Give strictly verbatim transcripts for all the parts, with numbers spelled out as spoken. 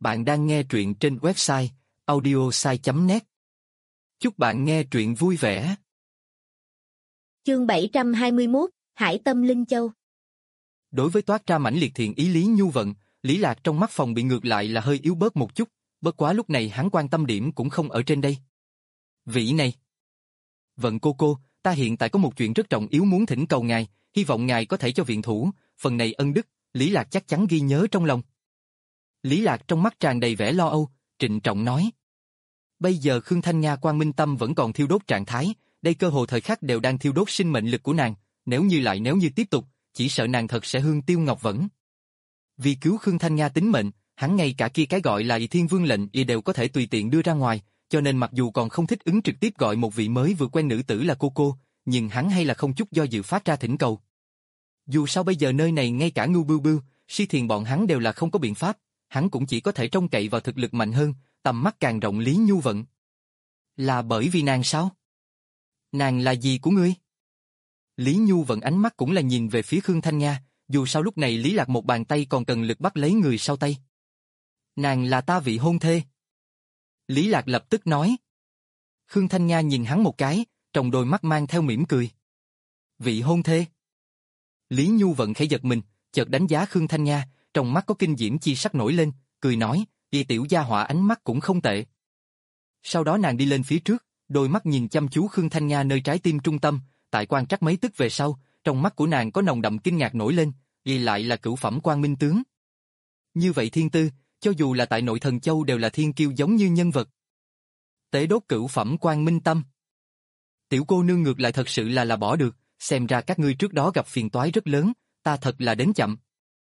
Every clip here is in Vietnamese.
Bạn đang nghe truyện trên website audiosai chấm net. Chúc bạn nghe truyện vui vẻ. Chương bảy trăm hai mươi mốt, Hải Tâm Linh Châu. Đối với toát ra mãnh liệt thiện ý Lý Nhu Vận, Lý Lạc trong mắt phòng bị ngược lại là hơi yếu bớt một chút, bất quá lúc này hắn quan tâm điểm cũng không ở trên đây. Vị này. Vận cô cô, ta hiện tại có một chuyện rất trọng yếu muốn thỉnh cầu ngài, hy vọng ngài có thể cho viện thủ, phần này ân đức, Lý Lạc chắc chắn ghi nhớ trong lòng. Lý Lạc trong mắt tràn đầy vẻ lo âu, trịnh trọng nói. Bây giờ Khương Thanh Nga Quang Minh Tâm vẫn còn thiêu đốt trạng thái, đây cơ hồ thời khắc đều đang thiêu đốt sinh mệnh lực của nàng, nếu như lại nếu như tiếp tục, chỉ sợ nàng thật sẽ hương tiêu ngọc vẫn. Vì cứu Khương Thanh Nga tính mệnh, hắn ngay cả kia cái gọi là Thiên Vương lệnh y đều có thể tùy tiện đưa ra ngoài, cho nên mặc dù còn không thích ứng trực tiếp gọi một vị mới vừa quen nữ tử là cô cô, nhưng hắn hay là không chút do dự phát ra thỉnh cầu. Dù sao bây giờ nơi này ngay cả Ngưu Bưu Bưu, Si Thiền bọn hắn đều là không có biện pháp, hắn cũng chỉ có thể trông cậy vào thực lực mạnh hơn, tầm mắt càng rộng Lý Nhu Vận. Là bởi vì nàng sao? Nàng là gì của ngươi? Lý Nhu Vận ánh mắt cũng là nhìn về phía Khương Thanh Nga, dù sao lúc này Lý Lạc một bàn tay còn cần lực bắt lấy người sau tay. Nàng là ta vị hôn thê. Lý Lạc lập tức nói. Khương Thanh Nga nhìn hắn một cái, trong đôi mắt mang theo mỉm cười. Vị hôn thê. Lý Nhu Vận khẽ giật mình, chợt đánh giá Khương Thanh Nga, trong mắt có kinh diễm chi sắc nổi lên, cười nói, y tiểu gia hỏa ánh mắt cũng không tệ. Sau đó nàng đi lên phía trước, đôi mắt nhìn chăm chú Khương Thanh Nga nơi trái tim trung tâm, tại quan trắc mấy tức về sau, trong mắt của nàng có nồng đậm kinh ngạc nổi lên, y lại là cửu phẩm Quang Minh tướng. Như vậy thiên tư, cho dù là tại Nội Thần Châu đều là thiên kiêu giống như nhân vật. Tế đốt cửu phẩm Quang Minh tâm. Tiểu cô nương ngược lại thật sự là là bỏ được, xem ra các ngươi trước đó gặp phiền toái rất lớn, ta thật là đến chậm.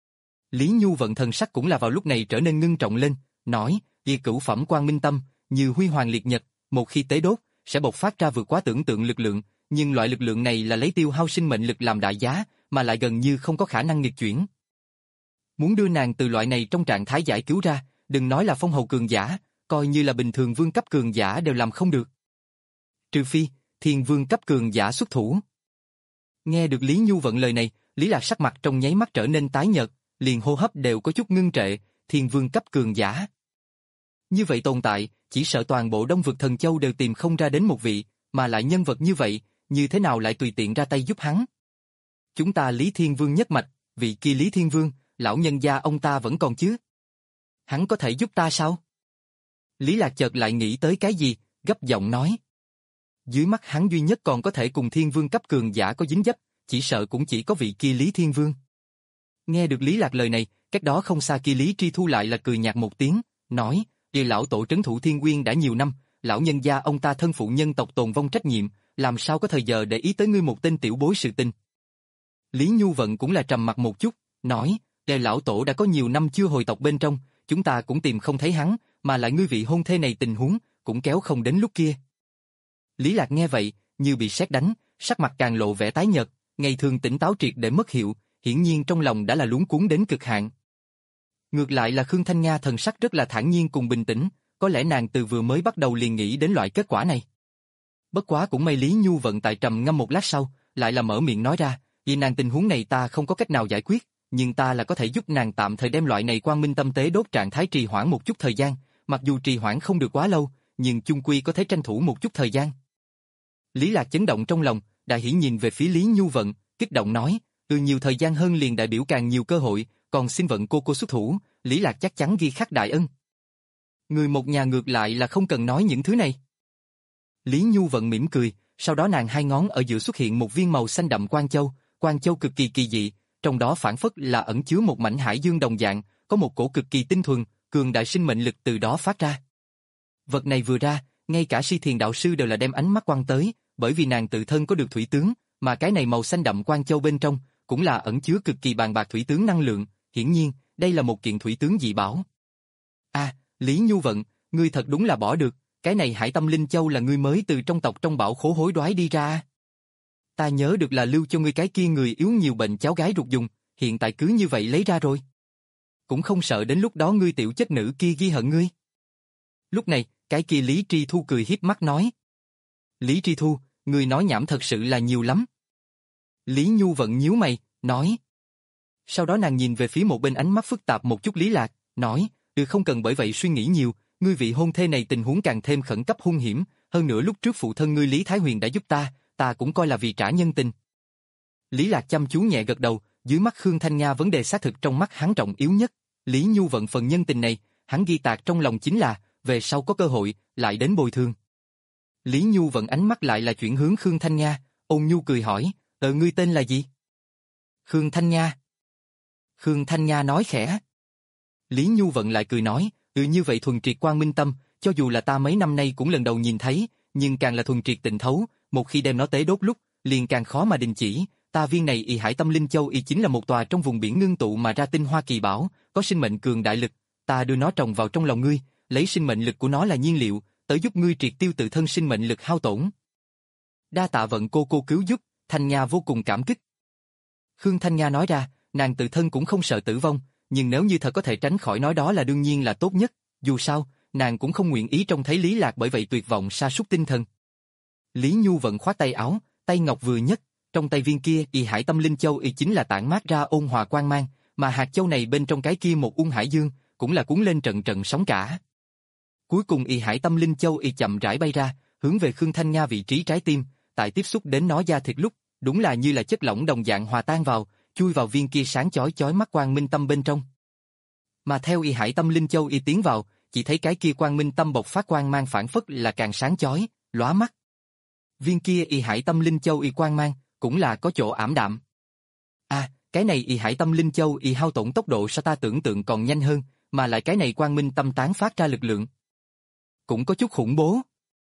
Lý Nhu Vận thần sắc cũng là vào lúc này trở nên ngưng trọng lên, nói, y cửu phẩm Quang Minh tâm, như huy hoàng liệt nhật, một khi tế đốt, sẽ bộc phát ra vượt quá tưởng tượng lực lượng, nhưng loại lực lượng này là lấy tiêu hao sinh mệnh lực làm đại giá, mà lại gần như không có khả năng nghịch chuyển. Muốn đưa nàng từ loại này trong trạng thái giải cứu ra, đừng nói là phong hầu cường giả, coi như là bình thường vương cấp cường giả đều làm không được. Trừ phi, thiên vương cấp cường giả xuất thủ. Nghe được Lý Nhu Vận lời này, Lý Lạc sắc mặt trong nháy mắt trở nên tái nhợt, liền hô hấp đều có chút ngưng trệ, thiên vương cấp cường giả. Như vậy tồn tại, chỉ sợ toàn bộ Đông Vực Thần Châu đều tìm không ra đến một vị, mà lại nhân vật như vậy, như thế nào lại tùy tiện ra tay giúp hắn. Chúng ta Lý Thiên Vương nhất mạch, vị kia Lý Thiên Vương, lão nhân gia ông ta vẫn còn chứ. Hắn có thể giúp ta sao? Lý Lạc chợt lại nghĩ tới cái gì, gấp giọng nói. Dưới mắt hắn duy nhất còn có thể cùng Thiên Vương cấp cường giả có dính dấp, chỉ sợ cũng chỉ có vị kia Lý Thiên Vương. Nghe được Lý Lạc lời này, cách đó không xa kia Lý Tri Thu lại là cười nhạt một tiếng, nói, vì lão tổ trấn thủ Thiên Nguyên đã nhiều năm, lão nhân gia ông ta thân phụ nhân tộc tồn vong trách nhiệm, làm sao có thời giờ để ý tới ngươi một tên tiểu bối sự tình. Lý Nhu Vận cũng là trầm mặt một chút, nói, để lão tổ đã có nhiều năm chưa hồi tộc bên trong, chúng ta cũng tìm không thấy hắn, mà lại ngươi vị hôn thê này tình huống, cũng kéo không đến lúc kia. Lý Lạc nghe vậy, như bị sét đánh, sắc mặt càng lộ vẻ tái nhợt, ngày thường tỉnh táo triệt để mất hiệu, hiển nhiên trong lòng đã là luống cuống đến cực hạn. Ngược lại là Khương Thanh Nga thần sắc rất là thản nhiên cùng bình tĩnh, có lẽ nàng từ vừa mới bắt đầu liền nghĩ đến loại kết quả này. Bất quá cũng may Lý Nhu Vận tại trầm ngâm một lát sau, lại là mở miệng nói ra, vì nàng tình huống này ta không có cách nào giải quyết, nhưng ta là có thể giúp nàng tạm thời đem loại này Quang Minh tâm tế đốt trạng thái trì hoãn một chút thời gian, mặc dù trì hoãn không được quá lâu, nhưng chung quy có thể tranh thủ một chút thời gian. Lý Lạc chấn động trong lòng, đại hỉ nhìn về phía Lý Nhu Vận, kích động nói, từ nhiều thời gian hơn liền đại biểu càng nhiều cơ hội, còn xin Vận cô cô xuất thủ, Lý Lạc chắc chắn ghi khắc đại ân. Người một nhà ngược lại là không cần nói những thứ này. Lý Nhu Vận mỉm cười, sau đó nàng hai ngón ở giữa xuất hiện một viên màu xanh đậm quang châu, quang châu cực kỳ kỳ dị, trong đó phản phất là ẩn chứa một mảnh hải dương đồng dạng, có một cổ cực kỳ tinh thuần, cường đại sinh mệnh lực từ đó phát ra. Vật này vừa ra, ngay cả Si Thiền đạo sư đều là đem ánh mắt quăng tới, bởi vì nàng tự thân có được thủy tướng, mà cái này màu xanh đậm quang châu bên trong cũng là ẩn chứa cực kỳ bàn bạc thủy tướng năng lượng, hiển nhiên, đây là một kiện thủy tướng dị bảo. A, à, Lý Nhu Vận, ngươi thật đúng là bỏ được, cái này Hải Tâm Linh Châu là ngươi mới từ trong tộc trong bảo khố hối đoái đi ra. Ta nhớ được là lưu cho ngươi cái kia người yếu nhiều bệnh cháu gái ruột dùng, hiện tại cứ như vậy lấy ra rồi. Cũng không sợ đến lúc đó ngươi tiểu chất nữ kia ghi hận ngươi. Lúc này, cái kia Lý Tri Thu cười hiếp mắt nói. Lý Tri Thu, ngươi nói nhảm thật sự là nhiều lắm. Lý Nhu Vận nhíu mày, nói. Sau đó nàng nhìn về phía một bên ánh mắt phức tạp một chút Lý Lạc, nói, ừ không cần bởi vậy suy nghĩ nhiều, ngươi vị hôn thê này tình huống càng thêm khẩn cấp hung hiểm, hơn nữa lúc trước phụ thân ngươi Lý Thái Huyền đã giúp ta, ta cũng coi là vì trả nhân tình. Lý Lạc chăm chú nhẹ gật đầu, dưới mắt Khương Thanh Nga vấn đề xác thực trong mắt hắn trọng yếu nhất, Lý Nhu Vận phần nhân tình này, hắn ghi tạc trong lòng chính là, về sau có cơ hội, lại đến bồi thường. Lý Nhu Vận ánh mắt lại là chuyển hướng Khương Thanh Nga, ôn nhu cười hỏi, ờ ngươi tên là gì? Khương Thanh Nga. Khương Thanh Nga nói khẽ. Lý Nhu Vận lại cười nói, ừ như vậy thuần triệt quang minh tâm, cho dù là ta mấy năm nay cũng lần đầu nhìn thấy, nhưng càng là thuần triệt tịnh thấu, một khi đem nó tế đốt lúc, liền càng khó mà đình chỉ. Ta viên này Y Hải Tâm Linh Châu Y chính là một tòa trong vùng biển ngưng tụ mà ra tinh hoa kỳ bảo, có sinh mệnh cường đại lực, ta đưa nó trồng vào trong lòng ngươi, lấy sinh mệnh lực của nó là nhiên liệu, tới giúp ngươi triệt tiêu tự thân sinh mệnh lực hao tổn. Đa tạ Vận cô cô cứu giúp, Thanh Nga vô cùng cảm kích. Khương Thanh Nga nói ra, nàng tự thân cũng không sợ tử vong, nhưng nếu như thật có thể tránh khỏi nói đó là đương nhiên là tốt nhất, dù sao, nàng cũng không nguyện ý trông thấy Lý Lạc bởi vậy tuyệt vọng sa sút tinh thần. Lý Nhu Vận khoát tay áo, tay ngọc vừa nhất, trong tay viên kia Y Hải Tâm Linh Châu Y chính là tản mát ra ôn hòa quang mang, mà hạt châu này bên trong cái kia một ung hải dương, cũng là cuốn lên trận trận sóng cả. Cuối cùng Y Hải Tâm Linh Châu Y chậm rãi bay ra, hướng về Khương Thanh Nga vị trí trái tim, tại tiếp xúc đến nó da thịt lúc, đúng là như là chất lỏng đồng dạng hòa tan vào, chui vào viên kia sáng chói chói mắt quang minh tâm bên trong. Mà theo Y Hải Tâm Linh Châu Y tiến vào, chỉ thấy cái kia quang minh tâm bộc phát quang mang phản phất là càng sáng chói, lóa mắt. Viên kia Y Hải Tâm Linh Châu Y quang mang, cũng là có chỗ ảm đạm. À, cái này Y Hải Tâm Linh Châu Y hao tổn tốc độ so ta tưởng tượng còn nhanh hơn, mà lại cái này quang minh tâm tán phát ra lực lượng. Cũng có chút khủng bố.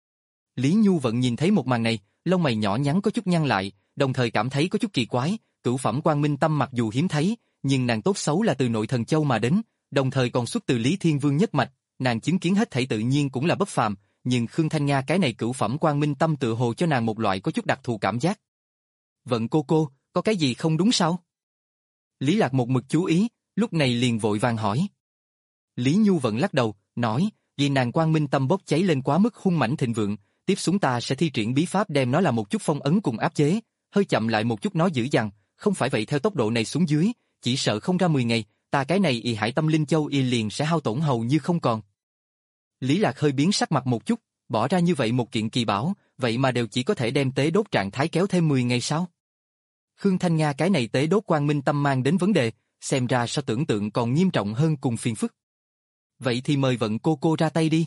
Lý Nhu Vận nhìn thấy một màn này, lông mày nhỏ nhắn có chút nhăn lại, đồng thời cảm thấy có chút kỳ quái, cửu phẩm quang minh tâm mặc dù hiếm thấy, nhưng nàng tốt xấu là từ nội thần châu mà đến, đồng thời còn xuất từ Lý Thiên Vương nhất mạch, nàng chứng kiến hết thảy tự nhiên cũng là bất phàm, nhưng Khương Thanh Nga cái này cửu phẩm quang minh tâm tự hồ cho nàng một loại có chút đặc thù cảm giác. Vận cô cô, có cái gì không đúng sao? Lý Lạc một mực chú ý, lúc này liền vội vàng hỏi. Lý Nhu Vận lắc đầu, nói, vì nàng quang minh tâm bốc cháy lên quá mức hung mãnh thịnh vượng, tiếp xuống ta sẽ thi triển bí pháp đem nó là một chút phong ấn cùng áp chế, hơi chậm lại một chút nó dữ dằn, không phải vậy theo tốc độ này xuống dưới, chỉ sợ không ra mười ngày, ta cái này Y Hải Tâm Linh Châu Y liền sẽ hao tổn hầu như không còn. Lý Lạc hơi biến sắc mặt một chút, bỏ ra như vậy một kiện kỳ bảo, vậy mà đều chỉ có thể đem tế đốt trạng thái kéo thêm mười ngày sao? Khương Thanh Nga cái này tế đốt quang minh tâm mang đến vấn đề, xem ra so tưởng tượng còn nghiêm trọng hơn cùng phiền phức. Vậy thì mời Vận cô cô ra tay đi.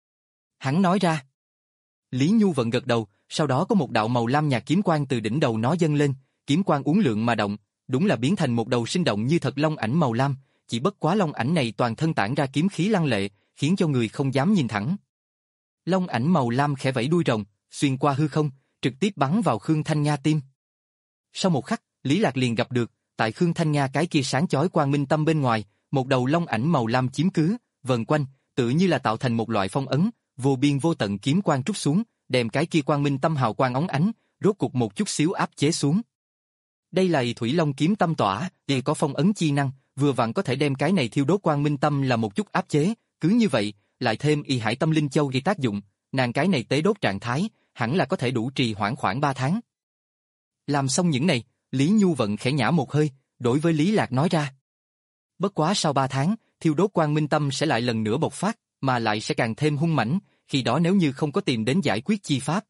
Hắn nói ra. Lý Nhu Vận gật đầu, sau đó có một đạo màu lam nhạt kiếm quang từ đỉnh đầu nó dâng lên, kiếm quang uốn lượn mà động, đúng là biến thành một đầu sinh động như thật long ảnh màu lam, chỉ bất quá long ảnh này toàn thân tản ra kiếm khí lăng lệ, khiến cho người không dám nhìn thẳng. Long ảnh màu lam khẽ vẫy đuôi rồng, xuyên qua hư không, trực tiếp bắn vào Khương Thanh Nga tim. Sau một khắc, Lý Lạc liền gặp được, tại Khương Thanh Nga cái kia sáng chói quang minh tâm bên ngoài, một đầu long ảnh màu lam chiếm cứ, vần quanh, tự như là tạo thành một loại phong ấn, vô biên vô tận kiếm quang trút xuống, đem cái kia quang minh tâm hào quang óng ánh, rốt cục một chút xíu áp chế xuống. Đây là Thủy Long kiếm tâm tỏa, thì có phong ấn chi năng, vừa vặn có thể đem cái này thiêu đốt quang minh tâm là một chút áp chế, cứ như vậy, lại thêm Y Hải Tâm Linh Châu ghi tác dụng, nàng cái này tế đốt trạng thái, hẳn là có thể đủ trì hoãn khoảng ba tháng. Làm xong những này, Lý Nhu Vận khẽ nhả một hơi, đối với Lý Lạc nói ra. Bất quá sau ba tháng, thiêu đốt quang minh tâm sẽ lại lần nữa bộc phát, mà lại sẽ càng thêm hung mãnh, khi đó nếu như không có tìm đến giải quyết chi pháp.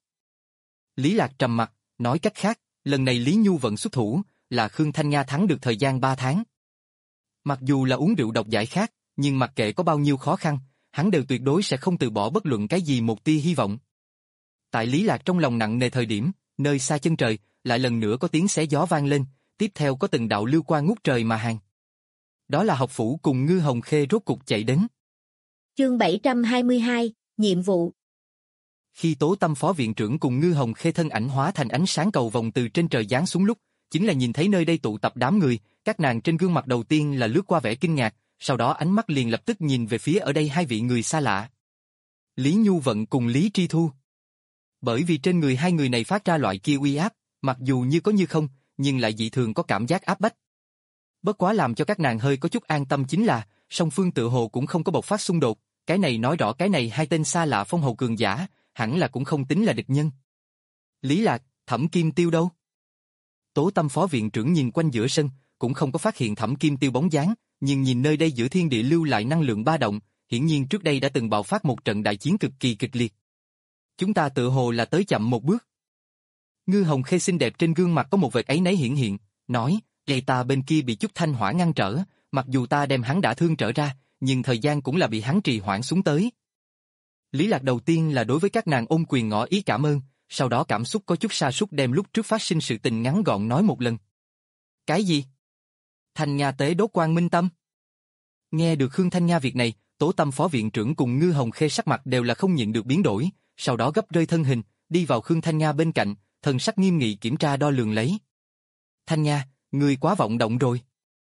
Lý Lạc trầm mặt, nói cách khác, lần này Lý Nhu Vận xuất thủ, là Khương Thanh Nga thắng được thời gian ba tháng. Mặc dù là uống rượu độc giải khát, nhưng mặc kệ có bao nhiêu khó khăn, hắn đều tuyệt đối sẽ không từ bỏ bất luận cái gì một tia hy vọng. Tại Lý Lạc trong lòng nặng nề thời điểm, nơi xa chân trời, lại lần nữa có tiếng xé gió vang lên, tiếp theo có từng đạo lưu quang ngút trời mà hàng. Đó là học phủ cùng Ngư Hồng Khê rốt cục chạy đến. Chương bảy trăm hai mươi hai, nhiệm vụ. Khi Tố Tâm phó viện trưởng cùng Ngư Hồng Khê thân ảnh hóa thành ánh sáng cầu vồng từ trên trời giáng xuống lúc, chính là nhìn thấy nơi đây tụ tập đám người, các nàng trên gương mặt đầu tiên là lướt qua vẻ kinh ngạc, sau đó ánh mắt liền lập tức nhìn về phía ở đây hai vị người xa lạ. Lý Nhu Vận cùng Lý Tri Thu. Bởi vì trên người hai người này phát ra loại kia uy áp, mặc dù như có như không, nhưng lại dị thường có cảm giác áp bách. Bất quá làm cho các nàng hơi có chút an tâm chính là, song phương tự hồ cũng không có bộc phát xung đột, cái này nói rõ cái này hai tên xa lạ phong hầu cường giả, hẳn là cũng không tính là địch nhân. Lý Lạc, Thẩm Kim Tiêu đâu? Tố Tâm phó viện trưởng nhìn quanh giữa sân, cũng không có phát hiện Thẩm Kim Tiêu bóng dáng, nhưng nhìn nơi đây giữa thiên địa lưu lại năng lượng ba động, hiển nhiên trước đây đã từng bạo phát một trận đại chiến cực kỳ kịch liệt. Chúng ta tự hồ là tới chậm một bước. Ngư Hồng Khê xinh đẹp trên gương mặt có một vệt áy náy hiển hiện, nói, "Lệ ta bên kia bị chút thanh hỏa ngăn trở, mặc dù ta đem hắn đã thương trở ra, nhưng thời gian cũng là bị hắn trì hoãn xuống tới." Lý Lạc đầu tiên là đối với các nàng ôm quyền ngỏ ý cảm ơn, sau đó cảm xúc có chút sa sút đem lúc trước phát sinh sự tình ngắn gọn nói một lần. Cái gì? Thanh Nga tế đốt Quang Minh Tâm? Nghe được Khương Thanh Nga việc này, Tố Tâm phó viện trưởng cùng Ngư Hồng Khê sắc mặt đều là không nhịn được biến đổi, sau đó gấp rơi thân hình, đi vào Khương Thanh Nga bên cạnh, thần sắc nghiêm nghị kiểm tra đo lường lấy. Thanh Nga, ngươi quá vọng động rồi.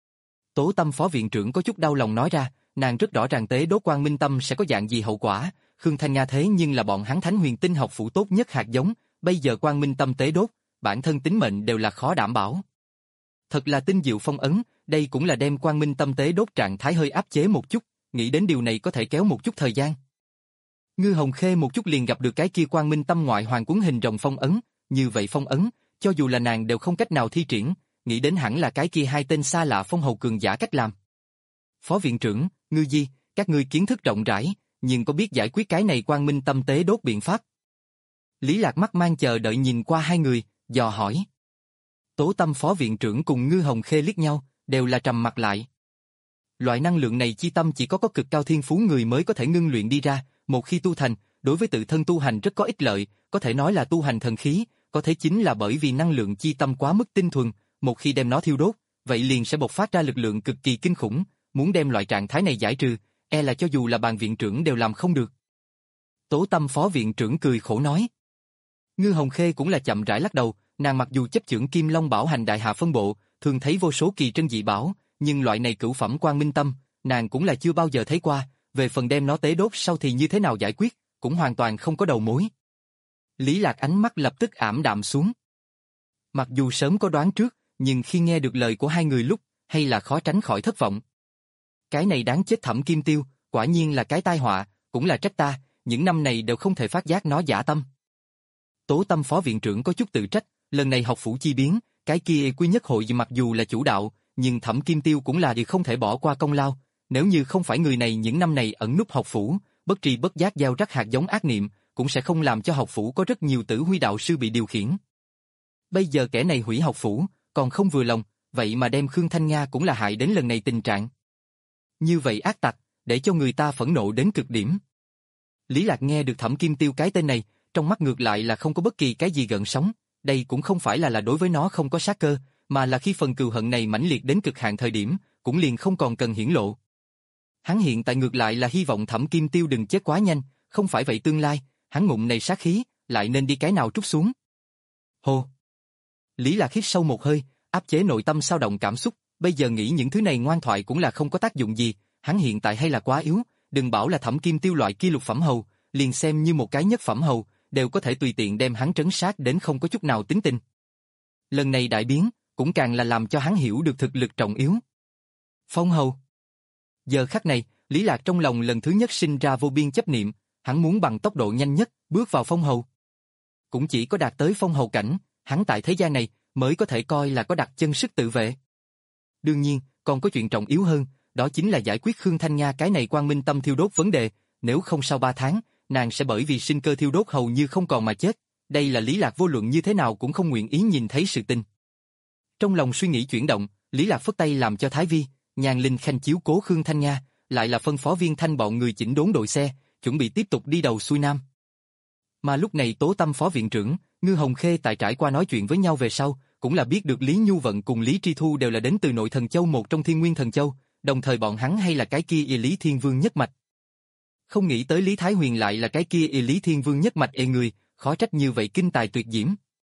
Tố Tâm phó viện trưởng có chút đau lòng nói ra, nàng rất rõ ràng tế đốt Quang Minh Tâm sẽ có dạng gì hậu quả, Khương Thanh Nga thế nhưng là bọn hắn Thánh Huyền Tinh học phủ tốt nhất hạt giống, bây giờ Quang Minh Tâm tế đốt, bản thân tính mệnh đều là khó đảm bảo. Thật là tinh diệu phong ấn, đây cũng là đem Quang Minh Tâm tế đốt trạng thái hơi áp chế một chút, nghĩ đến điều này có thể kéo một chút thời gian. Ngư Hồng Khê một chút liền gặp được cái kia Quang Minh Tâm ngoại hoàng cuốn hình rồng phong ấn, như vậy phong ấn, cho dù là nàng đều không cách nào thi triển, nghĩ đến hẳn là cái kia hai tên xa lạ phong hầu cường giả cách làm. Phó viện trưởng, Ngư Di, các ngươi kiến thức rộng rãi, nhưng có biết giải quyết cái này Quang Minh Tâm tế đốt biện pháp? Lý Lạc mắt mang chờ đợi nhìn qua hai người, dò hỏi. Tố Tâm phó viện trưởng cùng Ngư Hồng Khê liếc nhau, đều là trầm mặt lại. Loại năng lượng này chi tâm chỉ có có cực cao thiên phú người mới có thể ngưng luyện đi ra, một khi tu thành, đối với tự thân tu hành rất có ích lợi, có thể nói là tu hành thần khí, có thể chính là bởi vì năng lượng chi tâm quá mức tinh thuần, một khi đem nó thiêu đốt, vậy liền sẽ bộc phát ra lực lượng cực kỳ kinh khủng, muốn đem loại trạng thái này giải trừ, e là cho dù là bàn viện trưởng đều làm không được. Tố Tâm phó viện trưởng cười khổ nói. Ngư Hồng Khê cũng là chậm rãi lắc đầu, nàng mặc dù chấp chưởng Kim Long Bảo hành đại hạ phân bộ, thường thấy vô số kỳ trân dị bảo, nhưng loại này cửu phẩm Quang Minh Tâm, nàng cũng là chưa bao giờ thấy qua, về phần đem nó tế đốt sau thì như thế nào giải quyết, cũng hoàn toàn không có đầu mối. Lý Lạc ánh mắt lập tức ảm đạm xuống. Mặc dù sớm có đoán trước, nhưng khi nghe được lời của hai người lúc, hay là khó tránh khỏi thất vọng. Cái này đáng chết Thẩm Kim Tiêu, quả nhiên là cái tai họa, cũng là trách ta, những năm này đều không thể phát giác nó giả tâm. Tố Tâm phó viện trưởng có chút tự trách, lần này học phủ chi biến, cái kia quy nhất hội mặc dù là chủ đạo, nhưng Thẩm Kim Tiêu cũng là điều không thể bỏ qua công lao, nếu như không phải người này những năm này ẩn núp học phủ, bất tri bất giác gieo rắc hạt giống ác niệm, cũng sẽ không làm cho học phủ có rất nhiều tử huy đạo sư bị điều khiển. Bây giờ kẻ này hủy học phủ, còn không vừa lòng, vậy mà đem Khương Thanh Nga cũng là hại đến lần này tình trạng. Như vậy ác tặc, để cho người ta phẫn nộ đến cực điểm. Lý Lạc nghe được Thẩm Kim Tiêu cái tên này, trong mắt ngược lại là không có bất kỳ cái gì gợn sóng, đây cũng không phải là là đối với nó không có sát cơ, mà là khi phần cừu hận này mãnh liệt đến cực hạn thời điểm, cũng liền không còn cần hiển lộ. Hắn hiện tại ngược lại là hy vọng Thẩm Kim Tiêu đừng chết quá nhanh, không phải vậy tương lai, hắn ngụm này sát khí, lại nên đi cái nào trút xuống. Hô! Lý Lạc hít sâu một hơi, áp chế nội tâm sao động cảm xúc, bây giờ nghĩ những thứ này ngoan thoại cũng là không có tác dụng gì, hắn hiện tại hay là quá yếu, đừng bảo là Thẩm Kim Tiêu loại kia lục phẩm hầu, liền xem như một cái nhất phẩm hầu, đều có thể tùy tiện đem hắn trấn sát đến không có chút nào tính tình. Lần này đại biến, cũng càng là làm cho hắn hiểu được thực lực trọng yếu. Phong hầu. Giờ khắc này, Lý Lạc trong lòng lần thứ nhất sinh ra vô biên chấp niệm, hắn muốn bằng tốc độ nhanh nhất bước vào phong hầu. Cũng chỉ có đạt tới phong hầu cảnh, hắn tại thế gian này mới có thể coi là có đặt chân sức tự vệ. Đương nhiên, còn có chuyện trọng yếu hơn, đó chính là giải quyết Khương Thanh Nga cái này Quang Minh Tâm thiêu đốt vấn đề, nếu không sau ba tháng, nàng sẽ bởi vì sinh cơ thiêu đốt hầu như không còn mà chết, đây là Lý Lạc vô luận như thế nào cũng không nguyện ý nhìn thấy sự tình. Trong lòng suy nghĩ chuyển động, Lý Lạc phất tay làm cho Thái Vi, Nhàn Linh Khanh chiếu cố Khương Thanh Nga, lại là phân phó Viên Thanh bọn người chỉnh đốn đội xe, chuẩn bị tiếp tục đi đầu xuôi nam. Mà lúc này Tố Tâm phó viện trưởng, Ngư Hồng Khê tại trải qua nói chuyện với nhau về sau, cũng là biết được Lý Nhu Vận cùng Lý Tri Thu đều là đến từ Nội Thần Châu một trong Thiên Nguyên Thần Châu, đồng thời bọn hắn hay là cái kia y Lý Thiên Vương nhất mạch. Không nghĩ tới Lý Thái Huyền lại là cái kia y Lý Thiên Vương nhất mạch ê người, khó trách như vậy kinh tài tuyệt diễm.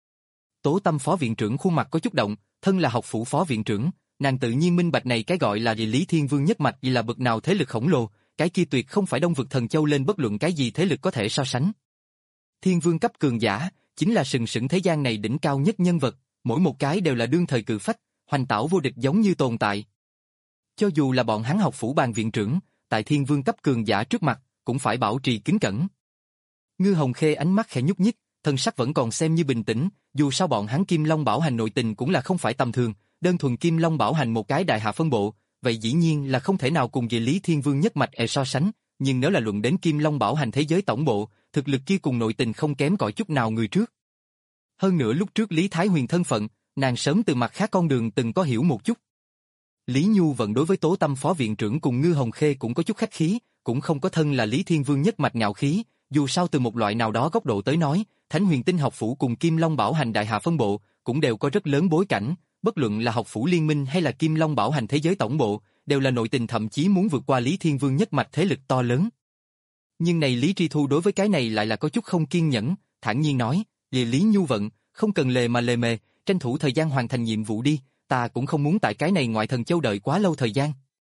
Tố Tâm phó viện trưởng khuôn mặt có chút động, thân là học phủ phó viện trưởng, nàng tự nhiên minh bạch này cái gọi là y Lý Thiên Vương nhất mạch là bậc nào thế lực khổng lồ, cái kia tuyệt không phải Đông vực Thần Châu lên bất luận cái gì thế lực có thể so sánh. Thiên Vương cấp cường giả, chính là sừng sững thế gian này đỉnh cao nhất nhân vật, mỗi một cái đều là đương thời cự phách, hoành tảo vô địch giống như tồn tại. Cho dù là bọn hắn học phủ bàn viện trưởng, tại Thiên Vương cấp cường giả trước mặt, cũng phải bảo trì kính cẩn. Ngư Hồng Khê ánh mắt khẽ nhúc nhích, thân sắc vẫn còn xem như bình tĩnh, dù sao bọn hắn Kim Long Bảo Hành nội tình cũng là không phải tầm thường, đơn thuần Kim Long Bảo Hành một cái đại hạ phân bộ, vậy dĩ nhiên là không thể nào cùng với Lý Thiên Vương nhất mạch e so sánh, nhưng nếu là luận đến Kim Long Bảo Hành thế giới tổng bộ, thực lực kia cùng nội tình không kém cỏi chút nào người trước. Hơn nữa lúc trước Lý Thái Huyền thân phận, nàng sớm từ mặt khác con đường từng có hiểu một chút. Lý Nhu Vận đối với Tố Tâm phó viện trưởng cùng Ngư Hồng Khê cũng có chút khách khí, cũng không có thân là Lý Thiên Vương nhất mạch ngạo khí, dù sao từ một loại nào đó góc độ tới nói, Thánh Huyền Tinh học phủ cùng Kim Long Bảo Hành đại hạ phân bộ cũng đều có rất lớn bối cảnh, bất luận là học phủ liên minh hay là Kim Long Bảo Hành thế giới tổng bộ, đều là nội tình thậm chí muốn vượt qua Lý Thiên Vương nhất mạch thế lực to lớn. Nhưng này Lý Tri Thu đối với cái này lại là có chút không kiên nhẫn, thản nhiên nói, "Vì Lý Nhu Vận, không cần lề mà lề mề, tranh thủ thời gian hoàn thành nhiệm vụ đi, ta cũng không muốn tại cái này ngoại thần châu đợi quá lâu thời gian.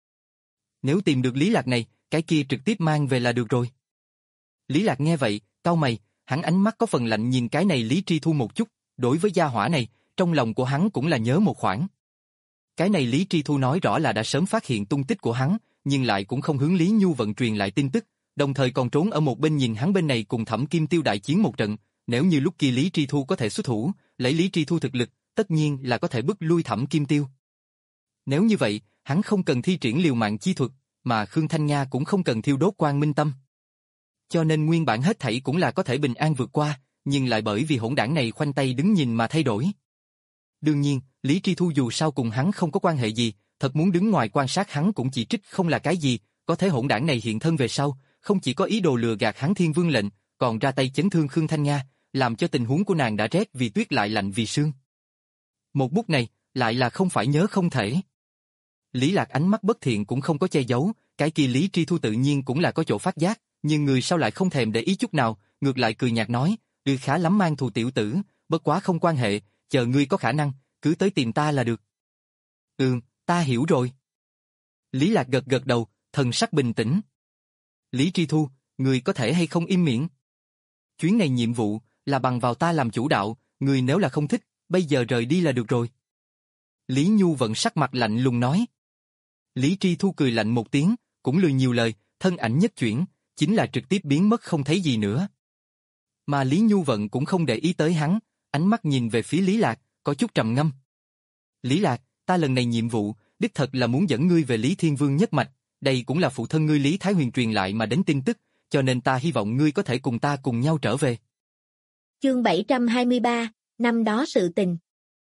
Nếu tìm được Lý Lạc này, cái kia trực tiếp mang về là được rồi." Lý Lạc nghe vậy, cau mày, hắn ánh mắt có phần lạnh nhìn cái này Lý Tri Thu một chút, đối với gia hỏa này, trong lòng của hắn cũng là nhớ một khoản. Cái này Lý Tri Thu nói rõ là đã sớm phát hiện tung tích của hắn, nhưng lại cũng không hướng Lý Nhu Vận truyền lại tin tức, đồng thời còn trốn ở một bên nhìn hắn bên này cùng Thẩm Kim Tiêu đại chiến một trận, nếu như lúc kia Lý Tri Thu có thể xuất thủ, lấy Lý Tri Thu thực lực, tất nhiên là có thể bức lui Thẩm Kim Tiêu. Nếu như vậy, hắn không cần thi triển liều mạng chi thuật, mà Khương Thanh Nha cũng không cần thiêu đốt Quang Minh Tâm. Cho nên nguyên bản hết thảy cũng là có thể bình an vượt qua, nhưng lại bởi vì hỗn đảng này khoanh tay đứng nhìn mà thay đổi. Đương nhiên, Lý Tri Thu dù sao cùng hắn không có quan hệ gì, thật muốn đứng ngoài quan sát hắn cũng chỉ trích không là cái gì, có thể hỗn đảng này hiện thân về sau, không chỉ có ý đồ lừa gạt hắn Thiên Vương lệnh, còn ra tay chấn thương Khương Thanh Nha, làm cho tình huống của nàng đã rét vì tuyết lại lạnh vì sương. Một bút này, lại là không phải nhớ không thể. Lý Lạc ánh mắt bất thiện cũng không có che giấu, cái kia Lý Tri Thu tự nhiên cũng là có chỗ phát giác, nhưng người sau lại không thèm để ý chút nào, ngược lại cười nhạt nói, "Ừ khá lắm mang thù tiểu tử, bất quá không quan hệ, chờ ngươi có khả năng, cứ tới tìm ta là được." "Ừm, ta hiểu rồi." Lý Lạc gật gật đầu, thần sắc bình tĩnh. "Lý Tri Thu, ngươi có thể hay không im miệng? Chuyến này nhiệm vụ là bằng vào ta làm chủ đạo, ngươi nếu là không thích, bây giờ rời đi là được rồi." Lý Nhu Vận sắc mặt lạnh lùng nói. Lý Tri Thu cười lạnh một tiếng, cũng lười nhiều lời, thân ảnh nhất chuyển, chính là trực tiếp biến mất không thấy gì nữa. Mà Lý Nhu Vận cũng không để ý tới hắn, ánh mắt nhìn về phía Lý Lạc, có chút trầm ngâm. "Lý Lạc, ta lần này nhiệm vụ, đích thật là muốn dẫn ngươi về Lý Thiên Vương nhất mạch, đây cũng là phụ thân ngươi Lý Thái Huyền truyền lại mà đến tin tức, cho nên ta hy vọng ngươi có thể cùng ta cùng nhau trở về." Chương bảy trăm hai mươi ba, năm đó sự tình.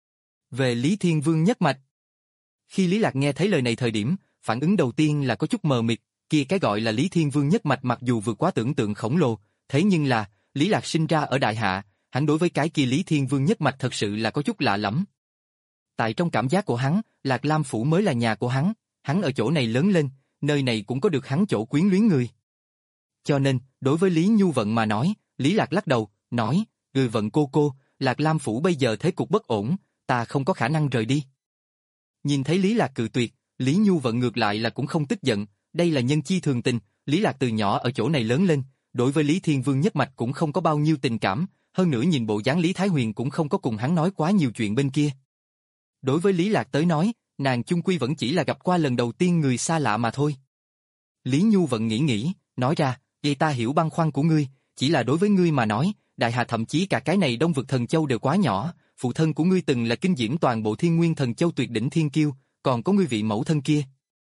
Về Lý Thiên Vương nhất mạch. Khi Lý Lạc nghe thấy lời này thời điểm, phản ứng đầu tiên là có chút mờ mịt, kia cái gọi là Lý Thiên Vương nhất mạch mặc dù vượt quá tưởng tượng khổng lồ, thế nhưng là, Lý Lạc sinh ra ở Đại Hạ, hắn đối với cái kia Lý Thiên Vương nhất mạch thật sự là có chút lạ lẫm. Tại trong cảm giác của hắn, Lạc Lam Phủ mới là nhà của hắn, hắn ở chỗ này lớn lên, nơi này cũng có được hắn chỗ quyến luyến người. Cho nên, đối với Lý Nhu Vận mà nói, Lý Lạc lắc đầu, nói, "Người Vận cô cô, Lạc Lam Phủ bây giờ thế cục bất ổn, ta không có khả năng rời đi." Nhìn thấy Lý Lạc cự tuyệt, Lý Nhu Vận ngược lại là cũng không tức giận, đây là nhân chi thường tình, Lý Lạc từ nhỏ ở chỗ này lớn lên, đối với Lý Thiên Vương nhất mạch cũng không có bao nhiêu tình cảm, hơn nữa nhìn bộ dáng Lý Thái Huyền cũng không có cùng hắn nói quá nhiều chuyện bên kia. Đối với Lý Lạc tới nói, nàng chung quy vẫn chỉ là gặp qua lần đầu tiên người xa lạ mà thôi. Lý Nhu Vận nghĩ nghĩ, nói ra, "Vậy ta hiểu băn khoăn của ngươi, chỉ là đối với ngươi mà nói, Đại Hà thậm chí cả cái này Đông Vực Thần Châu đều quá nhỏ, phụ thân của ngươi từng là kinh diễm toàn bộ Thiên Nguyên Thần Châu tuyệt đỉnh thiên kiêu, còn có ngươi vị mẫu thân kia."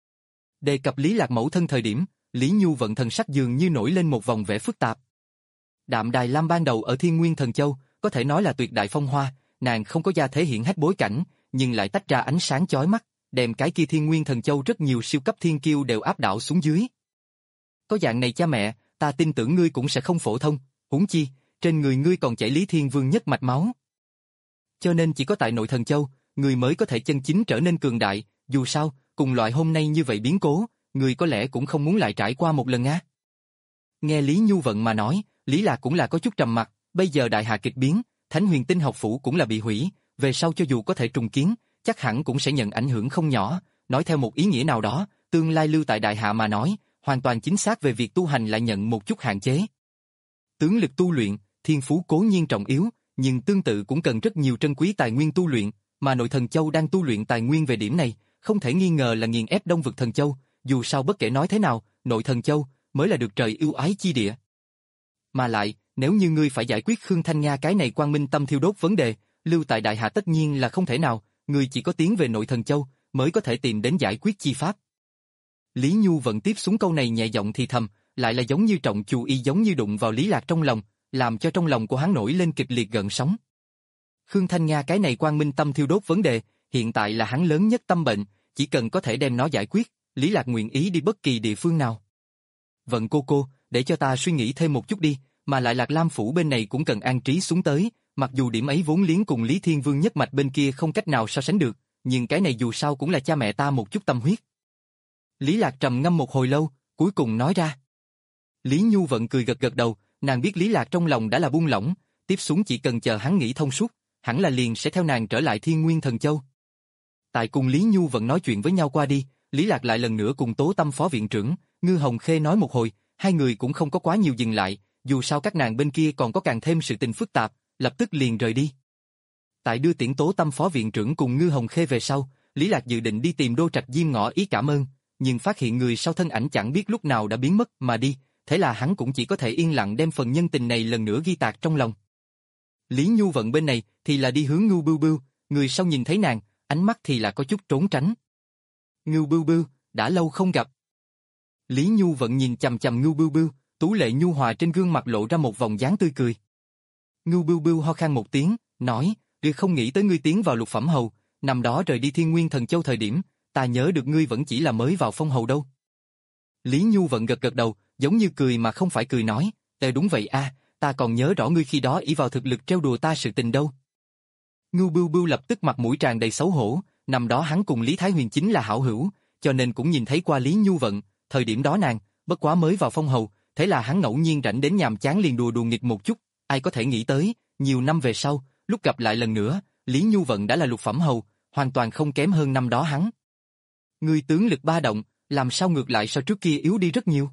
Đề cập Lý Lạc mẫu thân thời điểm, Lý Nhu Vận thần sắc dường như nổi lên một vòng vẻ phức tạp. Đạm Đài Lam ban đầu ở Thiên Nguyên Thần Châu, có thể nói là tuyệt đại phong hoa, nàng không có gia thế hiển hách bối cảnh, nhưng lại tách ra ánh sáng chói mắt, đem cái kia Thiên Nguyên Thần Châu rất nhiều siêu cấp thiên kiêu đều áp đảo xuống dưới. Có dạng này cha mẹ, ta tin tưởng ngươi cũng sẽ không phổ thông, huống chi, trên người ngươi còn chảy Lý Thiên Vương nhất mạch máu. Cho nên chỉ có tại nội Thần Châu, ngươi mới có thể chân chính trở nên cường đại, dù sao, cùng loại hôm nay như vậy biến cố, ngươi có lẽ cũng không muốn lại trải qua một lần á. Nghe Lý Nhu Vận mà nói, Lý Lạc cũng là có chút trầm mặc, bây giờ Đại Hà kịch biến, Thánh Huyền Tinh học phủ cũng là bị hủy, về sau cho dù có thể trùng kiến, chắc hẳn cũng sẽ nhận ảnh hưởng không nhỏ, nói theo một ý nghĩa nào đó, tương lai lưu tại Đại Hạ mà nói, hoàn toàn chính xác về việc tu hành lại nhận một chút hạn chế. Tướng lực tu luyện, thiên phú cố nhiên trọng yếu, nhưng tương tự cũng cần rất nhiều trân quý tài nguyên tu luyện, mà nội Thần Châu đang tu luyện tài nguyên về điểm này, không thể nghi ngờ là nghiền ép Đông Vực Thần Châu, dù sao bất kể nói thế nào, nội Thần Châu mới là được trời ưu ái chi địa. Mà lại, nếu như ngươi phải giải quyết Khương Thanh Nga cái này Quang Minh Tâm thiêu đốt vấn đề, lưu tại Đại Hạ tất nhiên là không thể nào, ngươi chỉ có tiến về nội Thần Châu mới có thể tìm đến giải quyết chi pháp. Lý Nhu Vận tiếp xuống câu này nhẹ giọng thì thầm, lại là giống như trọng chù y, giống như đụng vào Lý Lạc trong lòng, làm cho trong lòng của hắn nổi lên kịch liệt gợn sóng. Khương Thanh Nga cái này quang minh tâm thiêu đốt vấn đề, hiện tại là hắn lớn nhất tâm bệnh, chỉ cần có thể đem nó giải quyết, Lý Lạc nguyện ý đi bất kỳ địa phương nào. Vận cô cô, để cho ta suy nghĩ thêm một chút đi, mà lại Lạc Lam phủ bên này cũng cần an trí xuống tới, mặc dù điểm ấy vốn liếng cùng Lý Thiên Vương nhất mạch bên kia không cách nào so sánh được, nhưng cái này dù sao cũng là cha mẹ ta một chút tâm huyết. Lý Lạc trầm ngâm một hồi lâu, cuối cùng nói ra. Lý Nhu Vận cười gật gật đầu, nàng biết Lý Lạc trong lòng đã là buông lỏng, tiếp xuống chỉ cần chờ hắn nghĩ thông suốt, hẳn là liền sẽ theo nàng trở lại Thiên Nguyên Thần Châu. Tại cùng Lý Nhu Vận nói chuyện với nhau qua đi, Lý Lạc lại lần nữa cùng Tố Tâm phó viện trưởng, Ngư Hồng Khê nói một hồi, hai người cũng không có quá nhiều dừng lại, dù sao các nàng bên kia còn có càng thêm sự tình phức tạp, lập tức liền rời đi. Tại đưa tiễn Tố Tâm phó viện trưởng cùng Ngư Hồng Khê về sau, Lý Lạc dự định đi tìm Đô Trạch Diêm ngỏ ý cảm ơn, nhưng phát hiện người sau thân ảnh chẳng biết lúc nào đã biến mất mà đi, thế là hắn cũng chỉ có thể yên lặng đem phần nhân tình này lần nữa ghi tạc trong lòng. Lý Nhu Vận bên này thì là đi hướng Ngưu Bưu Bưu, người sau nhìn thấy nàng, ánh mắt thì là có chút trốn tránh. Ngưu Bưu Bưu, đã lâu không gặp. Lý Nhu Vận nhìn chằm chằm Ngưu Bưu Bưu, tú lệ nhu hòa trên gương mặt lộ ra một vòng dáng tươi cười. Ngưu Bưu Bưu ho khan một tiếng, nói, "Ngươi không nghĩ tới ngươi tiến vào lục phẩm hầu, năm đó rời đi Thiên Nguyên Thần Châu thời điểm, ta nhớ được ngươi vẫn chỉ là mới vào phong hầu đâu." Lý Nhu Vận gật gật đầu, giống như cười mà không phải cười nói, "Tề đúng vậy a, ta còn nhớ rõ ngươi khi đó ỷ vào thực lực trêu đùa ta sự tình đâu." Ngưu Bưu Bưu lập tức mặt mũi tràn đầy xấu hổ, năm đó hắn cùng Lý Thái Huyền chính là hảo hữu, cho nên cũng nhìn thấy qua Lý Nhu Vận, thời điểm đó nàng, bất quá mới vào phong hầu, thế là hắn ngẫu nhiên rảnh đến nhàm chán liền đùa đùa nghịch một chút, ai có thể nghĩ tới, nhiều năm về sau, lúc gặp lại lần nữa, Lý Nhu Vận đã là lục phẩm hầu, hoàn toàn không kém hơn năm đó hắn. Ngươi tướng lực ba động, làm sao ngược lại so trước kia yếu đi rất nhiều?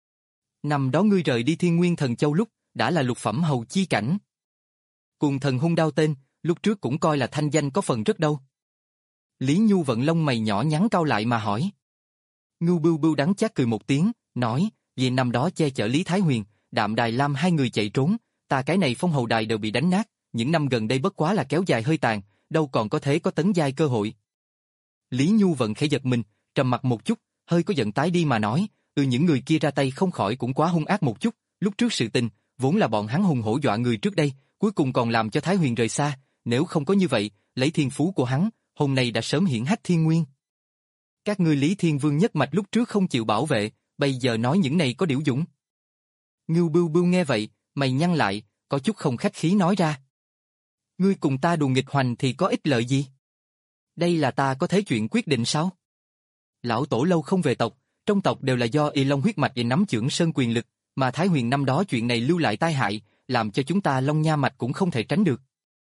Năm đó ngươi rời đi Thiên Nguyên Thần Châu lúc, đã là lục phẩm hầu chi cảnh. Cùng thần hung đao tên, lúc trước cũng coi là thanh danh có phần rất đâu. Lý Nhu Vận lông mày nhỏ nhắn cau lại mà hỏi. Ngưu Bưu Bưu đắng chát cười một tiếng, nói, vì năm đó che chở Lý Thái Huyền, Đạm Đài Lam hai người chạy trốn, ta cái này phong hầu đài đều bị đánh nát, những năm gần đây bất quá là kéo dài hơi tàn, đâu còn có thế có tấn giai cơ hội. Lý Nhu Vận khẽ giật mình, trầm mặt một chút, hơi có giận tái đi mà nói, ừ những người kia ra tay không khỏi cũng quá hung ác một chút, lúc trước sự tình, vốn là bọn hắn hùng hổ dọa người trước đây, cuối cùng còn làm cho Thái Huyền rời xa, nếu không có như vậy, lấy thiên phú của hắn, hôm nay đã sớm hiển hách thiên nguyên. Các ngươi Lý Thiên Vương nhất mạch lúc trước không chịu bảo vệ, bây giờ nói những này có điểu dũng. Ngưu Bưu Bưu nghe vậy, mày nhăn lại, có chút không khách khí nói ra. Ngươi cùng ta đùa nghịch hoành thì có ích lợi gì? Đây là ta có thế chuyện quyết định sao? Lão tổ lâu không về tộc, trong tộc đều là do Y Long huyết mạch để nắm chưởng sơn quyền lực, mà Thái Huyền năm đó chuyện này lưu lại tai hại, làm cho chúng ta Long Nha mạch cũng không thể tránh được.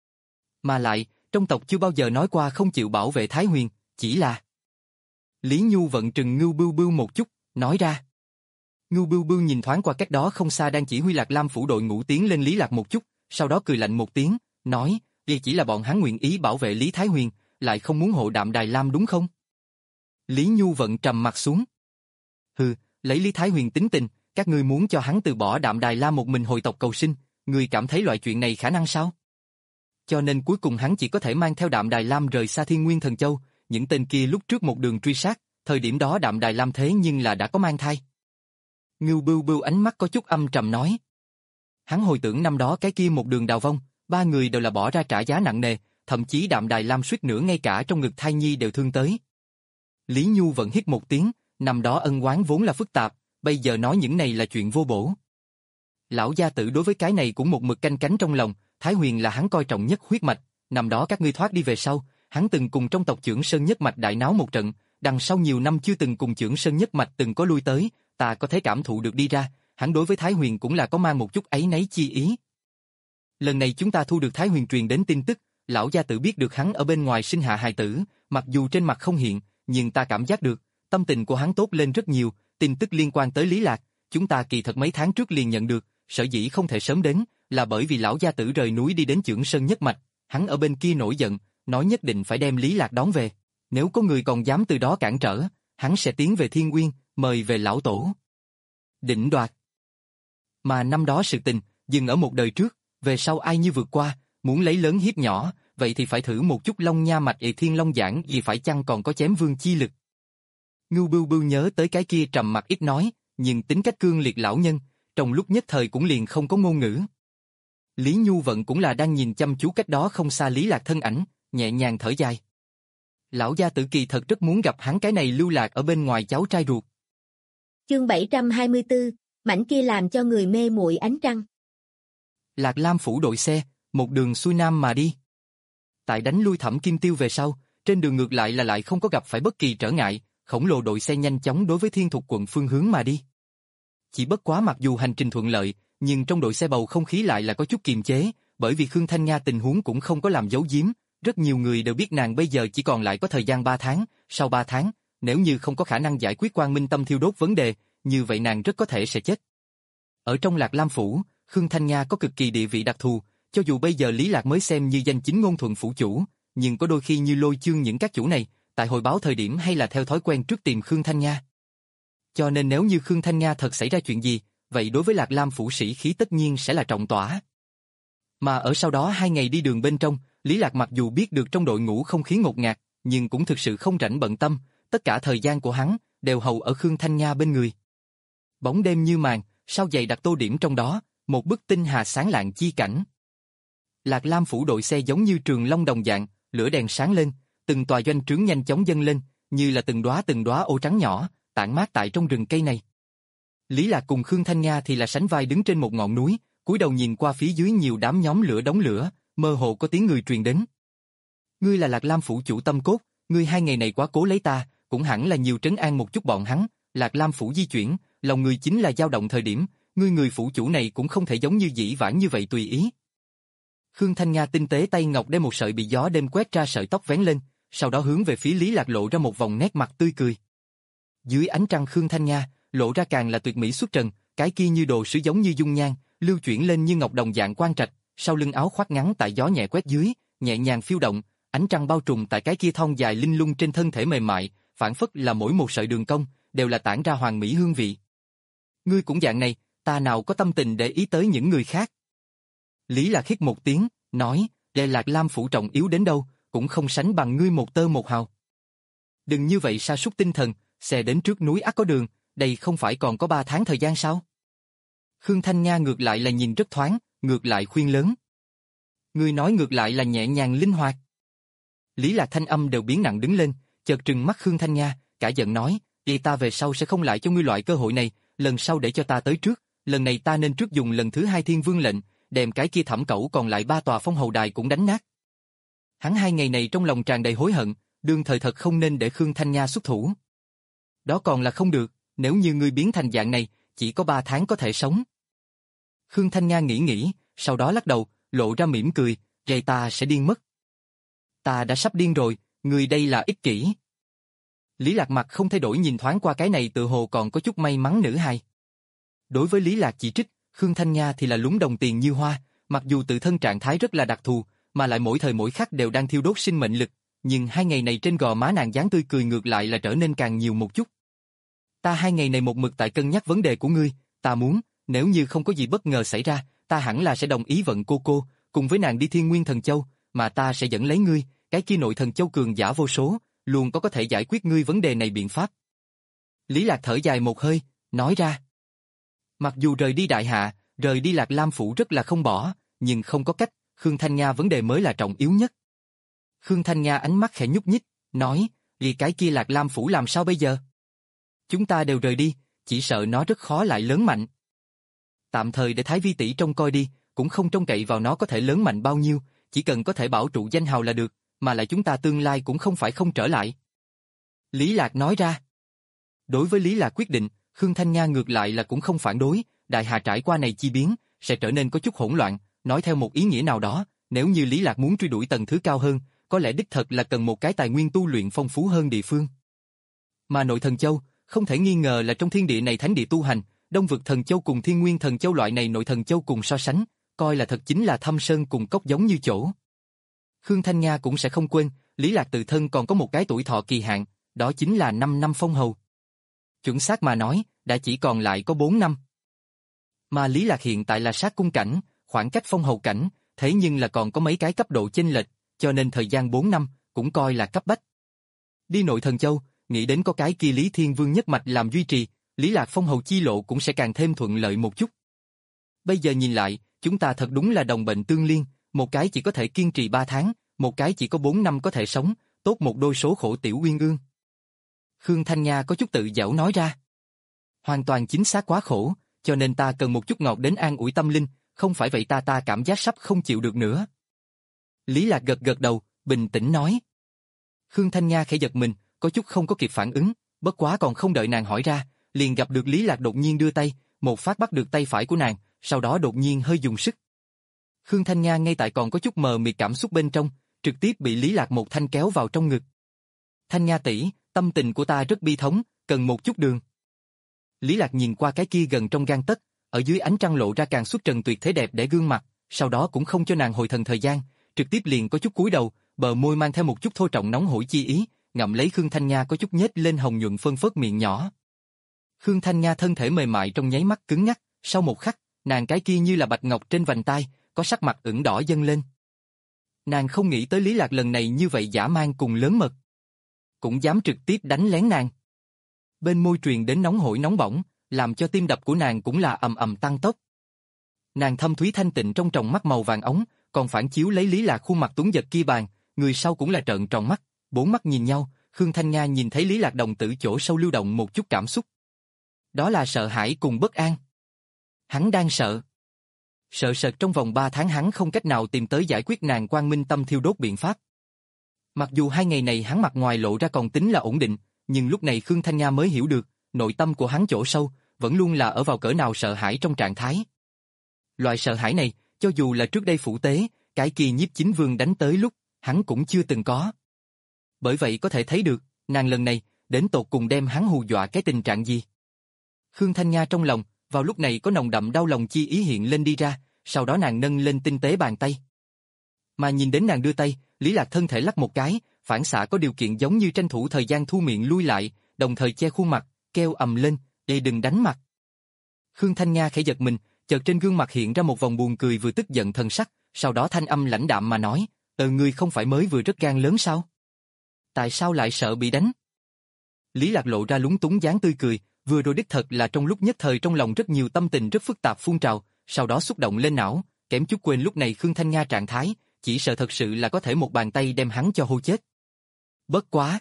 Mà lại, trong tộc chưa bao giờ nói qua không chịu bảo vệ Thái Huyền, chỉ là... Lý Nhu Vận trừng Ngưu Bưu Bưu một chút, nói ra. Ngưu Bưu Bưu nhìn thoáng qua cách đó không xa đang chỉ huy Lạc Lam phủ đội ngũ tiến lên Lý Lạc một chút, sau đó cười lạnh một tiếng, nói, vì chỉ là bọn hắn nguyện ý bảo vệ Lý Thái Huyền, lại không muốn hộ Đạm Đài Lam đúng không? Lý Nhu Vận trầm mặt xuống. Hừ, lấy Lý Thái Huyền tính tình, các ngươi muốn cho hắn từ bỏ Đạm Đài Lam một mình hồi tộc cầu sinh, ngươi cảm thấy loại chuyện này khả năng sao? Cho nên cuối cùng hắn chỉ có thể mang theo Đạm Đài Lam rời xa Thiên Nguyên Thần Châu, những tên kia lúc trước một đường truy sát, thời điểm đó Đạm Đài Lam thế nhưng là đã có mang thai. Ngưu Bưu Bưu ánh mắt có chút âm trầm nói. Hắn hồi tưởng năm đó cái kia một đường đào vong, ba người đều là bỏ ra trả giá nặng nề, thậm chí Đạm Đài Lam suýt nữa ngay cả trong ngực thai nhi đều thương tới. Lý Nhu vẫn hít một tiếng, năm đó ân oán vốn là phức tạp, bây giờ nói những này là chuyện vô bổ. Lão gia tử đối với cái này cũng một mực canh cánh trong lòng, Thái Huyền là hắn coi trọng nhất huyết mạch, năm đó các ngươi thoát đi về sau, hắn từng cùng trong tộc Chưởng Sơn nhất mạch đại náo một trận, đằng sau nhiều năm chưa từng cùng Chưởng Sơn nhất mạch từng có lui tới, ta có thể cảm thụ được đi ra, hắn đối với Thái Huyền cũng là có mang một chút áy náy chi ý. Lần này chúng ta thu được Thái Huyền truyền đến tin tức, lão gia tử biết được hắn ở bên ngoài sinh hạ hài tử, mặc dù trên mặt không hiện, nhưng ta cảm giác được, tâm tình của hắn tốt lên rất nhiều, tin tức liên quan tới Lý Lạc, chúng ta kỳ thật mấy tháng trước liền nhận được, sở dĩ không thể sớm đến, là bởi vì lão gia tử rời núi đi đến Chưởng Sơn nhất mạch, hắn ở bên kia nổi giận, nói nhất định phải đem Lý Lạc đón về, nếu có người còn dám từ đó cản trở, hắn sẽ tiến về Thiên Nguyên, mời về lão tổ. Định đoạt. Mà năm đó sự tình, dừng ở một đời trước, về sau ai như vượt qua, muốn lấy lớn hiếp nhỏ, vậy thì phải thử một chút Long Nha mạch ệ Thiên Long giảng gì phải chăng còn có chém vương chi lực. Ngưu Bưu Bưu nhớ tới cái kia trầm mặc ít nói, nhưng tính cách cương liệt lão nhân, trong lúc nhất thời cũng liền không có ngôn ngữ. Lý Nhu Vận cũng là đang nhìn chăm chú cách đó không xa Lý Lạc thân ảnh, nhẹ nhàng thở dài. Lão gia tử kỳ thật rất muốn gặp hắn cái này lưu lạc ở bên ngoài cháu trai ruột. Chương bảy trăm hai mươi tư, mảnh kia làm cho người mê muội ánh trăng. Lạc Lam phủ đội xe, một đường xuôi nam mà đi. Tại đánh lui Thẩm Kim Tiêu về sau, trên đường ngược lại là lại không có gặp phải bất kỳ trở ngại, khổng lồ đội xe nhanh chóng đối với Thiên Thục quận phương hướng mà đi. Chỉ bất quá mặc dù hành trình thuận lợi, nhưng trong đội xe bầu không khí lại là có chút kiềm chế, bởi vì Khương Thanh Nha tình huống cũng không có làm giấu giếm, rất nhiều người đều biết nàng bây giờ chỉ còn lại có thời gian ba tháng, sau ba tháng, nếu như không có khả năng giải quyết Quang Minh Tâm thiêu đốt vấn đề, như vậy nàng rất có thể sẽ chết. Ở trong Lạc Lam phủ, Khương Thanh Nha có cực kỳ địa vị đặc thù, cho dù bây giờ Lý Lạc mới xem như danh chính ngôn thuận phủ chủ, nhưng có đôi khi như Lôi Chương những các chủ này, tại hồi báo thời điểm hay là theo thói quen trước tìm Khương Thanh Nha. Cho nên nếu như Khương Thanh Nha thật xảy ra chuyện gì, vậy đối với Lạc Lam phủ sĩ khí tất nhiên sẽ là trọng tỏa. Mà ở sau đó hai ngày đi đường bên trong, Lý Lạc mặc dù biết được trong đội ngũ không khí ngột ngạt, nhưng cũng thực sự không rảnh bận tâm, tất cả thời gian của hắn đều hầu ở Khương Thanh Nha bên người. Bóng đêm như màn, sao dày đặc tô điểm trong đó, một bức tinh hà sáng lạng chi cảnh. Lạc Lam phủ đội xe giống như trường long đồng dạng, lửa đèn sáng lên, từng tòa doanh trướng nhanh chóng dâng lên, như là từng đóa từng đóa ô trắng nhỏ, tản mát tại trong rừng cây này. Lý Lạc cùng Khương Thanh Nha thì là sánh vai đứng trên một ngọn núi, cúi đầu nhìn qua phía dưới nhiều đám nhóm lửa đống lửa, mơ hồ có tiếng người truyền đến. Ngươi là Lạc Lam phủ chủ tâm cốt, ngươi hai ngày này quá cố lấy ta, cũng hẳn là nhiều trấn an một chút bọn hắn. Lạc Lam phủ di chuyển, lòng người chính là dao động thời điểm, ngươi người phủ chủ này cũng không thể giống như dĩ vãng như vậy tùy ý. Khương Thanh Nha tinh tế tay ngọc đem một sợi bị gió đêm quét ra sợi tóc vén lên, sau đó hướng về phía Lý Lạc lộ ra một vòng nét mặt tươi cười. Dưới ánh trăng Khương Thanh Nha lộ ra càng là tuyệt mỹ xuất trần, cái kia như đồ sứ giống như dung nhan, lưu chuyển lên như ngọc đồng dạng quan trạch, sau lưng áo khoác ngắn tại gió nhẹ quét dưới, nhẹ nhàng phiêu động, ánh trăng bao trùm tại cái kia thon dài linh lung trên thân thể mềm mại, phảng phất là mỗi một sợi đường cong đều là tản ra hoàng mỹ hương vị. Ngươi cũng dạng này, ta nào có tâm tình để ý tới những người khác. Lý Lạc khít một tiếng, nói, để Lạc Lam phủ trọng yếu đến đâu, cũng không sánh bằng ngươi một tơ một hào. Đừng như vậy sa sút tinh thần, xe đến trước núi ắt có đường, đây không phải còn có ba tháng thời gian sao? Khương Thanh Nha ngược lại là nhìn rất thoáng, ngược lại khuyên lớn. Ngươi nói ngược lại là nhẹ nhàng linh hoạt. Lý Lạc thanh âm đều biến nặng đứng lên, chợt trừng mắt Khương Thanh Nha, cả giận nói, đi ta về sau sẽ không lại cho ngươi loại cơ hội này, lần sau để cho ta tới trước, lần này ta nên trước dùng lần thứ hai Thiên Vương lệnh, đem cái kia Thẩm Cẩu còn lại ba tòa phong hầu đài cũng đánh nát. Hắn hai ngày này trong lòng tràn đầy hối hận, đương thời thật không nên để Khương Thanh Nha xuất thủ. Đó còn là không được, nếu như ngươi biến thành dạng này, chỉ có ba tháng có thể sống. Khương Thanh Nha nghĩ nghĩ, sau đó lắc đầu, lộ ra mỉm cười, rồi ta sẽ điên mất. Ta đã sắp điên rồi, ngươi đây là ích kỷ. Lý Lạc mặt không thay đổi nhìn thoáng qua cái này tự hồ còn có chút may mắn nữ hài. Đối với Lý Lạc chỉ trích, Khương Thanh Nha thì là lúng đồng tiền như hoa, mặc dù tự thân trạng thái rất là đặc thù, mà lại mỗi thời mỗi khắc đều đang thiêu đốt sinh mệnh lực, nhưng hai ngày này trên gò má nàng dáng tươi cười ngược lại là trở nên càng nhiều một chút. Ta hai ngày này một mực tại cân nhắc vấn đề của ngươi, ta muốn, nếu như không có gì bất ngờ xảy ra, ta hẳn là sẽ đồng ý vận cô cô, cùng với nàng đi Thiên Nguyên Thần Châu, mà ta sẽ dẫn lấy ngươi, cái kia nội thần châu cường giả vô số, luôn có có thể giải quyết ngươi vấn đề này biện pháp. Lý Lạc thở dài một hơi, nói ra. Mặc dù rời đi Đại Hạ, rời đi Lạc Lam phủ rất là không bỏ, nhưng không có cách, Khương Thanh Nha vấn đề mới là trọng yếu nhất. Khương Thanh Nha ánh mắt khẽ nhúc nhích, nói, vì cái kia Lạc Lam phủ làm sao bây giờ? Chúng ta đều rời đi, chỉ sợ nó rất khó lại lớn mạnh. Tạm thời để Thái Vi tỷ trông coi đi, cũng không trông cậy vào nó có thể lớn mạnh bao nhiêu, chỉ cần có thể bảo trụ danh hào là được, mà lại chúng ta tương lai cũng không phải không trở lại. Lý Lạc nói ra. Đối với Lý Lạc quyết định, Khương Thanh Nha ngược lại là cũng không phản đối, Đại Hà trải qua này chi biến, sẽ trở nên có chút hỗn loạn, nói theo một ý nghĩa nào đó, nếu như Lý Lạc muốn truy đuổi tầng thứ cao hơn, có lẽ đích thật là cần một cái tài nguyên tu luyện phong phú hơn địa phương. Mà nội thần châu, không thể nghi ngờ là trong thiên địa này thánh địa tu hành, Đông vực thần châu cùng Thiên Nguyên thần châu loại này nội thần châu cùng so sánh, coi là thật chính là thâm sơn cùng cốc giống như chỗ. Khương Thanh Nha cũng sẽ không quên, Lý Lạc tự thân còn có một cái tuổi thọ kỳ hạn, đó chính là năm năm phong hầu. Chuẩn xác mà nói, đã chỉ còn lại có bốn năm. Mà Lý Lạc hiện tại là sát cung cảnh, khoảng cách phong hầu cảnh, thế nhưng là còn có mấy cái cấp độ chênh lệch, cho nên thời gian bốn năm cũng coi là cấp bách. Đi nội thần châu, nghĩ đến có cái kia Lý Thiên Vương nhất mạch làm duy trì, Lý Lạc Phong hầu chi lộ cũng sẽ càng thêm thuận lợi một chút. Bây giờ nhìn lại, chúng ta thật đúng là đồng bệnh tương liên, một cái chỉ có thể kiên trì ba tháng, một cái chỉ có bốn năm có thể sống, tốt một đôi số khổ tiểu uyên ương. Khương Thanh Nha có chút tự giễu nói ra. Hoàn toàn chính xác quá khổ, cho nên ta cần một chút ngọt đến an ủi tâm linh, không phải vậy ta ta cảm giác sắp không chịu được nữa. Lý Lạc gật gật đầu, bình tĩnh nói. Khương Thanh Nha khẽ giật mình, có chút không có kịp phản ứng, bất quá còn không đợi nàng hỏi ra, liền gặp được Lý Lạc đột nhiên đưa tay, một phát bắt được tay phải của nàng, sau đó đột nhiên hơi dùng sức. Khương Thanh Nha ngay tại còn có chút mờ mịt cảm xúc bên trong, trực tiếp bị Lý Lạc một thanh kéo vào trong ngực. Thanh Nha tỷ, tâm tình của ta rất bi thống, cần một chút đường. Lý Lạc nhìn qua cái kia gần trong gang tấc, ở dưới ánh trăng lộ ra càng xuất trần tuyệt thế đẹp để gương mặt, sau đó cũng không cho nàng hồi thần thời gian, trực tiếp liền có chút cúi đầu, bờ môi mang theo một chút thô trọng nóng hổi chi ý, ngậm lấy Khương Thanh Nha có chút nhếch lên hồng nhuận phân phớt miệng nhỏ. Khương Thanh Nha thân thể mềm mại trong nháy mắt cứng ngắc, sau một khắc, nàng cái kia như là bạch ngọc trên vành tai, có sắc mặt ửng đỏ dâng lên. Nàng không nghĩ tới Lý Lạc lần này như vậy dã man cùng lớn mật, cũng dám trực tiếp đánh lén nàng. Bên môi truyền đến nóng hổi nóng bỏng, làm cho tim đập của nàng cũng là ầm ầm tăng tốc. Nàng thâm thúy thanh tịnh trong tròng mắt màu vàng ống, còn phản chiếu lấy Lý Lạc khuôn mặt tuấn giật kia bàn, người sau cũng là trợn tròn mắt, bốn mắt nhìn nhau, Khương Thanh Nha nhìn thấy Lý Lạc đồng tử chỗ sâu lưu động một chút cảm xúc. Đó là sợ hãi cùng bất an. Hắn đang sợ. Sợ sệt trong vòng ba tháng hắn không cách nào tìm tới giải quyết nàng quang minh tâm thiêu đốt biện pháp. Mặc dù hai ngày này hắn mặt ngoài lộ ra còn tính là ổn định, nhưng lúc này Khương Thanh Nha mới hiểu được, nội tâm của hắn chỗ sâu, vẫn luôn là ở vào cỡ nào sợ hãi trong trạng thái. Loại sợ hãi này, cho dù là trước đây phủ tế, cái kỳ nhiếp chính vương đánh tới lúc, hắn cũng chưa từng có. Bởi vậy có thể thấy được, nàng lần này, đến tột cùng đem hắn hù dọa cái tình trạng gì. Khương Thanh Nha trong lòng, vào lúc này có nồng đậm đau lòng chi ý hiện lên đi ra, sau đó nàng nâng lên tinh tế bàn tay. Mà nhìn đến nàng đưa tay, Lý Lạc thân thể lắc một cái, phản xạ có điều kiện giống như tranh thủ thời gian thu miệng lui lại, đồng thời che khuôn mặt, kêu ầm lên, "Ê đừng đánh mặt." Khương Thanh Nha khẽ giật mình, chợt trên gương mặt hiện ra một vòng buồn cười vừa tức giận thần sắc, sau đó thanh âm lãnh đạm mà nói, "Ờ ngươi không phải mới vừa rất gan lớn sao? Tại sao lại sợ bị đánh?" Lý Lạc lộ ra lúng túng dáng tươi cười, vừa rồi đích thật là trong lúc nhất thời trong lòng rất nhiều tâm tình rất phức tạp phun trào, sau đó xúc động lên não, kém chút quên lúc này Khương Thanh Nha trạng thái, chỉ sợ thật sự là có thể một bàn tay đem hắn cho hô chết. Bất quá.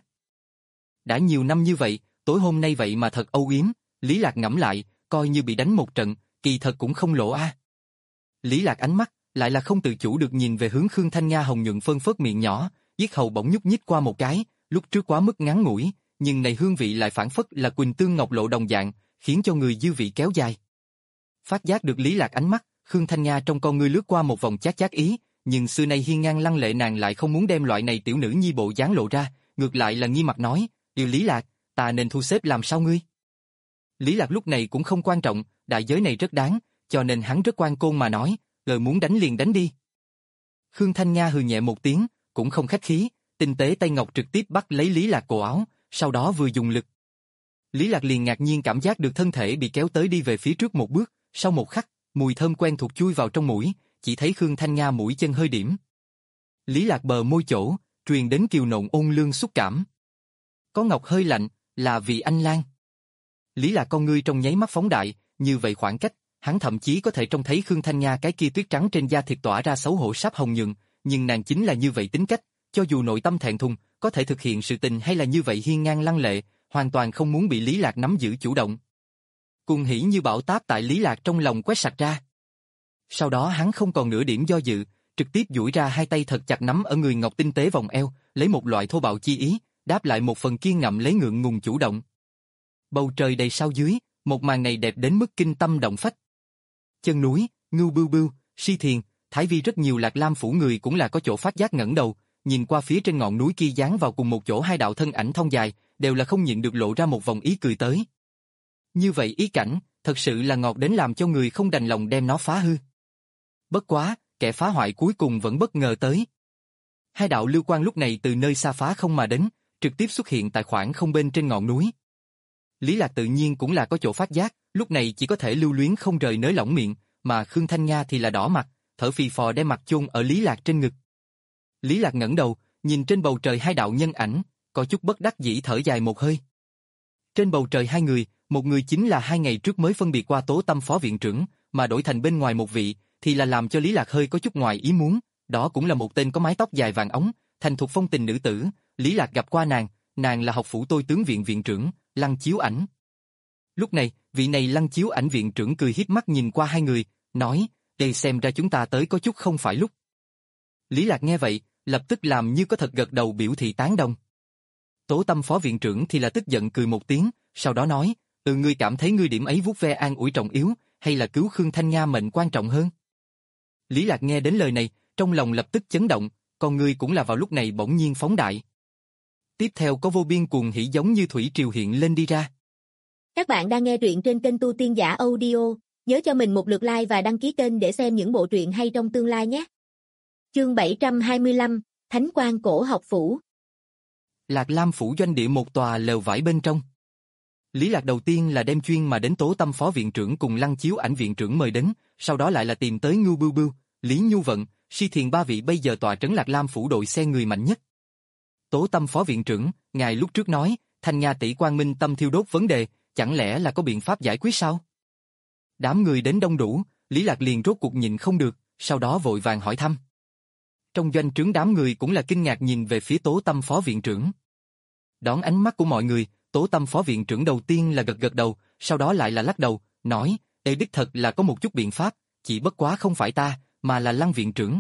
Đã nhiều năm như vậy, tối hôm nay vậy mà thật âu yếm, Lý Lạc ngẫm lại, coi như bị đánh một trận, kỳ thật cũng không lỗ a. Lý Lạc ánh mắt, lại là không tự chủ được nhìn về hướng Khương Thanh Nha hồng nhuận phân phớt miệng nhỏ, yết hầu bỗng nhúc nhích qua một cái, lúc trước quá mức ngắn ngủi, nhưng này hương vị lại phản phất là quỳnh tương ngọc lộ đồng dạng, khiến cho người dư vị kéo dài. Phát giác được Lý Lạc ánh mắt, Khương Thanh Nha trong con ngươi lướt qua một vòng chát chát ý, nhưng xưa nay hiên ngang lăng lệ nàng lại không muốn đem loại này tiểu nữ nhi bộ dáng lộ ra, ngược lại là nghi mặt nói, "Yêu Lý Lạc, ta nên thu xếp làm sao ngươi?" Lý Lạc lúc này cũng không quan trọng, đại giới này rất đáng, cho nên hắn rất quan côn mà nói, "Lời muốn đánh liền đánh đi." Khương Thanh Nha hừ nhẹ một tiếng, cũng không khách khí, tinh tế tay ngọc trực tiếp bắt lấy Lý Lạc cổ áo, sau đó vừa dùng lực. Lý Lạc liền ngạc nhiên cảm giác được thân thể bị kéo tới đi về phía trước một bước, sau một khắc, mùi thơm quen thuộc chui vào trong mũi, chỉ thấy Khương Thanh Nha mũi chân hơi điểm. Lý Lạc bờ môi chỗ, truyền đến kiều nộn ôn lương xúc cảm. Có ngọc hơi lạnh, là vì anh Lan. Lý Lạc con ngươi trong nháy mắt phóng đại, như vậy khoảng cách, hắn thậm chí có thể trông thấy Khương Thanh Nha cái kia tuyết trắng trên da thịt tỏa ra xấu hổ sáp hồng nhuận, nhưng nàng chính là như vậy tính cách, cho dù nội tâm thẹn thùng, có thể thực hiện sự tình hay là như vậy hiên ngang lăng lệ, hoàn toàn không muốn bị Lý Lạc nắm giữ chủ động. Cuồng hỉ như bão táp tại Lý Lạc trong lòng quét sạch ra. Sau đó hắn không còn nửa điểm do dự, trực tiếp duỗi ra hai tay thật chặt nắm ở người ngọc tinh tế vòng eo, lấy một loại thô bạo chi ý, đáp lại một phần kiên ngậm lấy ngượng ngùng chủ động. Bầu trời đầy sao dưới, một màn này đẹp đến mức kinh tâm động phách. Chân núi, Ngưu Bưu Bưu, Si Thiền, Thái Vi rất nhiều Lạc Lam phủ người cũng là có chỗ phát giác ngẩng đầu, nhìn qua phía trên ngọn núi kia dán vào cùng một chỗ hai đạo thân ảnh thon dài, đều là không nhịn được lộ ra một vòng ý cười tới. Như vậy ý cảnh, thật sự là ngọt đến làm cho người không đành lòng đem nó phá hư. Bất quá, kẻ phá hoại cuối cùng vẫn bất ngờ tới. Hai đạo lưu quang lúc này từ nơi xa phá không mà đến, trực tiếp xuất hiện tại khoảng không bên trên ngọn núi. Lý Lạc tự nhiên cũng là có chỗ phát giác, lúc này chỉ có thể lưu luyến không rời nới lỏng miệng, mà Khương Thanh Nha thì là đỏ mặt, thở phì phò đem mặt chôn ở Lý Lạc trên ngực. Lý Lạc ngẩng đầu, nhìn trên bầu trời hai đạo nhân ảnh, có chút bất đắc dĩ thở dài một hơi. Trên bầu trời hai người, một người chính là hai ngày trước mới phân biệt qua Tố Tâm phó viện trưởng, mà đổi thành bên ngoài một vị, thì là làm cho Lý Lạc hơi có chút ngoài ý muốn, đó cũng là một tên có mái tóc dài vàng óng, thành thục phong tình nữ tử, Lý Lạc gặp qua nàng, nàng là học phủ Tôi tướng viện viện trưởng, Lăng Chiếu Ảnh. Lúc này, vị này Lăng Chiếu Ảnh viện trưởng cười hiếp mắt nhìn qua hai người, nói, đây xem ra chúng ta tới có chút không phải lúc. Lý Lạc nghe vậy, lập tức làm như có thật gật đầu biểu thị tán đồng. Tố Tâm phó viện trưởng thì là tức giận cười một tiếng, sau đó nói, từ ngươi cảm thấy ngươi điểm ấy vuốt ve an ủi trọng yếu, hay là cứu Khương Thanh Nga mệnh quan trọng hơn? Lý Lạc nghe đến lời này, trong lòng lập tức chấn động, còn ngươi cũng là vào lúc này bỗng nhiên phóng đại. Tiếp theo có vô biên cuồng hỉ giống như thủy triều hiện lên đi ra. Các bạn đang nghe truyện trên kênh Tu Tiên Giả Audio, nhớ cho mình một lượt like và đăng ký kênh để xem những bộ truyện hay trong tương lai nhé. Chương bảy trăm hai mươi lăm, Thánh Quan Cổ Học Phủ. Lạc Lam phủ doanh địa một tòa lều vải bên trong. Lý Lạc đầu tiên là đem chuyên mà đến Tố Tâm phó viện trưởng cùng Lăng Chiếu Ảnh viện trưởng mời đến, sau đó lại là tìm tới Ngưu Bưu Bưu, Lý Nhu Vận, Si Thiền ba vị bây giờ tòa trấn Lạc Lam phủ đội xe người mạnh nhất. Tố Tâm phó viện trưởng, ngài lúc trước nói, Thanh Nga tỷ quang minh tâm thiêu đốt vấn đề, chẳng lẽ là có biện pháp giải quyết sao? Đám người đến đông đủ, Lý Lạc liền rốt cuộc nhịn không được, sau đó vội vàng hỏi thăm. Trong doanh trướng đám người cũng là kinh ngạc nhìn về phía Tố Tâm phó viện trưởng. Đón ánh mắt của mọi người, Tố Tâm phó viện trưởng đầu tiên là gật gật đầu, sau đó lại là lắc đầu, nói, đây đích thật là có một chút biện pháp, chỉ bất quá không phải ta, mà là Lăng viện trưởng.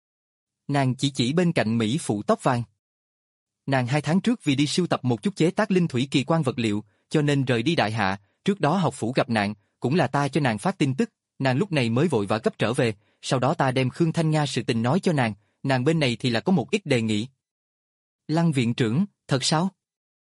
Nàng chỉ chỉ bên cạnh Mỹ phụ tóc vàng. Nàng hai tháng trước vì đi sưu tập một chút chế tác linh thủy kỳ quan vật liệu, cho nên rời đi đại hạ, trước đó học phủ gặp nạn, cũng là ta cho nàng phát tin tức, nàng lúc này mới vội vã gấp trở về, sau đó ta đem Khương Thanh Nga sự tình nói cho nàng, nàng bên này thì là có một ít đề nghị. Lăng viện trưởng, thật sao?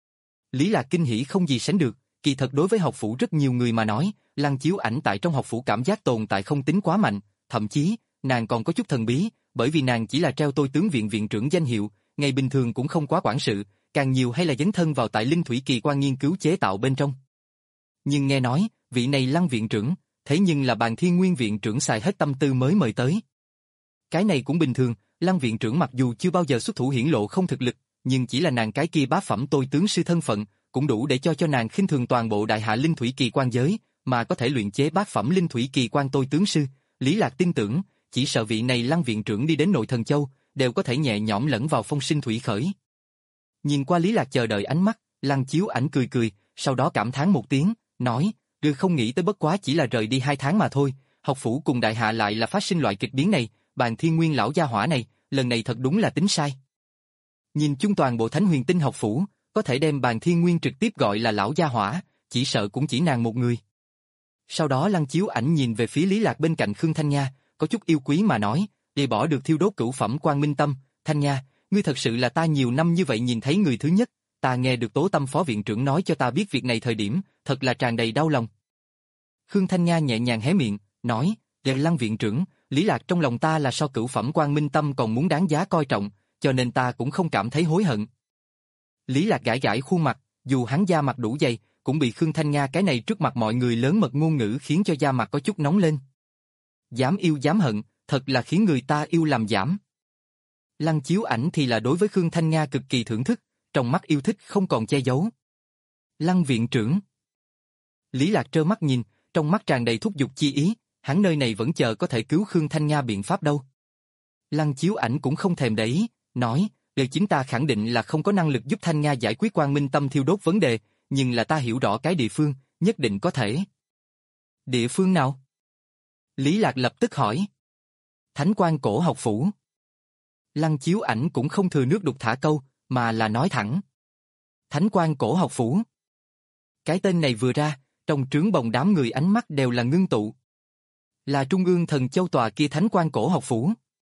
Lý Lạc kinh hỉ không gì sánh được, kỳ thật đối với học phủ rất nhiều người mà nói, Lăng Chiếu Ảnh tại trong học phủ cảm giác tồn tại không tính quá mạnh, thậm chí, nàng còn có chút thần bí, bởi vì nàng chỉ là treo Tôi tướng viện viện trưởng danh hiệu, ngày bình thường cũng không quá quản sự, càng nhiều hay là dấn thân vào tại linh thủy kỳ quan nghiên cứu chế tạo bên trong. Nhưng nghe nói, vị này Lăng viện trưởng, thế nhưng là Bàn Thiên Nguyên viện trưởng xài hết tâm tư mới mời tới. Cái này cũng bình thường, Lăng viện trưởng mặc dù chưa bao giờ xuất thủ hiển lộ không thực lực, nhưng chỉ là nàng cái kia bá phẩm Tôi tướng sư thân phận, cũng đủ để cho cho nàng khinh thường toàn bộ đại hạ linh thủy kỳ quan giới, mà có thể luyện chế bát phẩm linh thủy kỳ quan Tôi tướng sư. Lý Lạc tin tưởng, chỉ sợ vị này Lăng viện trưởng đi đến Nội Thần Châu, đều có thể nhẹ nhõm lẫn vào phong sinh thủy khởi. Nhìn qua Lý Lạc chờ đợi ánh mắt, Lăng Chiếu Ảnh cười cười, sau đó cảm thán một tiếng, nói, đưa không nghĩ tới bất quá chỉ là rời đi hai tháng mà thôi, học phủ cùng đại hạ lại là phát sinh loại kịch biến này, Bàn Thiên Nguyên lão gia hỏa này, lần này thật đúng là tính sai. Nhìn chung toàn bộ Thánh Huyền Tinh học phủ, có thể đem Bàn Thiên Nguyên trực tiếp gọi là lão gia hỏa, chỉ sợ cũng chỉ nàng một người. Sau đó Lăng Chiếu Ảnh nhìn về phía Lý Lạc bên cạnh Khương Thanh Nga, có chút yêu quý mà nói, để bỏ được thiêu đốt cửu phẩm Quang Minh Tâm, Thanh Nga, ngươi thật sự là ta nhiều năm như vậy nhìn thấy người thứ nhất, ta nghe được Tố Tâm phó viện trưởng nói cho ta biết việc này thời điểm, thật là tràn đầy đau lòng. Khương Thanh Nga nhẹ nhàng hé miệng, nói, để Lăng viện trưởng, Lý Lạc trong lòng ta là so cửu phẩm Quang Minh Tâm còn muốn đáng giá coi trọng, cho nên ta cũng không cảm thấy hối hận. Lý Lạc gãi gãi khuôn mặt, dù hắn da mặt đủ dày, cũng bị Khương Thanh Nga cái này trước mặt mọi người lớn mật ngôn ngữ khiến cho da mặt có chút nóng lên. Dám yêu dám hận, thật là khiến người ta yêu làm giảm. Lăng Chiếu Ảnh thì là đối với Khương Thanh Nga cực kỳ thưởng thức, trong mắt yêu thích không còn che giấu. Lăng viện trưởng. Lý Lạc trơ mắt nhìn, trong mắt tràn đầy thúc giục chi ý, hắn nơi này vẫn chờ có thể cứu Khương Thanh Nga biện pháp đâu. Lăng Chiếu Ảnh cũng không thèm để ý, nói, để chính ta khẳng định là không có năng lực giúp Thanh Nga giải quyết Quang Minh Tâm thiêu đốt vấn đề, nhưng là ta hiểu rõ cái địa phương, nhất định có thể. Địa phương nào? Lý Lạc lập tức hỏi. Thánh Quan Cổ Học Phủ. Lăng Chiếu Ảnh cũng không thừa nước đục thả câu, mà là nói thẳng. Thánh Quan Cổ Học Phủ. Cái tên này vừa ra, trong trướng bồng đám người ánh mắt đều là ngưng tụ. Là Trung ương Thần Châu tòa kia Thánh Quan Cổ Học Phủ.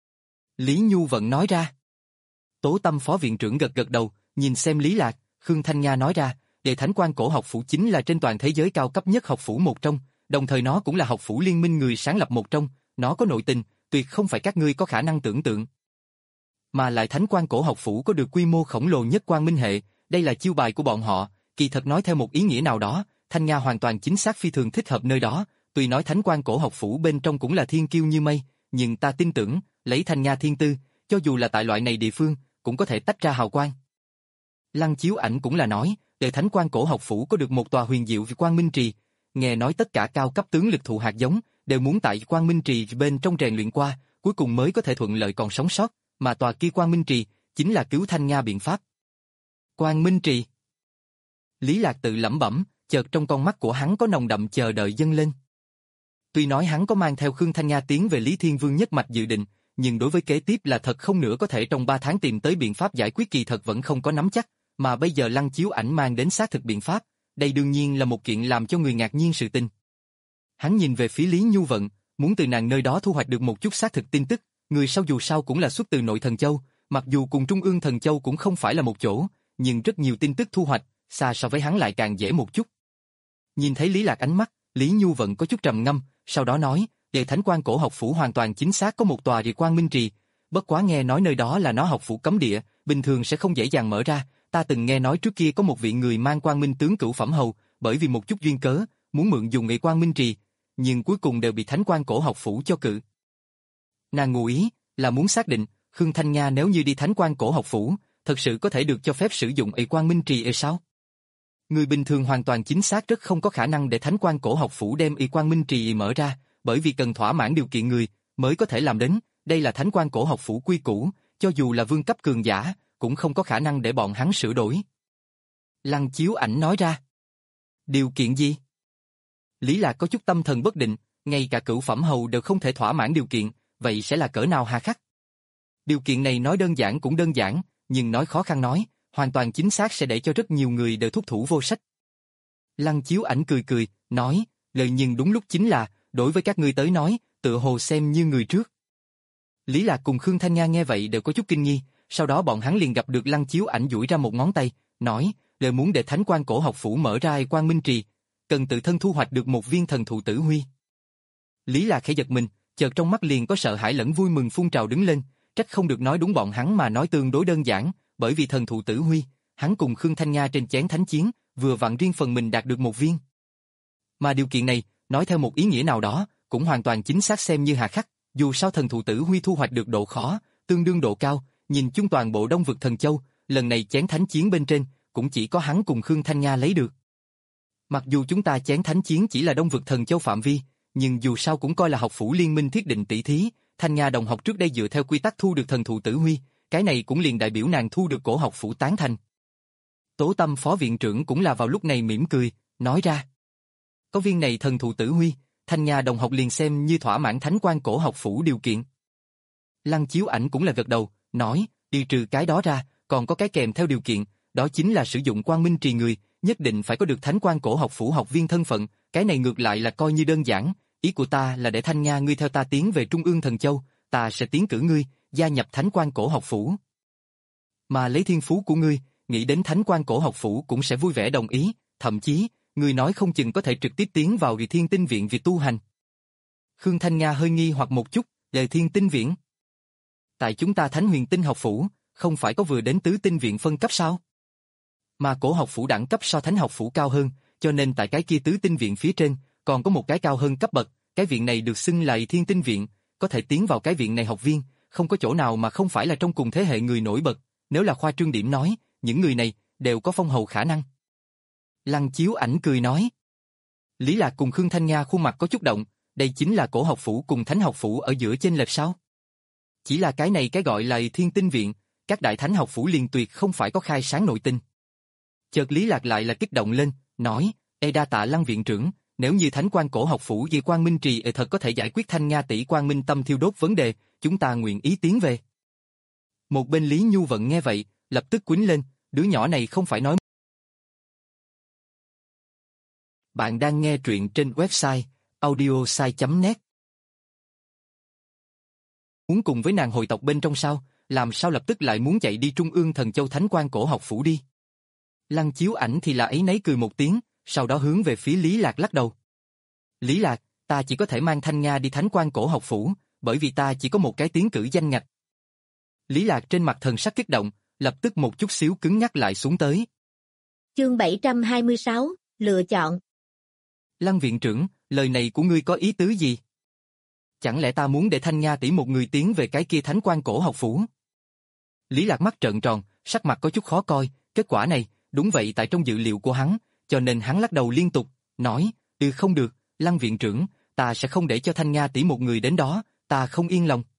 Lý Nhu Vận nói ra. Tố Tâm phó viện trưởng gật gật đầu, nhìn xem Lý Lạc, Khương Thanh Nga nói ra, để Thánh Quan Cổ Học Phủ chính là trên toàn thế giới cao cấp nhất học phủ một trong, đồng thời nó cũng là học phủ liên minh người sáng lập một trong, nó có nội tình, tuyệt không phải các ngươi có khả năng tưởng tượng. Mà lại Thánh Quan Cổ Học Phủ có được quy mô khổng lồ nhất Quang Minh hệ, đây là chiêu bài của bọn họ, kỳ thật nói theo một ý nghĩa nào đó, Thanh Nga hoàn toàn chính xác phi thường thích hợp nơi đó, tuy nói Thánh Quan Cổ Học Phủ bên trong cũng là thiên kiêu như mây, nhưng ta tin tưởng, lấy Thanh Nga thiên tư, cho dù là tại loại này địa phương, cũng có thể tách ra hào quang. Lăng Chiếu Ảnh cũng là nói, để Thánh Quan Cổ Học Phủ có được một tòa huyền diệu Quang Minh Trì, nghe nói tất cả cao cấp tướng lực thụ hạt giống đều muốn tại Quang Minh Trì bên trong rèn luyện qua, cuối cùng mới có thể thuận lợi còn sống sót, mà tòa kia Quang Minh Trì chính là cứu Thanh Nga biện pháp. Quang Minh Trì. Lý Lạc tự lẩm bẩm, chợt trong con mắt của hắn có nồng đậm chờ đợi dâng lên. Tuy nói hắn có mang theo Khương Thanh Nga tiến về Lý Thiên Vương nhất mạch dự định, nhưng đối với kế tiếp là thật không nữa có thể trong ba tháng tìm tới biện pháp giải quyết kỳ thật vẫn không có nắm chắc, mà bây giờ Lăng Chiếu Ảnh mang đến xác thực biện pháp, đây đương nhiên là một kiện làm cho người ngạc nhiên sự tình. Hắn nhìn về phía Lý Nhu Vận, muốn từ nàng nơi đó thu hoạch được một chút xác thực tin tức, người sau dù sao cũng là xuất từ nội thần châu, mặc dù cùng Trung ương thần châu cũng không phải là một chỗ, nhưng rất nhiều tin tức thu hoạch, xa so với hắn lại càng dễ một chút. Nhìn thấy Lý Lạc ánh mắt, Lý Nhu Vận có chút trầm ngâm, sau đó nói, Đệ Thánh Quan Cổ Học Phủ hoàn toàn chính xác có một tòa địa Quang Minh Trì, bất quá nghe nói nơi đó là nó học phủ cấm địa, bình thường sẽ không dễ dàng mở ra, ta từng nghe nói trước kia có một vị người mang Quang Minh tướng cửu phẩm hầu, bởi vì một chút duyên cớ, muốn mượn dùng nghị Quang Minh Trì, nhưng cuối cùng đều bị Thánh Quan Cổ Học Phủ cho cự. Nàng ngụ ý là muốn xác định, Khương Thanh Nga nếu như đi Thánh Quan Cổ Học Phủ, thật sự có thể được cho phép sử dụng nghị Quang Minh Trì hay sao? Người bình thường hoàn toàn chính xác rất không có khả năng để Thánh Quan Cổ Học Phủ đem y Quang Minh Trì mở ra, bởi vì cần thỏa mãn điều kiện người mới có thể làm đến, đây là Thánh Quan Cổ Học Phủ quy củ, cho dù là vương cấp cường giả, cũng không có khả năng để bọn hắn sửa đổi. Lăng Chiếu Ảnh nói ra. Điều kiện gì? Lý Lạc có chút tâm thần bất định, ngay cả cửu phẩm hầu đều không thể thỏa mãn điều kiện, vậy sẽ là cỡ nào hà khắc? Điều kiện này nói đơn giản cũng đơn giản, nhưng nói khó khăn nói, hoàn toàn chính xác sẽ để cho rất nhiều người đều thúc thủ vô sách. Lăng Chiếu Ảnh cười cười, nói, lời nhưng đúng lúc chính là, đối với các ngươi tới nói, tựa hồ xem như người trước. Lý Lạc cùng Khương Thanh Nga nghe vậy đều có chút kinh nghi, sau đó bọn hắn liền gặp được Lăng Chiếu Ảnh duỗi ra một ngón tay, nói, đều muốn để Thánh Quan Cổ Học Phủ mở ra Quang Minh Trì, cần tự thân thu hoạch được một viên thần thụ tử huy. Lý Lạc khẽ giật mình, chợt trong mắt liền có sợ hãi lẫn vui mừng phun trào đứng lên, trách không được nói đúng bọn hắn mà nói tương đối đơn giản, bởi vì thần thụ tử huy, hắn cùng Khương Thanh Nga trên chén thánh chiến, vừa vặn riêng phần mình đạt được một viên. Mà điều kiện này, nói theo một ý nghĩa nào đó, cũng hoàn toàn chính xác xem như hà khắc, dù sao thần thụ tử huy thu hoạch được độ khó, tương đương độ cao, nhìn chung toàn bộ Đông vực thần châu, lần này chén thánh chiến bên trên, cũng chỉ có hắn cùng Khương Thanh Nga lấy được. Mặc dù chúng ta chén thánh chiến chỉ là Đông vực thần châu phạm vi, nhưng dù sao cũng coi là học phủ liên minh thiết định tỷ thí, Thanh Nga đồng học trước đây dựa theo quy tắc thu được thần thụ tử huy, cái này cũng liền đại biểu nàng thu được cổ học phủ tán thành. Tố Tâm phó viện trưởng cũng là vào lúc này mỉm cười, nói ra. Có viên này thần thụ tử huy, Thanh Nga đồng học liền xem như thỏa mãn Thánh Quan Cổ Học Phủ điều kiện. Lăng Chiếu Ảnh cũng là gật đầu, nói, đi trừ cái đó ra, còn có cái kèm theo điều kiện, đó chính là sử dụng Quang Minh Trì người, nhất định phải có được Thánh Quan Cổ Học Phủ học viên thân phận, cái này ngược lại là coi như đơn giản, ý của ta là để Thanh Nga ngươi theo ta tiến về Trung ương Thần Châu, ta sẽ tiến cử ngươi, gia nhập Thánh Quan Cổ Học Phủ. Mà lấy thiên phú của ngươi, nghĩ đến Thánh Quan Cổ Học Phủ cũng sẽ vui vẻ đồng ý, thậm chí, ngươi nói không chừng có thể trực tiếp tiến vào Địa Thiên Tinh Viện vì tu hành. Khương Thanh Nga hơi nghi hoặc một chút, Địa Thiên Tinh Viện. Tại chúng ta Thánh Huyền Tinh Học Phủ, không phải có vừa đến tứ tinh viện phân cấp sao? Mà Cổ Học Phủ đẳng cấp so Thánh Học Phủ cao hơn, cho nên tại cái kia tứ tinh viện phía trên, còn có một cái cao hơn cấp bậc, cái viện này được xưng là Địa Thiên Tinh Viện, có thể tiến vào cái viện này học viên, không có chỗ nào mà không phải là trong cùng thế hệ người nổi bật, nếu là khoa trương điểm nói, những người này đều có phong hầu khả năng. Lăng Chiếu Ảnh cười nói. Lý Lạc cùng Khương Thanh Nga khuôn mặt có chút động, đây chính là Cổ Học Phủ cùng Thánh Học Phủ ở giữa chênh lệch sao? Chỉ là cái này cái gọi là Thiên Tinh Viện, các đại Thánh Học Phủ liền tuyệt không phải có khai sáng nội tinh. Chợt Lý Lạc lại là kích động lên, nói, ê đa tạ Lăng viện trưởng, nếu như Thánh Quan Cổ Học Phủ vì Quang Minh Trì thật có thể giải quyết Thanh Nga tỷ Quang Minh tâm thiêu đốt vấn đề, chúng ta nguyện ý tiến về. Một bên Lý Nhu Vận nghe vậy, lập tức quýnh lên, đứa nhỏ này không phải nói. Bạn đang nghe truyện trên website audiosai chấm net. Muốn cùng với nàng hồi tộc bên trong sao, làm sao lập tức lại muốn chạy đi Trung ương Thần Châu Thánh Quan Cổ Học Phủ đi. Lăng Chiếu Ảnh thì là ấy nấy cười một tiếng, sau đó hướng về phía Lý Lạc lắc đầu. Lý Lạc, ta chỉ có thể mang Thanh Nga đi Thánh Quan Cổ Học Phủ, bởi vì ta chỉ có một cái tiến cử danh ngạch. Lý Lạc trên mặt thần sắc kích động, lập tức một chút xíu cứng nhắc lại xuống tới. Chương bảy trăm hai mươi sáu, lựa chọn. Lăng viện trưởng, lời này của ngươi có ý tứ gì? Chẳng lẽ ta muốn để Thanh Nga tỷ một người tiến về cái kia Thánh Quan Cổ Học Phủ? Lý Lạc mắt trợn tròn, sắc mặt có chút khó coi, kết quả này, đúng vậy tại trong dự liệu của hắn, cho nên hắn lắc đầu liên tục, nói, ừ không được, Lăng viện trưởng, ta sẽ không để cho Thanh Nga tỷ một người đến đó, ta không yên lòng.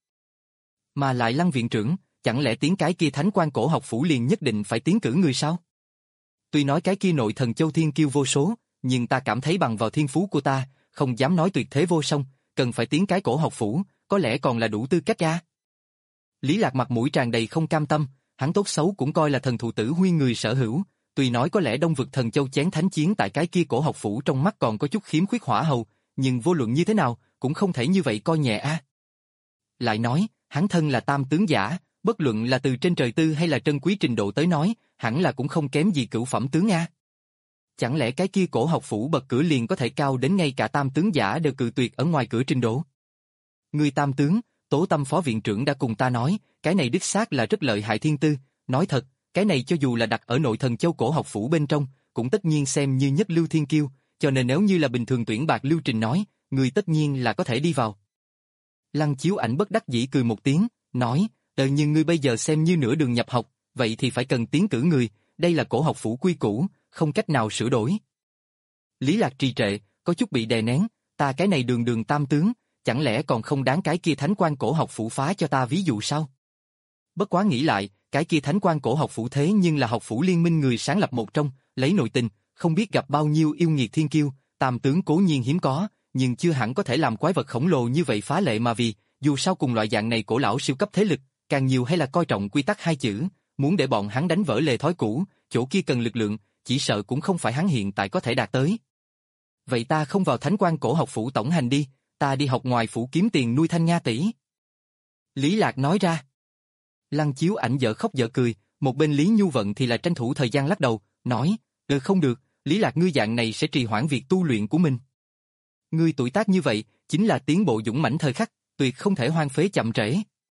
Mà lại Lăng viện trưởng, chẳng lẽ tiến cái kia thánh quan cổ học phủ liền nhất định phải tiến cử người sao? Tuy nói cái kia nội thần châu thiên kiêu vô số, nhưng ta cảm thấy bằng vào thiên phú của ta, không dám nói tuyệt thế vô song, cần phải tiến cái cổ học phủ, có lẽ còn là đủ tư cách ra. Lý Lạc mặt mũi tràn đầy không cam tâm, hắn tốt xấu cũng coi là thần thụ tử huy người sở hữu, tuy nói có lẽ Đông vực thần châu chén thánh chiến tại cái kia cổ học phủ trong mắt còn có chút khiếm khuyết hỏa hầu, nhưng vô luận như thế nào, cũng không thể như vậy coi nhẹ a. Lại nói, hắn thân là tam tướng giả, bất luận là từ trên trời tư hay là trân quý trình độ tới nói, hẳn là cũng không kém gì cửu phẩm tướng a. Chẳng lẽ cái kia cổ học phủ bậc cửa liền có thể cao đến ngay cả tam tướng giả đều cự tuyệt ở ngoài cửa trình độ? Người tam tướng, Tố Tâm phó viện trưởng đã cùng ta nói, cái này đích xác là rất lợi hại thiên tư, nói thật, cái này cho dù là đặt ở nội thần châu cổ học phủ bên trong, cũng tất nhiên xem như nhất lưu thiên kiêu, cho nên nếu như là bình thường tuyển bạc lưu trình nói, người tất nhiên là có thể đi vào. Lăng Chiếu Ảnh bất đắc dĩ cười một tiếng, nói, ờ nhưng ngươi bây giờ xem như nửa đường nhập học, vậy thì phải cần tiến cử người, đây là cổ học phủ quy củ, không cách nào sửa đổi. Lý Lạc trì trệ, có chút bị đè nén, ta cái này đường đường tam tướng, chẳng lẽ còn không đáng cái kia thánh quan cổ học phủ phá cho ta ví dụ sao? Bất quá nghĩ lại, cái kia thánh quan cổ học phủ thế nhưng là học phủ liên minh người sáng lập một trong, lấy nội tình, không biết gặp bao nhiêu yêu nghiệt thiên kiêu, tam tướng cố nhiên hiếm có, nhưng chưa hẳn có thể làm quái vật khổng lồ như vậy phá lệ mà vì, dù sao cùng loại dạng này cổ lão siêu cấp thế lực, càng nhiều hay là coi trọng quy tắc hai chữ, muốn để bọn hắn đánh vỡ lề thói cũ, chỗ kia cần lực lượng, chỉ sợ cũng không phải hắn hiện tại có thể đạt tới. Vậy ta không vào thánh quan cổ học phủ tổng hành đi, ta đi học ngoài phủ kiếm tiền nuôi Thanh Nga tỷ. Lý Lạc nói ra. Lăng Chiếu Ảnh dở khóc dở cười, một bên Lý Nhu Vận thì là tranh thủ thời gian lắc đầu, nói, ừ không được, Lý Lạc ngươi dạng này sẽ trì hoãn việc tu luyện của mình. Ngươi tuổi tác như vậy, chính là tiến bộ dũng mãnh thời khắc, tuyệt không thể hoang phế chậm trễ.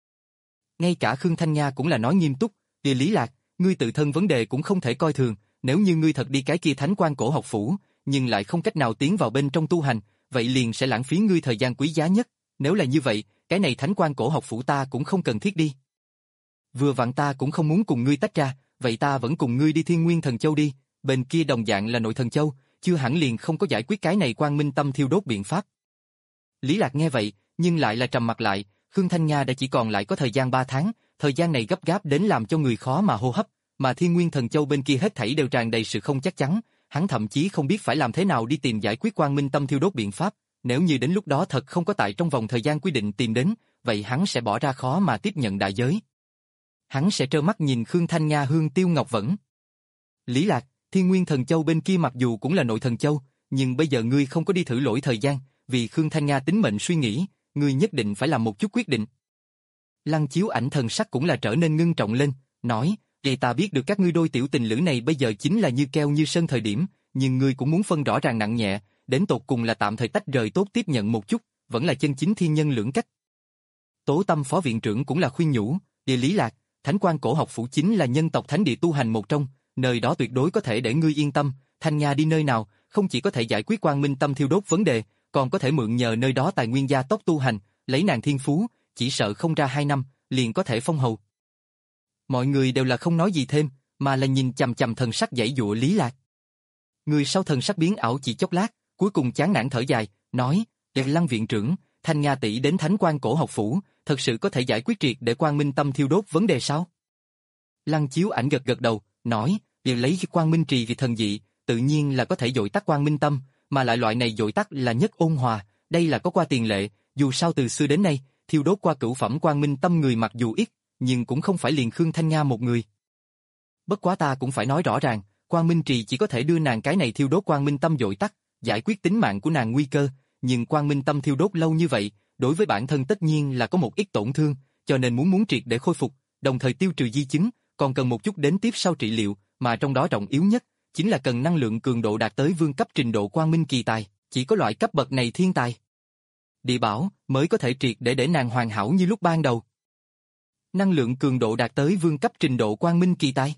Ngay cả Khương Thanh Nga cũng là nói nghiêm túc, địa Lý Lạc, ngươi tự thân vấn đề cũng không thể coi thường, nếu như ngươi thật đi cái kia thánh quan cổ học phủ, nhưng lại không cách nào tiến vào bên trong tu hành, vậy liền sẽ lãng phí ngươi thời gian quý giá nhất, nếu là như vậy, cái này thánh quan cổ học phủ ta cũng không cần thiết đi. Vừa vặn ta cũng không muốn cùng ngươi tách ra, vậy ta vẫn cùng ngươi đi Thiên Nguyên Thần Châu đi, bên kia đồng dạng là nội thần châu, chưa hẳn liền không có giải quyết cái này Quang Minh Tâm thiêu đốt biện pháp. Lý Lạc nghe vậy, nhưng lại là trầm mặt lại, Khương Thanh Nga đã chỉ còn lại có thời gian ba tháng, thời gian này gấp gáp đến làm cho người khó mà hô hấp, mà Thiên Nguyên Thần Châu bên kia hết thảy đều tràn đầy sự không chắc chắn, hắn thậm chí không biết phải làm thế nào đi tìm giải quyết Quang Minh Tâm thiêu đốt biện pháp, nếu như đến lúc đó thật không có tại trong vòng thời gian quy định tìm đến, vậy hắn sẽ bỏ ra khó mà tiếp nhận đại giới. Hắn sẽ trơ mắt nhìn Khương Thanh Nga hương tiêu ngọc vẫn. Lý Lạc, Thiên Nguyên Thần Châu bên kia mặc dù cũng là nội thần châu, nhưng bây giờ ngươi không có đi thử lỗi thời gian, vì Khương Thanh Nga tính mệnh suy nghĩ, ngươi nhất định phải làm một chút quyết định. Lăng Chiếu Ảnh thần sắc cũng là trở nên ngưng trọng lên, nói, vậy ta biết được các ngươi đôi tiểu tình lữ này bây giờ chính là như keo như sơn thời điểm, nhưng ngươi cũng muốn phân rõ ràng nặng nhẹ, đến tột cùng là tạm thời tách rời tốt tiếp nhận một chút, vẫn là chân chính thiên nhân lưỡng cách. Tố Tâm phó viện trưởng cũng là khuyên nhủ, địa Lý Lạc, Thánh Quan cổ học phủ chính là nhân tộc thánh địa tu hành một trong, nơi đó tuyệt đối có thể để ngươi yên tâm, Thanh Nga đi nơi nào, không chỉ có thể giải quyết Quang Minh Tâm thiêu đốt vấn đề, còn có thể mượn nhờ nơi đó tài nguyên gia tốc tu hành, lấy nàng thiên phú, chỉ sợ không ra hai năm, liền có thể phong hầu. Mọi người đều là không nói gì thêm, mà là nhìn chằm chằm thần sắc giãy giụa Lý Lạc. Người sau thần sắc biến ảo chỉ chốc lát, cuối cùng chán nản thở dài, nói, Đệ Lăng viện trưởng, Thanh Nga tỷ đến Thánh Quan cổ học phủ, thật sự có thể giải quyết triệt để Quang Minh Tâm thiêu đốt vấn đề sao? Lăng Chiếu Ảnh gật gật đầu, nói, đều lấy Quang Minh trì vì thần dị, tự nhiên là có thể dội tắt Quang Minh Tâm, mà lại loại này dội tắt là nhất ôn hòa, đây là có qua tiền lệ, dù sao từ xưa đến nay, thiêu đốt qua cửu phẩm Quang Minh Tâm người mặc dù ít, nhưng cũng không phải liền Khương Thanh Nga một người. Bất quá ta cũng phải nói rõ ràng, Quang Minh trì chỉ có thể đưa nàng cái này thiêu đốt Quang Minh Tâm dội tắt, giải quyết tính mạng của nàng nguy cơ, nhưng Quang Minh Tâm thiêu đốt lâu như vậy, đối với bản thân tất nhiên là có một ít tổn thương, cho nên muốn muốn triệt để khôi phục, đồng thời tiêu trừ di chứng, còn cần một chút đến tiếp sau trị liệu, mà trong đó trọng yếu nhất chính là cần năng lượng cường độ đạt tới vương cấp trình độ Quang Minh kỳ tài, chỉ có loại cấp bậc này thiên tài, địa bảo mới có thể triệt để để nàng hoàn hảo như lúc ban đầu. Năng lượng cường độ đạt tới vương cấp trình độ Quang Minh kỳ tài.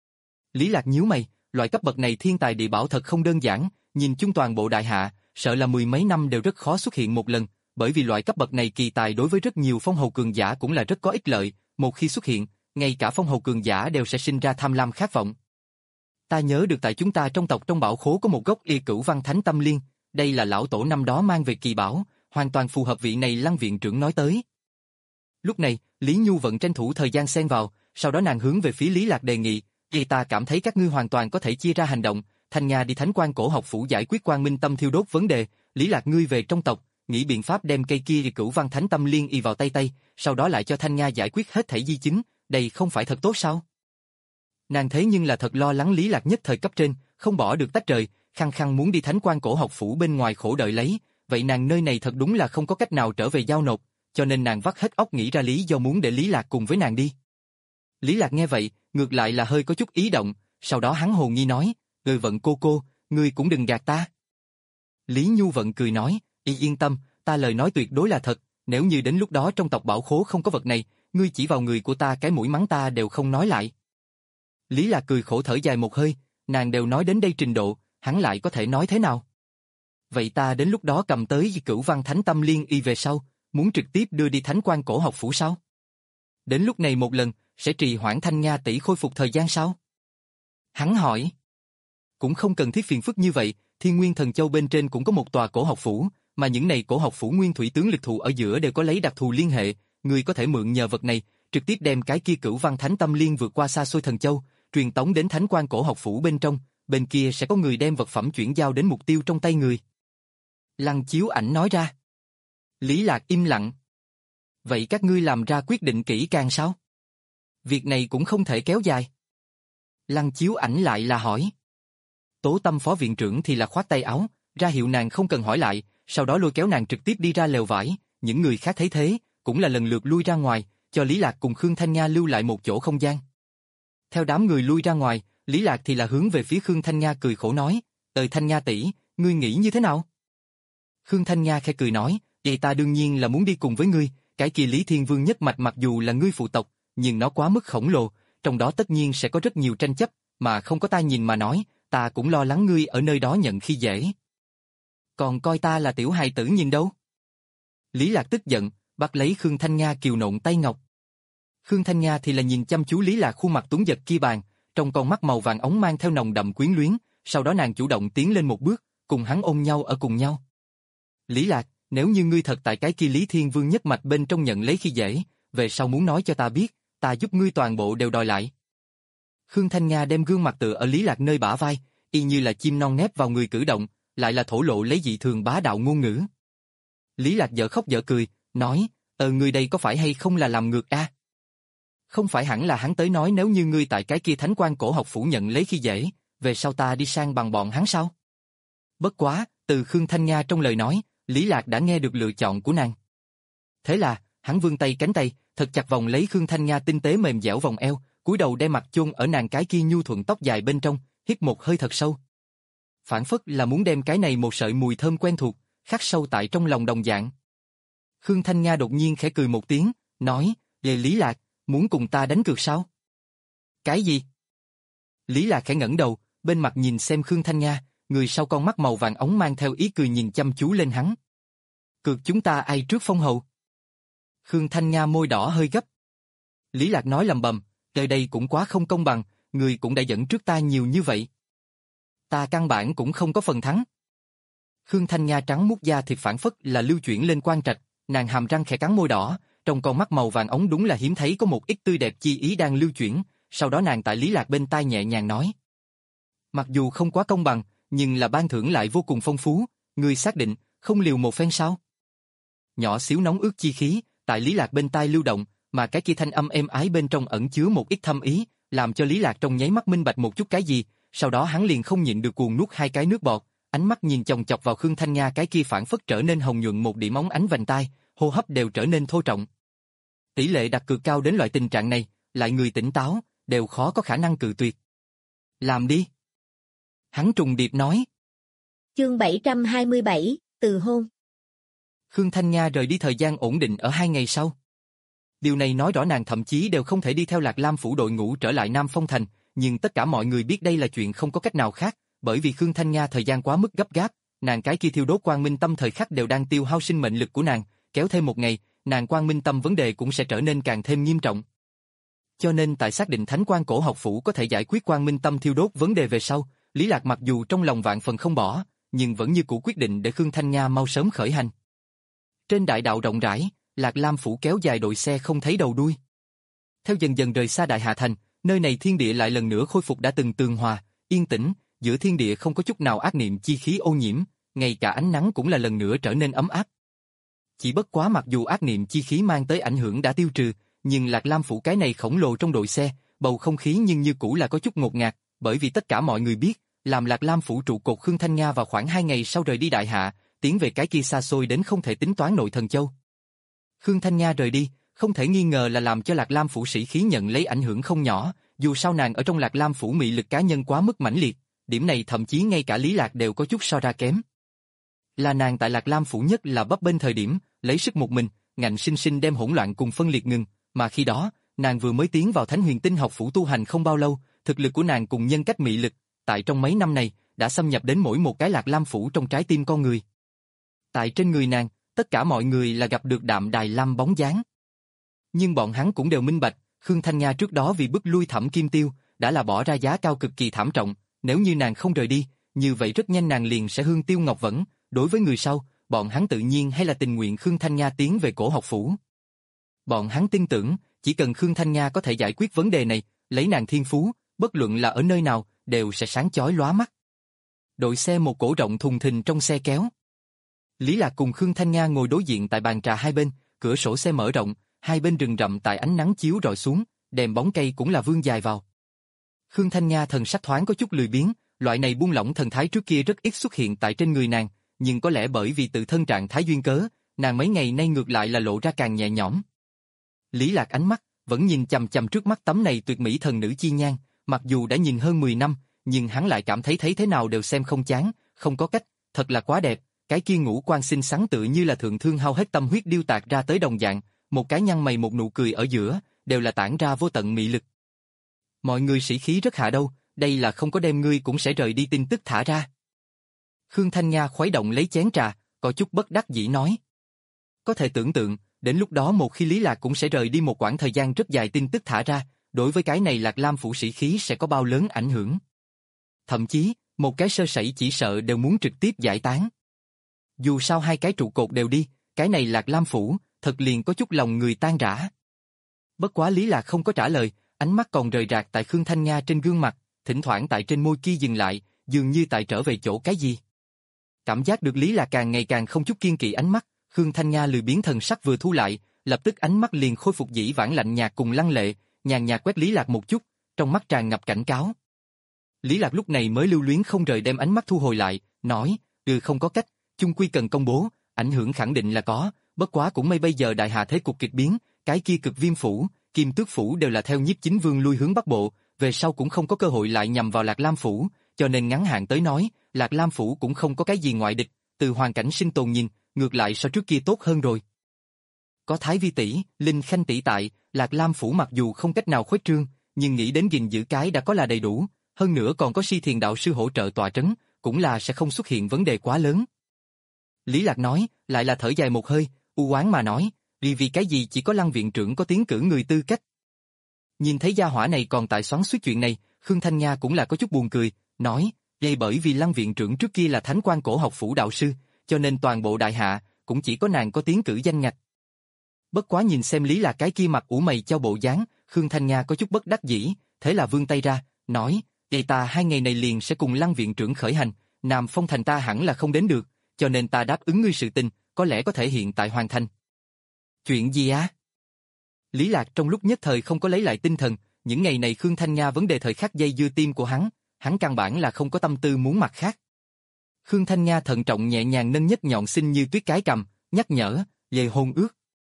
Lý Lạc nhíu mày, loại cấp bậc này thiên tài địa bảo thật không đơn giản, nhìn chung toàn bộ đại hạ, sợ là mười mấy năm đều rất khó xuất hiện một lần, bởi vì loại cấp bậc này kỳ tài đối với rất nhiều phong hầu cường giả cũng là rất có ích lợi, một khi xuất hiện, ngay cả phong hầu cường giả đều sẽ sinh ra tham lam khát vọng. Ta nhớ được tại chúng ta trong tộc trong bảo khố có một gốc y cửu văn thánh tâm liên, đây là lão tổ năm đó mang về kỳ bảo, hoàn toàn phù hợp vị này Lăng viện trưởng nói tới. Lúc này, Lý Nhu Vận tranh thủ thời gian xen vào, sau đó nàng hướng về phía Lý Lạc đề nghị, vì ta cảm thấy các ngươi hoàn toàn có thể chia ra hành động, Thanh Nha đi Thánh Quan Cổ Học Phủ giải quyết Quang Minh Tâm thiêu đốt vấn đề, Lý Lạc ngươi về trong tộc, nghĩ biện pháp đem cây kia cửu văn thánh tâm liên y vào tay tay, sau đó lại cho Thanh Nha giải quyết hết thảy di chứng, đây không phải thật tốt sao? Nàng thế nhưng là thật lo lắng Lý Lạc nhất thời cấp trên, không bỏ được tách rời, khăng khăng muốn đi Thánh Quan Cổ Học Phủ bên ngoài khổ đợi lấy, vậy nàng nơi này thật đúng là không có cách nào trở về giao nộp, cho nên nàng vắt hết óc nghĩ ra lý do muốn để Lý Lạc cùng với nàng đi. Lý Lạc nghe vậy, ngược lại là hơi có chút ý động, sau đó hắn hồ nghi nói, "Ngươi Vận cô cô, ngươi cũng đừng gạt ta." Lý Nhu Vận cười nói, "Y yên tâm, ta lời nói tuyệt đối là thật, nếu như đến lúc đó trong tộc bảo khố không có vật này, ngươi chỉ vào người của ta cái mũi mắng ta đều không nói lại." Lý Lạc cười khổ thở dài một hơi, nàng đều nói đến đây trình độ, hắn lại có thể nói thế nào? Vậy ta đến lúc đó cầm tới cửu văn thánh tâm liên y về sau, muốn trực tiếp đưa đi Thánh Quan Cổ Học Phủ sao? Đến lúc này một lần, sẽ trì hoãn Thanh Nha tỷ khôi phục thời gian sao? Hắn hỏi. Cũng không cần thiết phiền phức như vậy, Thiên Nguyên Thần Châu bên trên cũng có một tòa cổ học phủ, mà những này cổ học phủ nguyên thủy tướng lực thụ ở giữa đều có lấy đặc thù liên hệ, người có thể mượn nhờ vật này, trực tiếp đem cái kia cửu văn thánh tâm liên vượt qua xa xôi Thần Châu, truyền tống đến Thánh Quan Cổ Học Phủ bên trong, bên kia sẽ có người đem vật phẩm chuyển giao đến mục tiêu trong tay người. Lăng Chiếu Ảnh nói ra. Lý Lạc im lặng. Vậy các ngươi làm ra quyết định kỹ càng sao? Việc này cũng không thể kéo dài. Lăng Chiếu Ảnh lại là hỏi. Tố Tâm phó viện trưởng thì là khoát tay áo, ra hiệu nàng không cần hỏi lại, sau đó lôi kéo nàng trực tiếp đi ra lều vải, những người khác thấy thế, cũng là lần lượt lui ra ngoài, cho Lý Lạc cùng Khương Thanh Nha lưu lại một chỗ không gian. Theo đám người lui ra ngoài, Lý Lạc thì là hướng về phía Khương Thanh Nha cười khổ nói, "Ơi Thanh Nha tỷ, ngươi nghĩ như thế nào?" Khương Thanh Nha khẽ cười nói, "Vậy ta đương nhiên là muốn đi cùng với ngươi, cái kia Lý Thiên Vương nhất mạch mặc dù là ngươi phụ tộc, nhưng nó quá mức khổng lồ, trong đó tất nhiên sẽ có rất nhiều tranh chấp, mà không có ta nhìn mà nói, ta cũng lo lắng ngươi ở nơi đó nhận khi dễ. Còn coi ta là tiểu hài tử nhìn đâu?" Lý Lạc tức giận, bắt lấy Khương Thanh Nha kiều nộn tay ngọc. Khương Thanh Nha thì là nhìn chăm chú Lý Lạc khuôn mặt tuấn giật kia bàn, trong con mắt màu vàng óng mang theo nồng đậm quyến luyến, sau đó nàng chủ động tiến lên một bước, cùng hắn ôm nhau ở cùng nhau. "Lý Lạc, nếu như ngươi thật tại cái kia Lý Thiên Vương nhất mạch bên trong nhận lấy khi dễ, về sau muốn nói cho ta biết, ta giúp ngươi toàn bộ đều đòi lại." Khương Thanh Nha đem gương mặt tựa ở Lý Lạc nơi bả vai, y như là chim non nép vào người cử động, lại là thổ lộ lấy dị thường bá đạo ngôn ngữ. Lý Lạc dở khóc dở cười, nói, "Ờ ngươi đây có phải hay không là làm ngược a? Không phải hẳn là hắn tới nói nếu như ngươi tại cái kia Thánh Quan Cổ Học Phủ nhận lấy khi dễ, về sau ta đi sang bằng bọn hắn sao?" Bất quá, từ Khương Thanh Nha trong lời nói, Lý Lạc đã nghe được lựa chọn của nàng. Thế là, hắn vươn tay cánh tay, thật chặt vòng lấy Khương Thanh Nha tinh tế mềm dẻo vòng eo, cúi đầu đem mặt chôn ở nàng cái kia nhu thuận tóc dài bên trong, hít một hơi thật sâu. Phản phất là muốn đem cái này một sợi mùi thơm quen thuộc, khắc sâu tại trong lòng đồng dạng. Khương Thanh Nha đột nhiên khẽ cười một tiếng, nói, "Lê Lý Lạc, muốn cùng ta đánh cược sao?" "Cái gì?" Lý Lạc khẽ ngẩng đầu, bên mặt nhìn xem Khương Thanh Nha, người sau con mắt màu vàng ống mang theo ý cười nhìn chăm chú lên hắn. "Cược chúng ta ai trước phong hầu?" Khương Thanh Nha môi đỏ hơi gấp. Lý Lạc nói lầm bầm, "Đời đây cũng quá không công bằng, người cũng đã dẫn trước ta nhiều như vậy. Ta căn bản cũng không có phần thắng." Khương Thanh Nha trắng muốt da thịt phản phất là lưu chuyển lên quan trạch, nàng hàm răng khẽ cắn môi đỏ, trong con mắt màu vàng ống đúng là hiếm thấy có một ít tươi đẹp chi ý đang lưu chuyển, sau đó nàng tại Lý Lạc bên tai nhẹ nhàng nói. "Mặc dù không quá công bằng, nhưng là ban thưởng lại vô cùng phong phú, ngươi xác định, không liều một phen sao?" Nhỏ xíu nóng ướt chi khí, tại Lý Lạc bên tai lưu động, mà cái kia thanh âm êm ái bên trong ẩn chứa một ít thâm ý, làm cho Lý Lạc trong nháy mắt minh bạch một chút cái gì, sau đó hắn liền không nhịn được cuồng nuốt hai cái nước bọt, ánh mắt nhìn chòng chọc vào Khương Thanh Nha cái kia phản phất trở nên hồng nhuận một điểm óng ánh vành tai, hô hấp đều trở nên thô trọng. Tỷ lệ đặt cược cao đến loại tình trạng này, lại người tỉnh táo, đều khó có khả năng cự tuyệt. "Làm đi." Hắn trùng điệp nói. Chương bảy trăm hai mươi bảy, từ hôn. Khương Thanh Nha rời đi thời gian ổn định ở hai ngày sau. Điều này nói rõ nàng thậm chí đều không thể đi theo Lạc Lam phủ đội ngũ trở lại Nam Phong Thành, nhưng tất cả mọi người biết đây là chuyện không có cách nào khác, bởi vì Khương Thanh Nha thời gian quá mức gấp gáp, nàng cái kia thiêu đốt quang minh tâm thời khắc đều đang tiêu hao sinh mệnh lực của nàng, kéo thêm một ngày, nàng quang minh tâm vấn đề cũng sẽ trở nên càng thêm nghiêm trọng. Cho nên tại xác định Thánh Quan Cổ Học Phủ có thể giải quyết Quang Minh Tâm thiêu đốt vấn đề về sau, Lý Lạc mặc dù trong lòng vạn phần không bỏ, nhưng vẫn như cũ quyết định để Khương Thanh Nga mau sớm khởi hành. Trên đại đạo rộng rãi, Lạc Lam Phủ kéo dài đội xe không thấy đầu đuôi. Theo dần dần rời xa Đại Hà Thành, nơi này thiên địa lại lần nữa khôi phục đã từng tường hòa, yên tĩnh, giữa thiên địa không có chút nào ác niệm chi khí ô nhiễm, ngay cả ánh nắng cũng là lần nữa trở nên ấm áp. Chỉ bất quá mặc dù ác niệm chi khí mang tới ảnh hưởng đã tiêu trừ, nhưng Lạc Lam Phủ cái này khổng lồ trong đội xe, bầu không khí nhưng như cũ là có chút ngột ngạt, bởi vì tất cả mọi người biết, làm Lạc Lam Phủ trụ cột Khương Thanh Nga vào khoảng hai ngày sau rời đi Đại Hạ, tiến về cái kia xa xôi đến không thể tính toán nội Thần Châu. Khương Thanh Nga rời đi, không thể nghi ngờ là làm cho Lạc Lam Phủ sĩ khí nhận lấy ảnh hưởng không nhỏ, dù sao nàng ở trong Lạc Lam Phủ mị lực cá nhân quá mức mãnh liệt, điểm này thậm chí ngay cả Lý Lạc đều có chút so ra kém. Là nàng tại Lạc Lam Phủ nhất là bấp bênh thời điểm, lấy sức một mình, ngạnh sinh sinh đem hỗn loạn cùng phân liệt ngừng, mà khi đó, nàng vừa mới tiến vào Thánh Huyền Tinh học phủ tu hành không bao lâu, thực lực của nàng cùng nhân cách mị lực, tại trong mấy năm này, đã xâm nhập đến mỗi một cái Lạc Lam Phủ trong trái tim con người. Tại trên người nàng, tất cả mọi người là gặp được Đạm Đài Lam bóng dáng. Nhưng bọn hắn cũng đều minh bạch, Khương Thanh Nga trước đó vì bức lui Thẩm Kim Tiêu, đã là bỏ ra giá cao cực kỳ thảm trọng, nếu như nàng không rời đi, như vậy rất nhanh nàng liền sẽ hương tiêu ngọc vẫn, đối với người sau, bọn hắn tự nhiên hay là tình nguyện Khương Thanh Nga tiến về Cổ Học Phủ. Bọn hắn tin tưởng, chỉ cần Khương Thanh Nga có thể giải quyết vấn đề này, lấy nàng thiên phú, bất luận là ở nơi nào, đều sẽ sáng chói lóa mắt. Đội xe một cổ rộng thùng thình trong xe kéo. Lý Lạc cùng Khương Thanh Nga ngồi đối diện tại bàn trà hai bên, cửa sổ xe mở rộng, hai bên rừng rậm tại ánh nắng chiếu rọi xuống, đèn bóng cây cũng là vươn dài vào. Khương Thanh Nga thần sắc thoáng có chút lười biếng, loại này buông lỏng thần thái trước kia rất ít xuất hiện tại trên người nàng, nhưng có lẽ bởi vì tự thân trạng thái duyên cớ, nàng mấy ngày nay ngược lại là lộ ra càng nhẹ nhõm. Lý Lạc ánh mắt vẫn nhìn chằm chằm trước mắt tấm này tuyệt mỹ thần nữ chi nhan, mặc dù đã nhìn hơn mười năm, nhưng hắn lại cảm thấy thấy thế nào đều xem không chán, không có cách, thật là quá đẹp, cái kia ngũ quan xinh xắn tự như là thượng thương hao hết tâm huyết điêu tạc ra tới đồng dạng, một cái nhăn mày một nụ cười ở giữa, đều là tản ra vô tận mị lực. Mọi người sĩ khí rất hạ đâu, đây là không có đem ngươi cũng sẽ rời đi tin tức thả ra. Khương Thanh Nga khuấy động lấy chén trà, có chút bất đắc dĩ nói. Có thể tưởng tượng, đến lúc đó một khi Lý Lạc cũng sẽ rời đi một quãng thời gian rất dài tin tức thả ra, đối với cái này Lạc Lam Phủ sĩ khí sẽ có bao lớn ảnh hưởng. Thậm chí, một cái sơ sẩy chỉ sợ đều muốn trực tiếp giải tán. Dù sao hai cái trụ cột đều đi, cái này Lạc Lam Phủ, thật liền có chút lòng người tan rã. Bất quá Lý Lạc không có trả lời, ánh mắt còn rời rạc tại Khương Thanh Nga trên gương mặt, thỉnh thoảng tại trên môi kia dừng lại, dường như tại trở về chỗ cái gì. Cảm giác được Lý Lạc càng ngày càng không chút kiên kỵ ánh mắt, Khương Thanh Nga lười biếng thần sắc vừa thu lại, lập tức ánh mắt liền khôi phục dĩ vãng lạnh nhạt cùng lăng lệ, nhàn nhạt quét Lý Lạc một chút, trong mắt tràn ngập cảnh cáo. Lý Lạc lúc này mới lưu luyến không rời đem ánh mắt thu hồi lại, nói, ừ không có cách, chung quy cần công bố, ảnh hưởng khẳng định là có, bất quá cũng may bây giờ đại hạ thế cục kịch biến, cái kia Cực Viêm Phủ, Kim Tước Phủ đều là theo Nhiếp Chính Vương lui hướng Bắc Bộ, về sau cũng không có cơ hội lại nhằm vào Lạc Lam Phủ, cho nên ngắn hạn tới nói, Lạc Lam Phủ cũng không có cái gì ngoại địch, từ hoàn cảnh sinh tồn nhìn, ngược lại so trước kia tốt hơn rồi. Có Thái Vi tỷ, Linh Khanh tỷ tại, Lạc Lam Phủ mặc dù không cách nào khuếch trương, nhưng nghĩ đến gìn giữ cái đã có là đầy đủ, hơn nữa còn có Si Thiền đạo sư hỗ trợ tọa trấn, cũng là sẽ không xuất hiện vấn đề quá lớn. Lý Lạc nói, lại là thở dài một hơi, u oán mà nói, vì vì cái gì chỉ có Lăng viện trưởng có tiến cử người tư cách. Nhìn thấy gia hỏa này còn tại xoắn xuýt chuyện này, Khương Thanh Nga cũng là có chút buồn cười, nói, vậy bởi vì Lăng viện trưởng trước kia là Thánh Quan Cổ Học Phủ đạo sư, cho nên toàn bộ đại hạ cũng chỉ có nàng có tiến cử danh ngạch. Bất quá nhìn xem Lý Lạc cái kia mặt ủ mày cho bộ dáng, Khương Thanh Nga có chút bất đắc dĩ, thế là vươn tay ra, nói, vậy ta hai ngày này liền sẽ cùng Lăng viện trưởng khởi hành, Nam Phong thành ta hẳn là không đến được, cho nên ta đáp ứng ngươi sự tình, có lẽ có thể hiện tại hoàn thành. Chuyện gì á? Lý Lạc trong lúc nhất thời không có lấy lại tinh thần, những ngày này Khương Thanh Nga vấn đề thời khắc dây dưa tim của hắn, hắn căn bản là không có tâm tư muốn mặt khác. Khương Thanh Nga thận trọng nhẹ nhàng nâng nhất nhọn xinh như tuyết cái cầm, nhắc nhở, về hôn ước.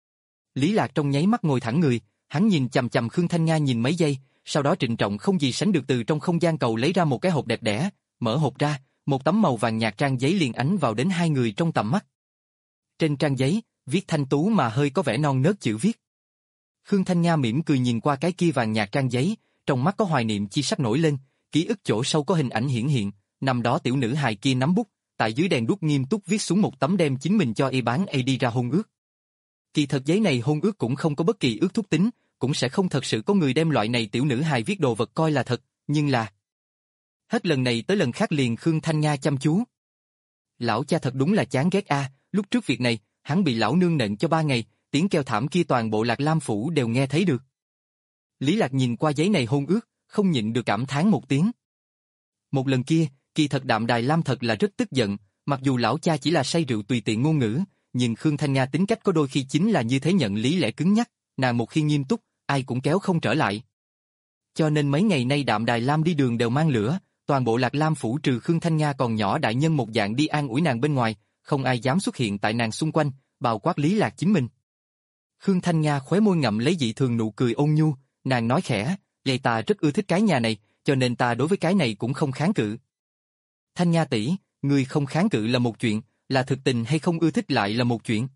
Lý Lạc trong nháy mắt ngồi thẳng người, hắn nhìn chằm chằm Khương Thanh Nga nhìn mấy giây, sau đó trịnh trọng không gì sánh được từ trong không gian cầu lấy ra một cái hộp đẹp đẽ, mở hộp ra, một tấm màu vàng nhạt trang giấy liền ánh vào đến hai người trong tầm mắt. Trên trang giấy, viết thanh tú mà hơi có vẻ non nớt chữ viết. Khương Thanh Nga mỉm cười nhìn qua cái kia vàng nhạt trang giấy, trong mắt có hoài niệm chi sắc nổi lên, ký ức chỗ sâu có hình ảnh hiển hiện, năm đó tiểu nữ hài kia nắm bút, tại dưới đèn đuốc nghiêm túc viết xuống một tấm đem chính mình cho y bán y đi ra hôn ước. Kỳ thật giấy này hôn ước cũng không có bất kỳ ước thúc tính, cũng sẽ không thật sự có người đem loại này tiểu nữ hài viết đồ vật coi là thật, nhưng là... Hết lần này tới lần khác liền Khương Thanh Nga chăm chú. Lão cha thật đúng là chán ghét a, lúc trước việc này, hắn bị lão nương nện cho ba ngày, tiếng kêu thảm kia toàn bộ Lạc Lam phủ đều nghe thấy được. Lý Lạc nhìn qua giấy này hôn ước, không nhịn được cảm thán một tiếng. Một lần kia, kỳ thật Đạm Đài Lam thật là rất tức giận, mặc dù lão cha chỉ là say rượu tùy tiện ngôn ngữ, nhưng Khương Thanh Nga tính cách có đôi khi chính là như thế, nhận lý lẽ cứng nhắc, nàng một khi nghiêm túc, ai cũng kéo không trở lại. Cho nên mấy ngày nay Đạm Đài Lam đi đường đều mang lửa, toàn bộ Lạc Lam phủ trừ Khương Thanh Nga còn nhỏ đại nhân một dạng đi an ủi nàng bên ngoài, không ai dám xuất hiện tại nàng xung quanh, bào quát Lý Lạc chính mình. Khương Thanh Nga khóe môi ngậm lấy dị thường nụ cười ôn nhu, nàng nói khẽ, vậy ta rất ưa thích cái nhà này, cho nên ta đối với cái này cũng không kháng cự. Thanh Nga tỷ, ngươi không kháng cự là một chuyện, là thực tình hay không ưa thích lại là một chuyện.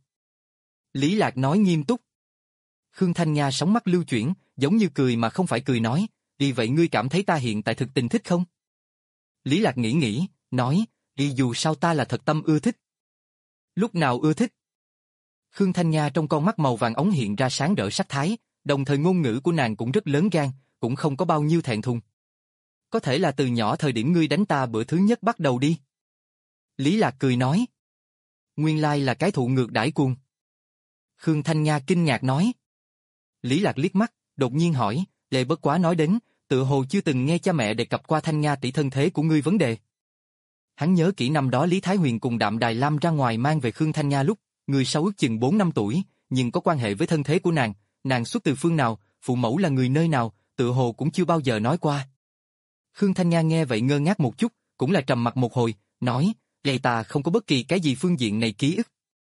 Lý Lạc nói nghiêm túc. Khương Thanh Nga sóng mắt lưu chuyển, giống như cười mà không phải cười nói, vì vậy ngươi cảm thấy ta hiện tại thực tình thích không? Lý Lạc nghĩ nghĩ, nói, đi dù sao ta là thật tâm ưa thích. Lúc nào ưa thích? Khương Thanh Nga trong con mắt màu vàng ống hiện ra sáng rỡ sắc thái, đồng thời ngôn ngữ của nàng cũng rất lớn gan, cũng không có bao nhiêu thẹn thùng. Có thể là từ nhỏ thời điểm ngươi đánh ta bữa thứ nhất bắt đầu đi. Lý Lạc cười nói. Nguyên lai là cái thụ ngược đãi cuồng. Khương Thanh Nga kinh ngạc nói. Lý Lạc liếc mắt, đột nhiên hỏi, Lệ bất quá nói đến, tự hồ chưa từng nghe cha mẹ đề cập qua Thanh Nga tỷ thân thế của ngươi vấn đề. Hắn nhớ kỹ năm đó Lý Thái Huyền cùng Đạm Đài Lam ra ngoài mang về Khương Thanh Nga lúc, người sau ước chừng bốn năm tuổi, nhưng có quan hệ với thân thế của nàng, nàng xuất từ phương nào, phụ mẫu là người nơi nào, tự hồ cũng chưa bao giờ nói qua. Khương Thanh Nga nghe vậy ngơ ngác một chút, cũng là trầm mặc một hồi, nói, Lệ ta không có bất kỳ cái gì phương diện này ký ức.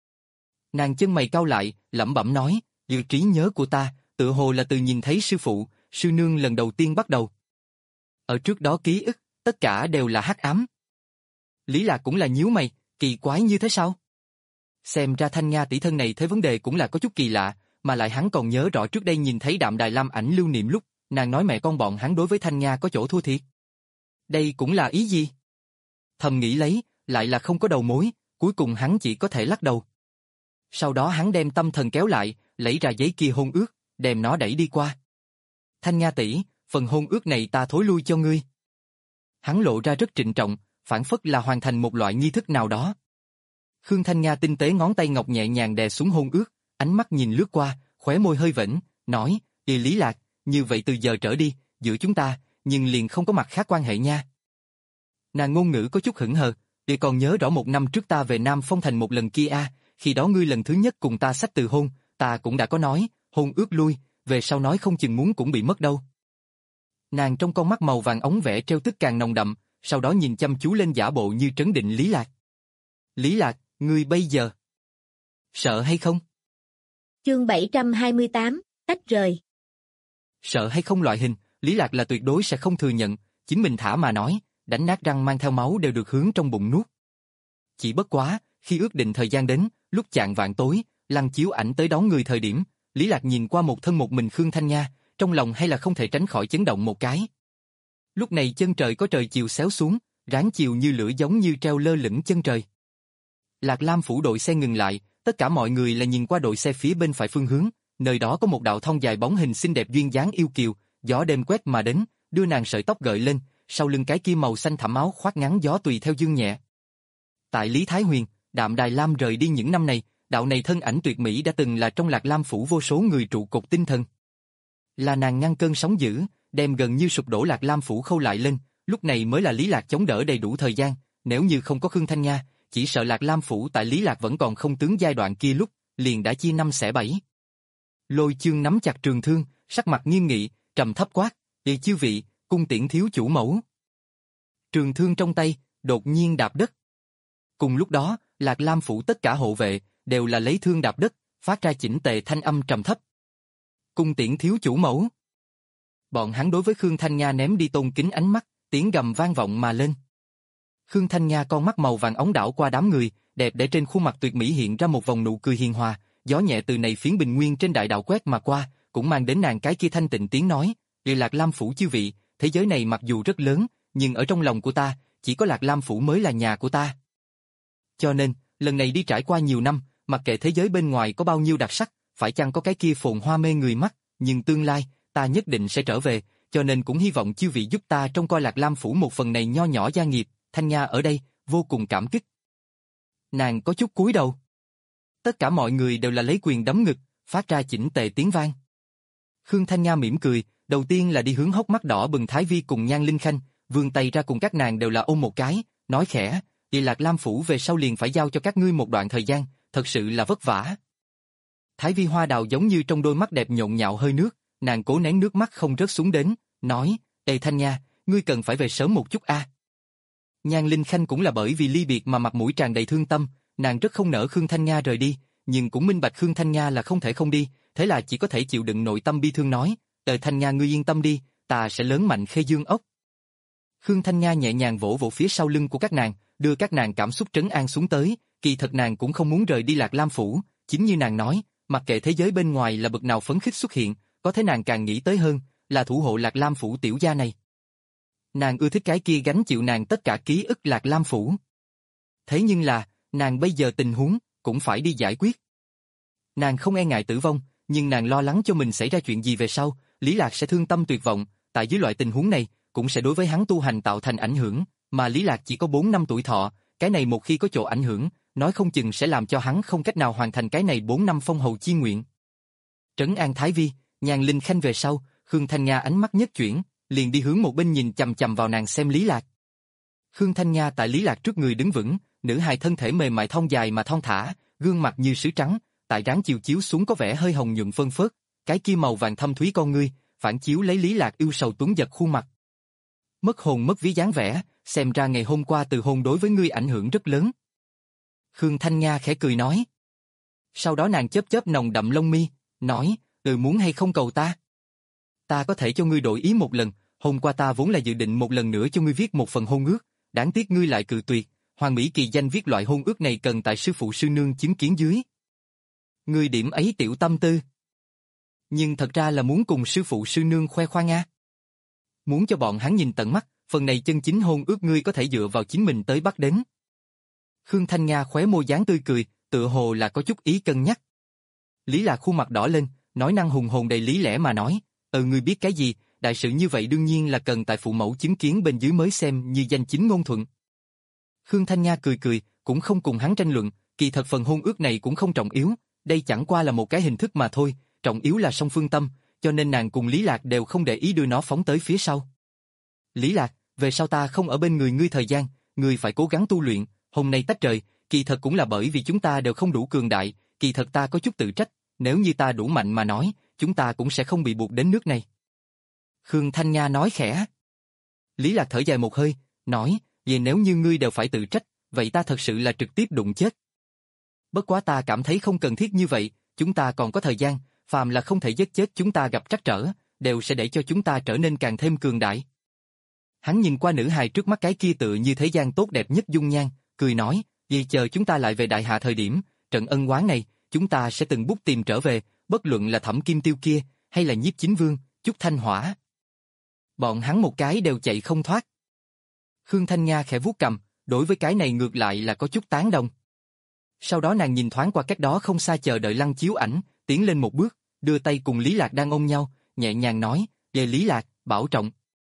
Nàng chân mày cau lại, lẩm bẩm nói, dự trí nhớ của ta, tự hồ là từ nhìn thấy sư phụ, sư nương lần đầu tiên bắt đầu. Ở trước đó ký ức, tất cả đều là hắc ám. Lý Lạc cũng là nhíu mày, kỳ quái như thế sao? Xem ra Thanh Nga tỷ thân này thấy vấn đề cũng là có chút kỳ lạ, mà lại hắn còn nhớ rõ trước đây nhìn thấy Đạm Đài Lam ảnh lưu niệm lúc, nàng nói mẹ con bọn hắn đối với Thanh Nga có chỗ thua thiệt. Đây cũng là ý gì? Thầm nghĩ lấy, lại là không có đầu mối, cuối cùng hắn chỉ có thể lắc đầu. Sau đó hắn đem tâm thần kéo lại, lấy ra giấy kia hôn ước, đem nó đẩy đi qua. Thanh Nga tỷ, phần hôn ước này ta thối lui cho ngươi. Hắn lộ ra rất trịnh trọng, phản phất là hoàn thành một loại nghi thức nào đó. Khương Thanh Nga tinh tế ngón tay ngọc nhẹ nhàng đè xuống hôn ước, ánh mắt nhìn lướt qua, khóe môi hơi vểnh, nói, đi Lý Lạc, như vậy từ giờ trở đi, giữa chúng ta, nhưng liền không có mặt khác quan hệ nha. Nàng ngôn ngữ có chút hững hờ, đi còn nhớ rõ một năm trước ta về Nam Phong Thành một lần kia a, khi đó ngươi lần thứ nhất cùng ta xách từ hôn, ta cũng đã có nói, hôn ước lui, về sau nói không chừng muốn cũng bị mất đâu. Nàng trong con mắt màu vàng ống vẽ treo tức càng nồng đậm, sau đó nhìn chăm chú lên giả bộ như trấn định Lý Lạc. Lý Lạc, ngươi bây giờ sợ hay không? Chương bảy trăm hai mươi tám, tách rời. Sợ hay không loại hình, Lý Lạc là tuyệt đối sẽ không thừa nhận, chính mình thả mà nói, đánh nát răng mang theo máu đều được hướng trong bụng nuốt. Chỉ bất quá, khi ước định thời gian đến, lúc chạng vạn tối, Lăng chiếu ảnh tới đón người thời điểm, Lý Lạc nhìn qua một thân một mình Khương Thanh Nga, trong lòng hay là không thể tránh khỏi chấn động một cái. Lúc này chân trời có trời chiều xéo xuống, ráng chiều như lửa giống như treo lơ lửng chân trời. Lạc Lam phủ đội xe ngừng lại, tất cả mọi người là nhìn qua đội xe phía bên phải phương hướng, nơi đó có một đạo thon dài bóng hình xinh đẹp duyên dáng yêu kiều, gió đêm quét mà đến, đưa nàng sợi tóc gợi lên, sau lưng cái kia màu xanh thẳm áo khoác ngắn gió tùy theo dương nhẹ. Tại Lý Thái Huyền, Đạm Đài Lam rời đi những năm này, đạo này thân ảnh tuyệt mỹ đã từng là trong Lạc Lam phủ vô số người trụ cột tinh thần. Là nàng ngăn cơn sóng dữ, đem gần như sụp đổ Lạc Lam phủ khâu lại lên, lúc này mới là Lý Lạc chống đỡ đầy đủ thời gian, nếu như không có Khương Thanh Nga, chỉ sợ Lạc Lam phủ tại Lý Lạc vẫn còn không tướng giai đoạn kia lúc, liền đã chia năm xẻ bảy. Lôi Chương nắm chặt trường thương, sắc mặt nghiêm nghị, trầm thấp quát, "Ê chư vị, cung tiễn thiếu chủ mẫu." Trường thương trong tay, đột nhiên đạp đất. Cùng lúc đó, Lạc Lam phủ tất cả hộ vệ, đều là lấy thương đạp đất, phát ra chỉnh tề thanh âm trầm thấp. "Cung tiễn thiếu chủ mẫu." Bọn hắn đối với Khương Thanh Nga ném đi tôn kính ánh mắt, tiếng gầm vang vọng mà lên. Khương Thanh Nga con mắt màu vàng óng đảo qua đám người, đẹp để trên khuôn mặt tuyệt mỹ hiện ra một vòng nụ cười hiền hòa, gió nhẹ từ này phiến bình nguyên trên đại đạo quét mà qua, cũng mang đến nàng cái kia thanh tịnh tiếng nói, "Vì Lạc Lam phủ chư vị, thế giới này mặc dù rất lớn, nhưng ở trong lòng của ta, chỉ có Lạc Lam phủ mới là nhà của ta. Cho nên, lần này đi trải qua nhiều năm, mặc kệ thế giới bên ngoài có bao nhiêu đặc sắc, phải chăng có cái kia phồn hoa mê người mắt, nhưng tương lai, ta nhất định sẽ trở về, cho nên cũng hy vọng chư vị giúp ta trông coi Lạc Lam Phủ một phần này nho nhỏ gia nghiệp, Thanh Nha ở đây, vô cùng cảm kích. Nàng có chút cúi đầu. Tất cả mọi người đều là lấy quyền đấm ngực, phát ra chỉnh tề tiếng vang. Khương Thanh Nha mỉm cười, đầu tiên là đi hướng hốc mắt đỏ bừng Thái Vi cùng Nhan Linh Khanh, vươn tay ra cùng các nàng đều là ôm một cái, nói khẽ, "Đi Lạc Lam Phủ về sau liền phải giao cho các ngươi một đoạn thời gian, thật sự là vất vả." Thái Vi hoa đào giống như trong đôi mắt đẹp nhộn nhạo hơi nước, nàng cố nén nước mắt không rớt xuống đến, nói, "Ê Thanh Nha, ngươi cần phải về sớm một chút a." À. Nhan Linh Khanh cũng là bởi vì ly biệt mà mặt mũi tràn đầy thương tâm, nàng rất không nỡ Khương Thanh Nha rời đi, nhưng cũng minh bạch Khương Thanh Nha là không thể không đi, thế là chỉ có thể chịu đựng nội tâm bi thương nói, "Tề Thanh Nha ngươi yên tâm đi, ta sẽ lớn mạnh Khê Dương ốc." Khương Thanh Nha nhẹ nhàng vỗ vỗ phía sau lưng của các nàng, đưa các nàng cảm xúc trấn an xuống tới, kỳ thật nàng cũng không muốn rời đi Lạc Lam Phủ, chính như nàng nói, mặc kệ thế giới bên ngoài là bậc nào phấn khích xuất hiện, có thế nàng càng nghĩ tới hơn, là thủ hộ Lạc Lam Phủ tiểu gia này. Nàng ưa thích cái kia gánh chịu nàng tất cả ký ức Lạc Lam Phủ. Thế nhưng là, nàng bây giờ tình huống, cũng phải đi giải quyết. Nàng không e ngại tử vong, nhưng nàng lo lắng cho mình xảy ra chuyện gì về sau, Lý Lạc sẽ thương tâm tuyệt vọng, tại dưới loại tình huống này, cũng sẽ đối với hắn tu hành tạo thành ảnh hưởng, mà Lý Lạc chỉ có bốn năm tuổi thọ, cái này một khi có chỗ ảnh hưởng, nói không chừng sẽ làm cho hắn không cách nào hoàn thành cái này bốn năm phong hầu chi nguyện. Trấn an Thái Vi, Nhan Linh Khanh về sau, Khương Thanh Nha ánh mắt nhất chuyển, liền đi hướng một bên nhìn chằm chằm vào nàng xem Lý Lạc. Khương Thanh Nha tại Lý Lạc trước người đứng vững, nữ hài thân thể mềm mại thon dài mà thon thả, gương mặt như sứ trắng, tại dáng chiều chiếu xuống có vẻ hơi hồng nhuận phân phớt, cái kia màu vàng thâm thúy con ngươi, phản chiếu lấy Lý Lạc yêu sầu tuấn giật khuôn mặt. Mất hồn mất ví dáng vẻ, xem ra ngày hôm qua từ hôn đối với ngươi ảnh hưởng rất lớn. Khương Thanh Nha khẽ cười nói. Sau đó nàng chớp chớp nồng đậm lông mi, nói, "Ừ muốn hay không cầu ta? Ta có thể cho ngươi đổi ý một lần, hôm qua ta vốn là dự định một lần nữa cho ngươi viết một phần hôn ước, đáng tiếc ngươi lại cự tuyệt, Hoàng Mỹ kỳ danh viết loại hôn ước này cần tại sư phụ sư nương chứng kiến dưới. Ngươi điểm ấy tiểu tâm tư. Nhưng thật ra là muốn cùng sư phụ sư nương khoe khoang a. Muốn cho bọn hắn nhìn tận mắt, phần này chân chính hôn ước ngươi có thể dựa vào chính mình tới bắt đến." Khương Thanh Nha khóe môi dáng tươi cười, tựa hồ là có chút ý cân nhắc. Lý Lạc khuôn mặt đỏ lên, nói năng hùng hồn đầy lý lẽ mà nói, "Ừ ngươi biết cái gì, đại sự như vậy đương nhiên là cần tại phụ mẫu chứng kiến bên dưới mới xem như danh chính ngôn thuận." Khương Thanh Nha cười cười, cũng không cùng hắn tranh luận, kỳ thật phần hôn ước này cũng không trọng yếu, đây chẳng qua là một cái hình thức mà thôi, trọng yếu là song phương tâm, cho nên nàng cùng Lý Lạc đều không để ý đưa nó phóng tới phía sau. "Lý Lạc, về sau ta không ở bên người ngươi thời gian, ngươi phải cố gắng tu luyện, hôm nay tách rời, kỳ thật cũng là bởi vì chúng ta đều không đủ cường đại, kỳ thật ta có chút tự trách, nếu như ta đủ mạnh mà nói, chúng ta cũng sẽ không bị buộc đến nước này." Khương Thanh Nha nói khẽ. Lý Lạc thở dài một hơi, nói, "Vậy nếu như ngươi đều phải tự trách, vậy ta thật sự là trực tiếp đụng chết. Bất quá ta cảm thấy không cần thiết như vậy, chúng ta còn có thời gian, phàm là không thể giết chết chúng ta gặp trắc trở, đều sẽ để cho chúng ta trở nên càng thêm cường đại." Hắn nhìn qua nữ hài trước mắt cái kia tựa như thế gian tốt đẹp nhất dung nhan, cười nói, "Vì chờ chúng ta lại về Đại Hạ thời điểm, trận ân oán này, chúng ta sẽ từng bút tìm trở về, bất luận là Thẩm Kim Tiêu kia, hay là Nhiếp Chính Vương, Chúc Thanh Hỏa. Bọn hắn một cái đều chạy không thoát." Khương Thanh Nha khẽ vuốt cằm, đối với cái này ngược lại là có chút tán đồng. Sau đó nàng nhìn thoáng qua cách đó không xa chờ đợi Lăng Chiếu Ảnh, tiến lên một bước, đưa tay cùng Lý Lạc đang ôm nhau, nhẹ nhàng nói, "Về Lý Lạc, bảo trọng."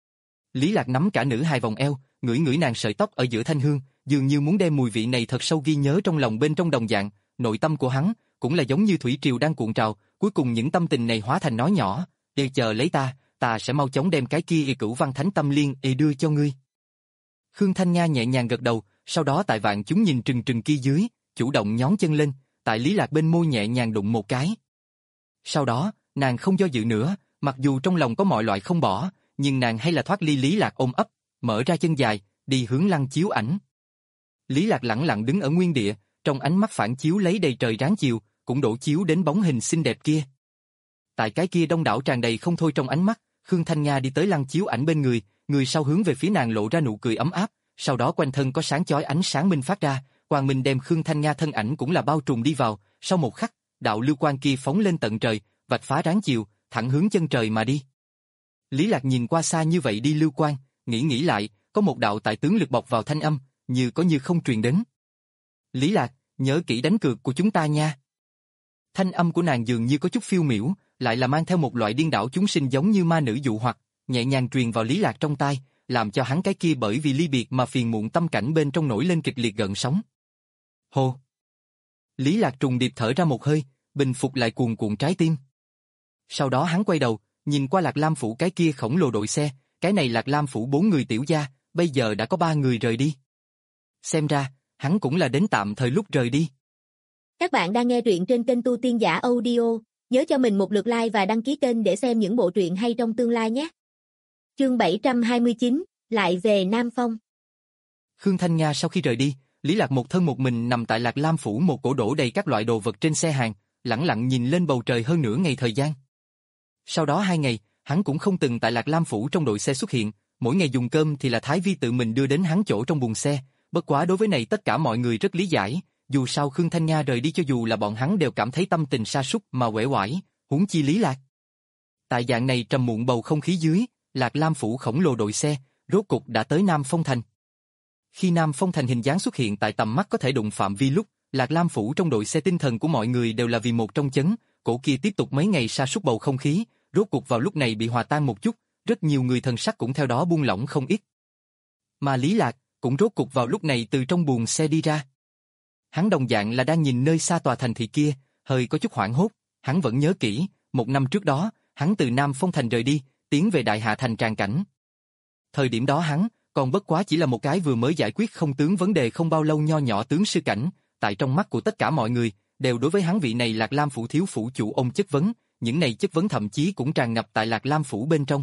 Lý Lạc nắm cả nữ hài vòng eo, ngửi ngửi nàng sợi tóc ở giữa thanh hương, dường như muốn đem mùi vị này thật sâu ghi nhớ trong lòng bên trong đồng dạng, nội tâm của hắn cũng là giống như thủy triều đang cuộn trào, cuối cùng những tâm tình này hóa thành nói nhỏ, "Để chờ lấy ta, ta sẽ mau chóng đem cái kia y cửu văn thánh tâm liên y đưa cho ngươi." Khương Thanh Nha nhẹ nhàng gật đầu, sau đó tại vạn chúng nhìn trừng trừng kia dưới, chủ động nhón chân lên, tại Lý Lạc bên môi nhẹ nhàng đụng một cái. Sau đó, nàng không do dự nữa, mặc dù trong lòng có mọi loại không bỏ, nhưng nàng hay là thoát ly Lý Lạc ôm ấp, mở ra chân dài, đi hướng Lăng Chiếu Ảnh. Lý Lạc lẳng lặng đứng ở nguyên địa, trong ánh mắt phản chiếu lấy đầy trời ráng chiều, cũng đổ chiếu đến bóng hình xinh đẹp kia. Tại cái kia đông đảo tràn đầy không thôi trong ánh mắt, Khương Thanh Nha đi tới Lăng Chiếu Ảnh bên người, người sau hướng về phía nàng lộ ra nụ cười ấm áp, sau đó quanh thân có sáng chói ánh sáng minh phát ra, quang minh đem Khương Thanh Nha thân ảnh cũng là bao trùm đi vào, sau một khắc, đạo lưu quang kia phóng lên tận trời, vạch phá ráng chiều, thẳng hướng chân trời mà đi. Lý Lạc nhìn qua xa như vậy đi lưu quang, nghĩ nghĩ lại, có một đạo tại tướng lực bọc vào thanh âm, như có như không truyền đến. "Lý Lạc, nhớ kỹ đánh cược của chúng ta nha." Thanh âm của nàng dường như có chút phiêu miểu, lại là mang theo một loại điên đảo chúng sinh giống như ma nữ dụ hoặc, nhẹ nhàng truyền vào Lý Lạc trong tai, làm cho hắn cái kia bởi vì ly biệt mà phiền muộn tâm cảnh bên trong nổi lên kịch liệt gợn sóng. Hô! Lý Lạc trùng điệp thở ra một hơi, bình phục lại cuồn cuộn trái tim. Sau đó hắn quay đầu, nhìn qua Lạc Lam phủ cái kia khổng lồ đội xe, cái này Lạc Lam phủ bốn người tiểu gia, bây giờ đã có ba người rời đi. Xem ra, hắn cũng là đến tạm thời lúc rời đi. Các bạn đang nghe truyện trên kênh Tu Tiên Giả Audio, nhớ cho mình một lượt like và đăng ký kênh để xem những bộ truyện hay trong tương lai nhé. Chương bảy trăm hai mươi chín, lại về Nam Phong. Khương Thanh Nga sau khi rời đi, Lý Lạc một thân một mình nằm tại Lạc Lam phủ một cổ đổ đầy các loại đồ vật trên xe hàng, lẳng lặng nhìn lên bầu trời hơn nửa ngày thời gian. Sau đó hai ngày, hắn cũng không từng tại Lạc Lam phủ trong đội xe xuất hiện, mỗi ngày dùng cơm thì là Thái Vi tự mình đưa đến hắn chỗ trong buồng xe, bất quá đối với này tất cả mọi người rất lý giải, dù sao Khương Thanh Nga rời đi cho dù là bọn hắn đều cảm thấy tâm tình sa sút mà uể oải, huống chi Lý Lạc. Tại dạng này trầm muộn bầu không khí dưới, Lạc Lam phủ khổng lồ đội xe, rốt cục đã tới Nam Phong Thành. Khi Nam Phong Thành hình dáng xuất hiện tại tầm mắt có thể đụng phạm vi lúc, Lạc Lam phủ trong đội xe tinh thần của mọi người đều là vì một trong chấn, cổ kia tiếp tục mấy ngày sa sút bầu không khí, rốt cục vào lúc này bị hòa tan một chút, rất nhiều người thần sắc cũng theo đó buông lỏng không ít. Mà Lý Lạc cũng rốt cục vào lúc này từ trong buồng xe đi ra. Hắn đồng dạng là đang nhìn nơi xa tòa thành thị kia, hơi có chút hoảng hốt, hắn vẫn nhớ kỹ, một năm trước đó, hắn từ Nam Phong Thành rời đi, tiến về Đại Hạ Thành tràng cảnh. Thời điểm đó hắn, còn bất quá chỉ là một cái vừa mới giải quyết không tướng vấn đề không bao lâu nho nhỏ tướng sư cảnh, tại trong mắt của tất cả mọi người, đều đối với hắn vị này Lạc Lam phủ thiếu phủ chủ ôm chất vấn, những này chất vấn thậm chí cũng tràn ngập tại Lạc Lam phủ bên trong.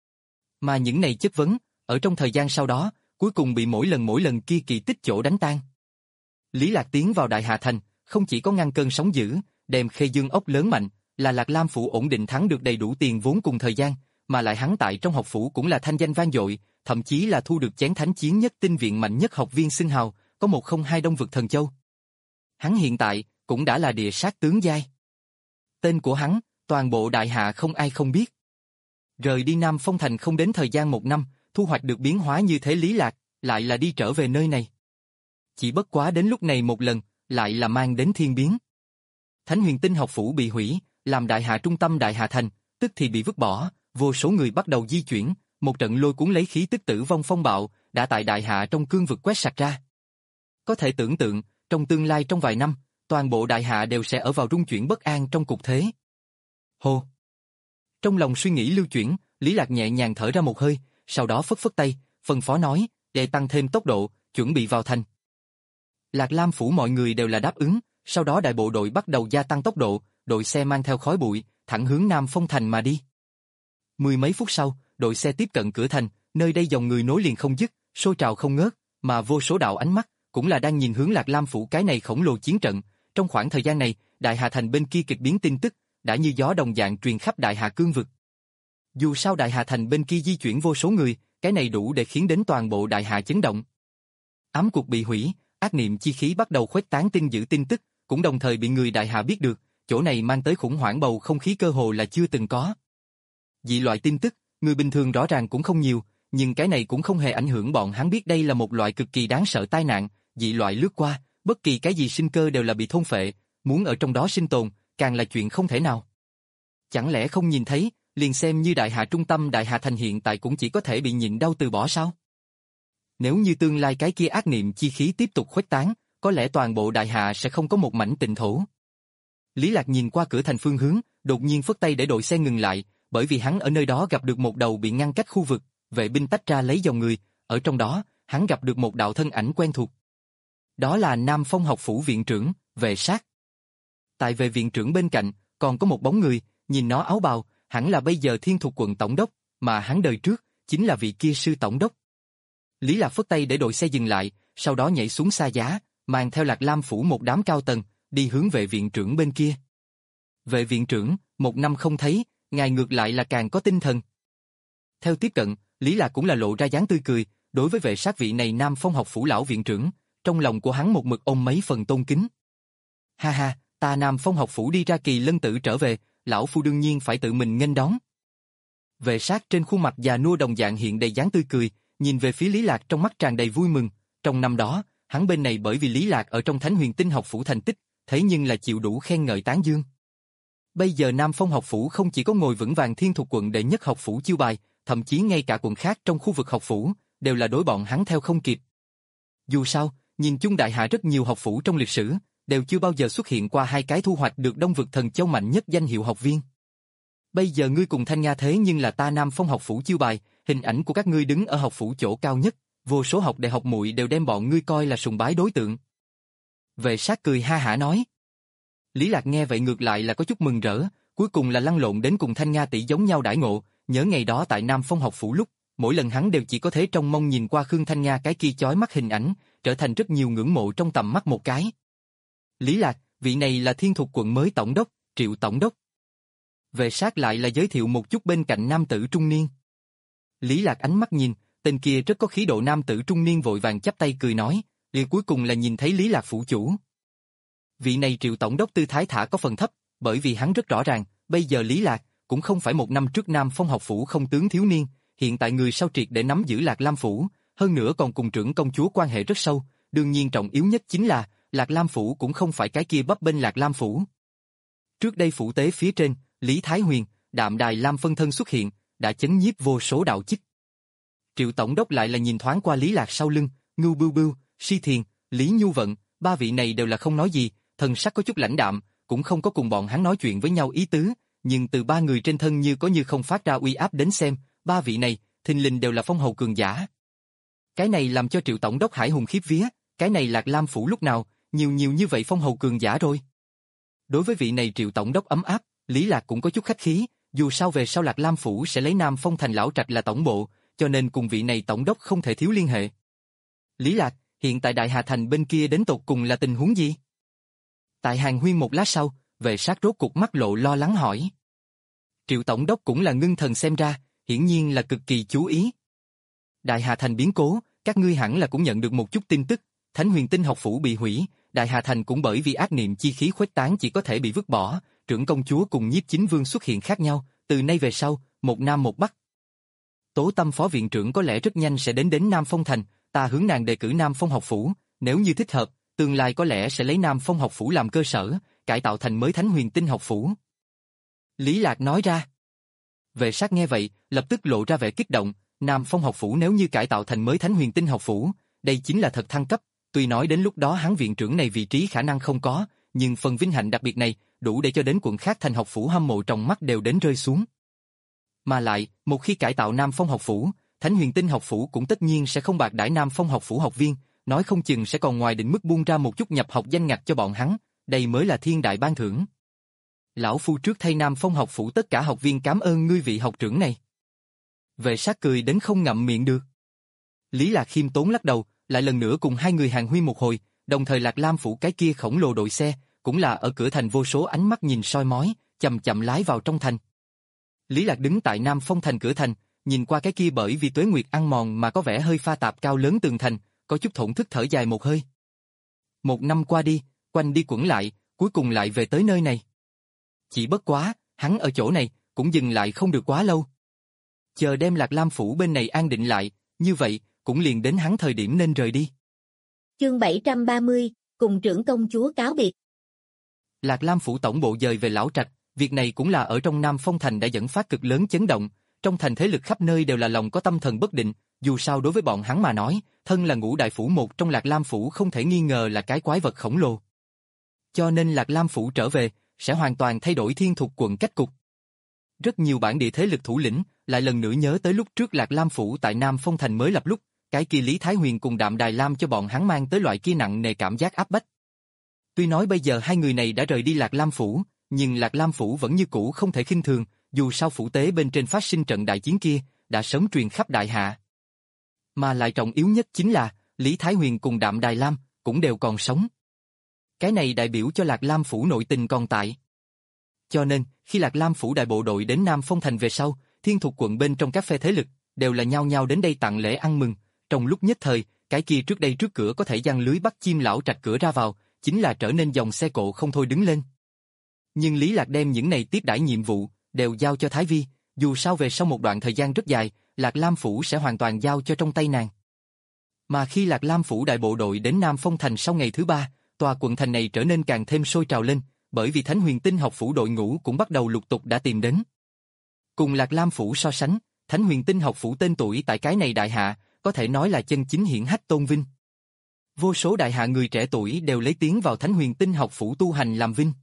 Mà những này chất vấn, ở trong thời gian sau đó, cuối cùng bị mỗi lần mỗi lần kia kỳ tích chỗ đánh tan. Lý Lạc tiến vào Đại Hạ Thành, không chỉ có ngăn cơn sóng dữ, đem Khê Dương ốc lớn mạnh, là Lạc Lam phủ ổn định thắng được đầy đủ tiền vốn cùng thời gian, mà lại hắn tại trong học phủ cũng là thanh danh vang dội, thậm chí là thu được chén thánh chiến nhất tinh viện mạnh nhất học viên xưng hào, có một không hai Đông vực thần châu. Hắn hiện tại cũng đã là địa sát tướng giai. Tên của hắn, toàn bộ Đại Hạ không ai không biết. Rời đi Nam Phong Thành không đến thời gian một năm, thu hoạch được biến hóa như thế Lý Lạc, lại là đi trở về nơi này. Chỉ bất quá đến lúc này một lần, lại là mang đến thiên biến. Thánh Huyền Tinh học phủ bị hủy, làm Đại Hạ trung tâm Đại Hạ Thành, tức thì bị vứt bỏ, vô số người bắt đầu di chuyển, một trận lôi cuốn lấy khí tức tử vong phong bạo, đã tại Đại Hạ trong cương vực quét sạch ra. Có thể tưởng tượng, trong tương lai trong vài năm, toàn bộ Đại Hạ đều sẽ ở vào rung chuyển bất an trong cục thế. Hô! Trong lòng suy nghĩ lưu chuyển, Lý Lạc nhẹ nhàng thở ra một hơi, sau đó phất phất tay, phân phó nói, để tăng thêm tốc độ, chuẩn bị vào thành. Lạc Lam phủ mọi người đều là đáp ứng, sau đó đại bộ đội bắt đầu gia tăng tốc độ, đội xe mang theo khói bụi, thẳng hướng Nam Phong Thành mà đi. Mười mấy phút sau, đội xe tiếp cận cửa thành, nơi đây dòng người nối liền không dứt, sôi trào không ngớt, mà vô số đạo ánh mắt cũng là đang nhìn hướng Lạc Lam phủ cái này khổng lồ chiến trận. Trong khoảng thời gian này, Đại Hà Thành bên kia kịch biến tin tức đã như gió đồng dạng truyền khắp Đại Hà cương vực. Dù sao Đại Hà Thành bên kia di chuyển vô số người, cái này đủ để khiến đến toàn bộ Đại Hà chấn động. Ám cuộc bị hủy, ác niệm chi khí bắt đầu khuếch tán tin dữ tin tức, cũng đồng thời bị người Đại Hà biết được, chỗ này mang tới khủng hoảng bầu không khí cơ hồ là chưa từng có. Dị loại tin tức, người bình thường rõ ràng cũng không nhiều, nhưng cái này cũng không hề ảnh hưởng bọn hắn biết đây là một loại cực kỳ đáng sợ tai nạn, dị loại lướt qua, bất kỳ cái gì sinh cơ đều là bị thôn phệ, muốn ở trong đó sinh tồn, càng là chuyện không thể nào. Chẳng lẽ không nhìn thấy, liền xem như Đại Hà trung tâm Đại Hà Thành hiện tại cũng chỉ có thể bị nhịn đau từ bỏ sao? Nếu như tương lai cái kia ác niệm chi khí tiếp tục khuếch tán, có lẽ toàn bộ Đại Hà sẽ không có một mảnh tịnh thổ. Lý Lạc nhìn qua cửa thành phương hướng, đột nhiên phất tay để đội xe ngừng lại, bởi vì hắn ở nơi đó gặp được một đầu bị ngăn cách khu vực, vệ binh tách ra lấy dòng người, ở trong đó, hắn gặp được một đạo thân ảnh quen thuộc. Đó là Nam Phong học phủ viện trưởng, Vệ Sát. Tại vệ viện trưởng bên cạnh, còn có một bóng người, nhìn nó áo bào, hẳn là bây giờ Thiên Thuộc quận tổng đốc, mà hắn đời trước, chính là vị kia sư tổng đốc. Lý Lạc phất tay để đội xe dừng lại, sau đó nhảy xuống xa giá, mang theo Lạc Lam phủ một đám cao tầng, đi hướng vệ viện trưởng bên kia. Vệ viện trưởng, một năm không thấy, ngài ngược lại là càng có tinh thần. Theo tiếp cận, Lý Lạc cũng là lộ ra dáng tươi cười, đối với Vệ Sát vị này Nam Phong học phủ lão viện trưởng, trong lòng của hắn một mực ôm mấy phần tôn kính. Ha ha, ta Nam Phong học phủ đi ra kỳ lân tử trở về, lão phu đương nhiên phải tự mình nghênh đón. Vệ Sát trên khuôn mặt già nua đồng dạng hiện đầy dáng tươi cười, nhìn về phía Lý Lạc trong mắt tràn đầy vui mừng. Trong năm đó, hắn bên này bởi vì Lý Lạc ở trong Thánh Huyền Tinh học phủ thành tích, thế nhưng là chịu đủ khen ngợi tán dương. Bây giờ Nam Phong học phủ không chỉ có ngồi vững vàng thiên thuộc quận đệ nhất học phủ chiêu bài, thậm chí ngay cả quận khác trong khu vực học phủ, đều là đối bọn hắn theo không kịp. Dù sao, nhìn chung đại hạ rất nhiều học phủ trong lịch sử, đều chưa bao giờ xuất hiện qua hai cái thu hoạch được Đông Vực Thần Châu mạnh nhất danh hiệu học viên. Bây giờ ngươi cùng Thanh Nga thế nhưng là ta Nam Phong học phủ chiêu bài, hình ảnh của các ngươi đứng ở học phủ chỗ cao nhất, vô số học đệ học muội đều đem bọn ngươi coi là sùng bái đối tượng. Vệ Sát cười ha hả nói. Lý Lạc nghe vậy ngược lại là có chút mừng rỡ, cuối cùng là lăn lộn đến cùng Thanh Nga tỷ giống nhau đãi ngộ, nhớ ngày đó tại Nam Phong học phủ lúc, mỗi lần hắn đều chỉ có thể trông mong nhìn qua Khương Thanh Nga cái kia chói mắt hình ảnh, trở thành rất nhiều ngưỡng mộ trong tầm mắt một cái. Lý Lạc, vị này là Thiên Thuộc quận mới tổng đốc, Triệu tổng đốc. Vệ Sát lại là giới thiệu một chút bên cạnh nam tử trung niên. Lý Lạc ánh mắt nhìn, tên kia rất có khí độ nam tử trung niên vội vàng chắp tay cười nói, liền cuối cùng là nhìn thấy Lý Lạc phủ chủ. Vị này Triệu tổng đốc tư thái thả có phần thấp, bởi vì hắn rất rõ ràng, bây giờ Lý Lạc cũng không phải một năm trước Nam Phong học phủ không tướng thiếu niên, hiện tại người sau triệt để nắm giữ Lạc Lam phủ, hơn nữa còn cùng trưởng công chúa quan hệ rất sâu, đương nhiên trọng yếu nhất chính là Lạc Lam phủ cũng không phải cái kia bấp bênh Lạc Lam phủ. Trước đây phủ tế phía trên, Lý Thái Huyền, Đạm Đài Lam phân thân xuất hiện, đã chấn nhiếp vô số đạo chức. Triệu tổng đốc lại là nhìn thoáng qua Lý Lạc sau lưng, Ngưu Bưu Bưu, Si Thiền, Lý Nhu Vận, ba vị này đều là không nói gì, thần sắc có chút lãnh đạm, cũng không có cùng bọn hắn nói chuyện với nhau ý tứ, nhưng từ ba người trên thân như có như không phát ra uy áp đến xem, ba vị này, thình lình đều là phong hầu cường giả. Cái này làm cho Triệu tổng đốc hải hùng khiếp vía, cái này Lạc Lam phủ lúc nào, nhiều nhiều như vậy phong hầu cường giả rồi. Đối với vị này Triệu tổng đốc ấm áp, Lý Lạc cũng có chút khách khí, dù sao về sau Lạc Lam phủ sẽ lấy Nam Phong thành lão trạch là tổng bộ, cho nên cùng vị này tổng đốc không thể thiếu liên hệ. Lý Lạc, hiện tại Đại Hà thành bên kia đến tột cùng là tình huống gì? Tại Hàn Huyên một lát sau, Vệ Sát rốt cục mắt lộ lo lắng hỏi. Triệu tổng đốc cũng là ngưng thần xem ra, hiển nhiên là cực kỳ chú ý. Đại Hà thành biến cố, các ngươi hẳn là cũng nhận được một chút tin tức, Thánh Huyền Tinh học phủ bị hủy, Đại Hà thành cũng bởi vì ác niệm chi khí khuếch tán chỉ có thể bị vứt bỏ, trưởng công chúa cùng nhiếp chính vương xuất hiện khác nhau, từ nay về sau, một nam một bắc. Tố Tâm phó viện trưởng có lẽ rất nhanh sẽ đến đến Nam Phong thành, ta hướng nàng đề cử Nam Phong học phủ, nếu như thích hợp, tương lai có lẽ sẽ lấy Nam Phong học phủ làm cơ sở, cải tạo thành mới Thánh Huyền Tinh học phủ. Lý Lạc nói ra. Vệ Sát nghe vậy, lập tức lộ ra vẻ kích động, Nam Phong học phủ nếu như cải tạo thành mới Thánh Huyền Tinh học phủ, đây chính là thật thăng cấp, tuy nói đến lúc đó hắn viện trưởng này vị trí khả năng không có, nhưng phần vinh hạnh đặc biệt này, đủ để cho đến quận khác thành học phủ hâm mộ trong mắt đều đến rơi xuống. Mà lại, một khi cải tạo Nam Phong học phủ, Thánh Huyền Tinh học phủ cũng tất nhiên sẽ không bạc đãi Nam Phong học phủ học viên, nói không chừng sẽ còn ngoài định mức buông ra một chút nhập học danh ngạch cho bọn hắn, đây mới là thiên đại ban thưởng. Lão phu trước thay Nam Phong học phủ tất cả học viên cảm ơn ngươi vị học trưởng này. Vệ Sát cười đến không ngậm miệng được. Lý Lạc khiêm tốn lắc đầu, lại lần nữa cùng hai người hàn huyên một hồi, đồng thời Lạc Lam phủ cái kia khổng lồ đội xe, cũng là ở cửa thành vô số ánh mắt nhìn soi mói, chậm chậm lái vào trong thành. Lý Lạc đứng tại Nam Phong thành cửa thành, nhìn qua cái kia bởi vì tuế nguyệt ăn mòn mà có vẻ hơi pha tạp cao lớn tường thành, có chút thổn thức thở dài một hơi. Một năm qua đi, quanh đi quẩn lại, cuối cùng lại về tới nơi này. Chỉ bất quá, hắn ở chỗ này, cũng dừng lại không được quá lâu. Chờ đem Lạc Lam phủ bên này an định lại, như vậy, cũng liền đến hắn thời điểm nên rời đi. Chương bảy trăm ba mươi, cùng trưởng công chúa cáo biệt. Lạc Lam phủ tổng bộ dời về Lão Trạch, việc này cũng là ở trong Nam Phong thành đã dẫn phát cực lớn chấn động, trong thành thế lực khắp nơi đều là lòng có tâm thần bất định, dù sao đối với bọn hắn mà nói, thân là ngũ đại phủ một trong Lạc Lam phủ không thể nghi ngờ là cái quái vật khổng lồ. Cho nên Lạc Lam phủ trở về, sẽ hoàn toàn thay đổi Thiên Thuộc quận cách cục. Rất nhiều bản địa thế lực thủ lĩnh lại lần nữa nhớ tới lúc trước Lạc Lam phủ tại Nam Phong thành mới lập lúc, cái kia Lý Thái Huyền cùng Đạm Đài Lam cho bọn hắn mang tới loại kia nặng nề cảm giác áp bách. Tuy nói bây giờ hai người này đã rời đi Lạc Lam phủ, nhưng Lạc Lam phủ vẫn như cũ không thể khinh thường, dù sao phủ tế bên trên phát sinh trận đại chiến kia, đã sớm truyền khắp đại hạ. Mà lại trọng yếu nhất chính là, Lý Thái Huyền cùng Đạm Đài Lam, cũng đều còn sống. Cái này đại biểu cho Lạc Lam phủ nội tình còn tại. Cho nên, khi Lạc Lam phủ đại bộ đội đến Nam Phong thành về sau, Thiên Thuộc quận bên trong các phe thế lực, đều là nhao nhao đến đây tặng lễ ăn mừng, trong lúc nhất thời, cái kia trước đây trước cửa có thể giăng lưới bắt chim lão trạch cửa ra vào, chính là trở nên dòng xe cộ không thôi đứng lên. Nhưng Lý Lạc đem những này tiếp đãi nhiệm vụ, đều giao cho Thái Vi, dù sao về sau một đoạn thời gian rất dài, Lạc Lam phủ sẽ hoàn toàn giao cho trong tay nàng. Mà khi Lạc Lam phủ đại bộ đội đến Nam Phong thành sau ngày thứ ba, tòa quận thành này trở nên càng thêm sôi trào lên, bởi vì Thánh Huyền Tinh học phủ đội ngũ cũng bắt đầu lục tục đã tìm đến. Cùng Lạc Lam phủ so sánh, Thánh Huyền Tinh học phủ tên tuổi tại cái này đại hạ, có thể nói là chân chính hiển hách tôn vinh. Vô số đại hạ người trẻ tuổi đều lấy tiếng vào Thánh Huyền Tinh học phủ tu hành làm vinh.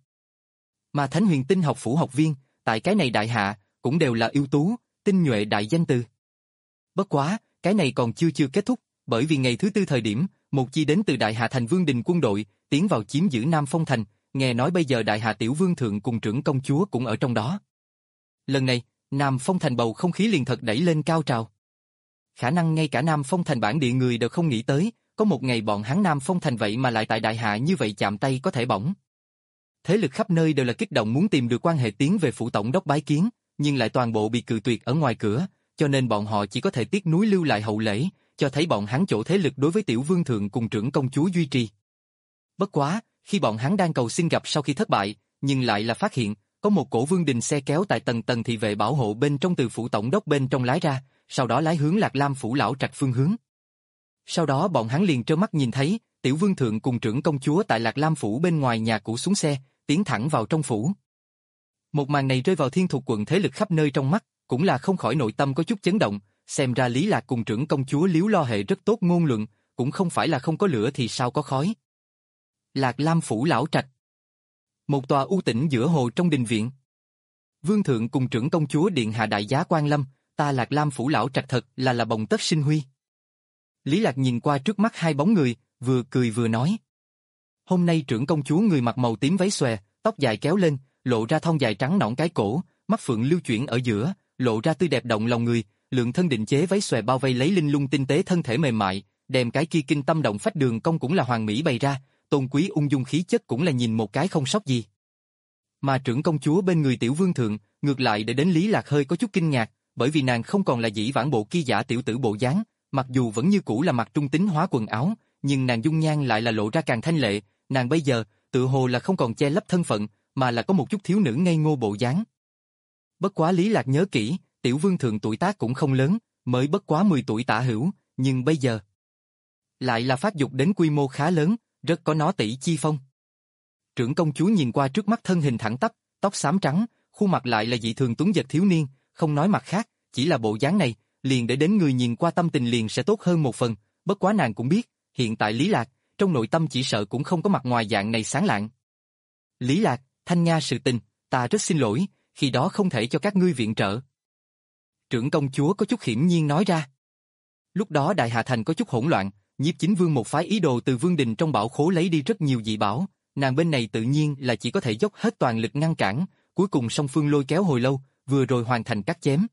Mà Thánh Huyền Tinh học phủ học viên, tại cái này đại hạ, cũng đều là ưu tú, tinh nhuệ đại danh từ. Bất quá, cái này còn chưa chưa kết thúc, bởi vì ngày thứ tư thời điểm, một chi đến từ đại hạ thành vương đình quân đội, tiến vào chiếm giữ Nam Phong thành, nghe nói bây giờ đại hạ tiểu vương thượng cùng trưởng công chúa cũng ở trong đó. Lần này, Nam Phong thành bầu không khí liền thật đẩy lên cao trào. Khả năng ngay cả Nam Phong thành bản địa người đều không nghĩ tới, có một ngày bọn hắn Nam Phong thành vậy mà lại tại đại hạ như vậy chạm tay có thể bỏng. Thế lực khắp nơi đều là kích động muốn tìm được quan hệ tiến về phủ tổng đốc bái kiến, nhưng lại toàn bộ bị cự tuyệt ở ngoài cửa, cho nên bọn họ chỉ có thể tiếc núi lưu lại hậu lễ, cho thấy bọn hắn chỗ thế lực đối với tiểu vương thượng cùng trưởng công chúa duy trì. Bất quá, khi bọn hắn đang cầu xin gặp sau khi thất bại, nhưng lại là phát hiện, có một cổ vương đình xe kéo tại tầng tầng thị vệ bảo hộ bên trong từ phủ tổng đốc bên trong lái ra, sau đó lái hướng Lạc Lam phủ lão trạch phương hướng. Sau đó bọn hắn liền trơ mắt nhìn thấy, tiểu vương thượng cùng trưởng công chúa tại Lạc Lam phủ bên ngoài nhà cũ xuống xe, tiến thẳng vào trong phủ. Một màn này rơi vào Thiên Thục quận thế lực khắp nơi trong mắt, cũng là không khỏi nội tâm có chút chấn động, xem ra Lý Lạc cùng trưởng công chúa Liếu Lo Hệ rất tốt ngôn luận, cũng không phải là không có lửa thì sao có khói. Lạc Lam phủ lão trạch. Một tòa u tĩnh giữa hồ trong đình viện. Vương thượng cùng trưởng công chúa điện hạ đại giá quan lâm, ta Lạc Lam phủ lão trạch thật là là bồng tất sinh huy. Lý Lạc nhìn qua trước mắt hai bóng người, vừa cười vừa nói. Hôm nay trưởng công chúa người mặc màu tím váy xòe, tóc dài kéo lên, lộ ra thon dài trắng nõn cái cổ, mắt phượng lưu chuyển ở giữa, lộ ra tươi đẹp động lòng người, lượng thân định chế váy xòe bao vây lấy linh lung tinh tế thân thể mềm mại, đem cái kia kinh tâm động phách đường cong cũng là hoàng mỹ bày ra, tôn quý ung dung khí chất cũng là nhìn một cái không sót gì. Mà trưởng công chúa bên người tiểu vương thượng, ngược lại để đến Lý Lạc hơi có chút kinh ngạc, bởi vì nàng không còn là dĩ vãng bộ kia giả tiểu tử bộ dáng, mặc dù vẫn như cũ là mặc trung tính hóa quần áo, nhưng nàng dung nhan lại là lộ ra càng thanh lệ, nàng bây giờ, tự hồ là không còn che lấp thân phận, mà là có một chút thiếu nữ ngây ngô bộ dáng. Bất quá Lý Lạc nhớ kỹ, tiểu vương thượng tuổi tác cũng không lớn, mới bất quá mười tuổi tả hữu, nhưng bây giờ lại là phát dục đến quy mô khá lớn, rất có nó tỷ chi phong. Trưởng công chúa nhìn qua trước mắt thân hình thẳng tắp, tóc xám trắng, khuôn mặt lại là dị thường tuấn giật thiếu niên, không nói mặt khác, chỉ là bộ dáng này, liền để đến người nhìn qua tâm tình liền sẽ tốt hơn một phần, bất quá nàng cũng biết, hiện tại Lý Lạc, trong nội tâm chỉ sợ cũng không có mặt ngoài dạng này sáng lạng. Lý Lạc, Thanh Nga sự tình, ta rất xin lỗi, khi đó không thể cho các ngươi viện trợ. Trưởng công chúa có chút hiển nhiên nói ra. Lúc đó Đại Hạ Thành có chút hỗn loạn, Nhiếp Chính Vương một phái ý đồ từ vương đình trong bảo khố lấy đi rất nhiều dị bảo, nàng bên này tự nhiên là chỉ có thể dốc hết toàn lực ngăn cản, cuối cùng song phương lôi kéo hồi lâu, vừa rồi hoàn thành cắt chém.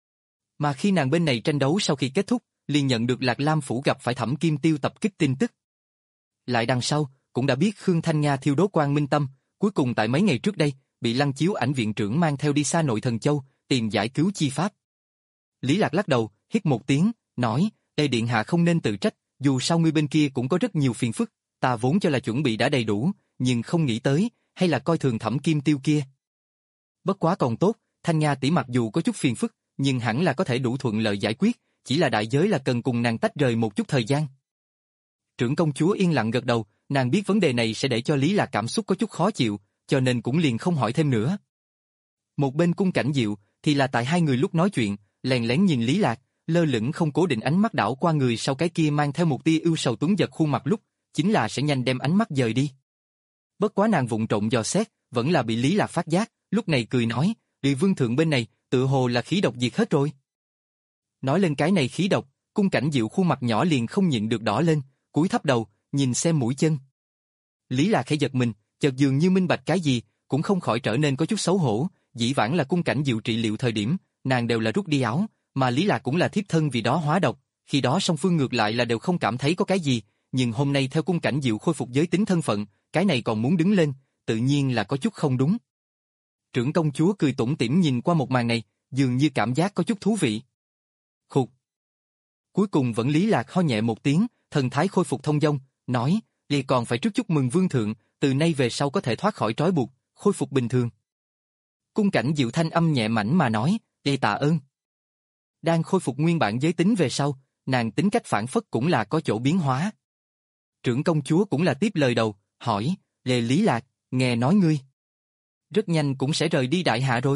Mà khi nàng bên này tranh đấu sau khi kết thúc, liền nhận được Lạc Lam phủ gặp phải Thẩm Kim Tiêu tập kích tin tức. Lại đằng sau, cũng đã biết Khương Thanh Nga thiêu đốt Quang Minh Tâm, cuối cùng tại mấy ngày trước đây, bị Lăng Chiếu Ảnh viện trưởng mang theo đi xa nội Thần Châu, tìm giải cứu chi pháp. Lý Lạc lắc đầu, hít một tiếng, nói, Ê điện hạ không nên tự trách, dù sao ngươi bên kia cũng có rất nhiều phiền phức, ta vốn cho là chuẩn bị đã đầy đủ, nhưng không nghĩ tới, hay là coi thường Thẩm Kim Tiêu kia. Bất quá còn tốt, Thanh Nga tỷ mặc dù có chút phiền phức, nhưng hẳn là có thể đủ thuận lợi giải quyết, chỉ là đại giới là cần cùng nàng tách rời một chút thời gian. Trưởng công chúa yên lặng gật đầu, nàng biết vấn đề này sẽ để cho Lý Lạc cảm xúc có chút khó chịu, cho nên cũng liền không hỏi thêm nữa. Một bên Cung Cảnh Diệu, thì là tại hai người lúc nói chuyện, lén lén nhìn Lý Lạc, lơ lửng không cố định ánh mắt đảo qua người sau cái kia mang theo một tia ưu sầu tuấn giật khuôn mặt lúc, chính là sẽ nhanh đem ánh mắt dời đi. Bất quá nàng vụng trộm dò xét, vẫn là bị Lý Lạc phát giác, lúc này cười nói, Địa Vương thượng bên này, tự hồ là khí độc diệt hết rồi. Nói lên cái này khí độc, Cung Cảnh Diệu khuôn mặt nhỏ liền không nhịn được đỏ lên, cúi thấp đầu, nhìn xem mũi chân. Lý Lạc khẽ giật mình, chợt dường như minh bạch cái gì, cũng không khỏi trở nên có chút xấu hổ, dĩ vãng là Cung Cảnh Diệu trị liệu thời điểm, nàng đều là rút đi áo, mà Lý Lạc cũng là thiếp thân vì đó hóa độc, khi đó song phương ngược lại là đều không cảm thấy có cái gì, nhưng hôm nay theo Cung Cảnh Diệu khôi phục giới tính thân phận, cái này còn muốn đứng lên, tự nhiên là có chút không đúng. Trưởng công chúa cười tủm tỉm nhìn qua một màn này, dường như cảm giác có chút thú vị. Khục. Cuối cùng vẫn Lý Lạc ho nhẹ một tiếng, thần thái khôi phục thông dong, nói, "Lì còn phải trước chúc mừng vương thượng, từ nay về sau có thể thoát khỏi trói buộc, khôi phục bình thường." Cung Cảnh Diệu thanh âm nhẹ mảnh mà nói, "Lì tạ ơn." Đang khôi phục nguyên bản giới tính về sau, nàng tính cách phản phất cũng là có chỗ biến hóa. Trưởng công chúa cũng là tiếp lời đầu, hỏi, "Lê Lý Lạc, nghe nói ngươi rất nhanh cũng sẽ rời đi Đại Hạ rồi.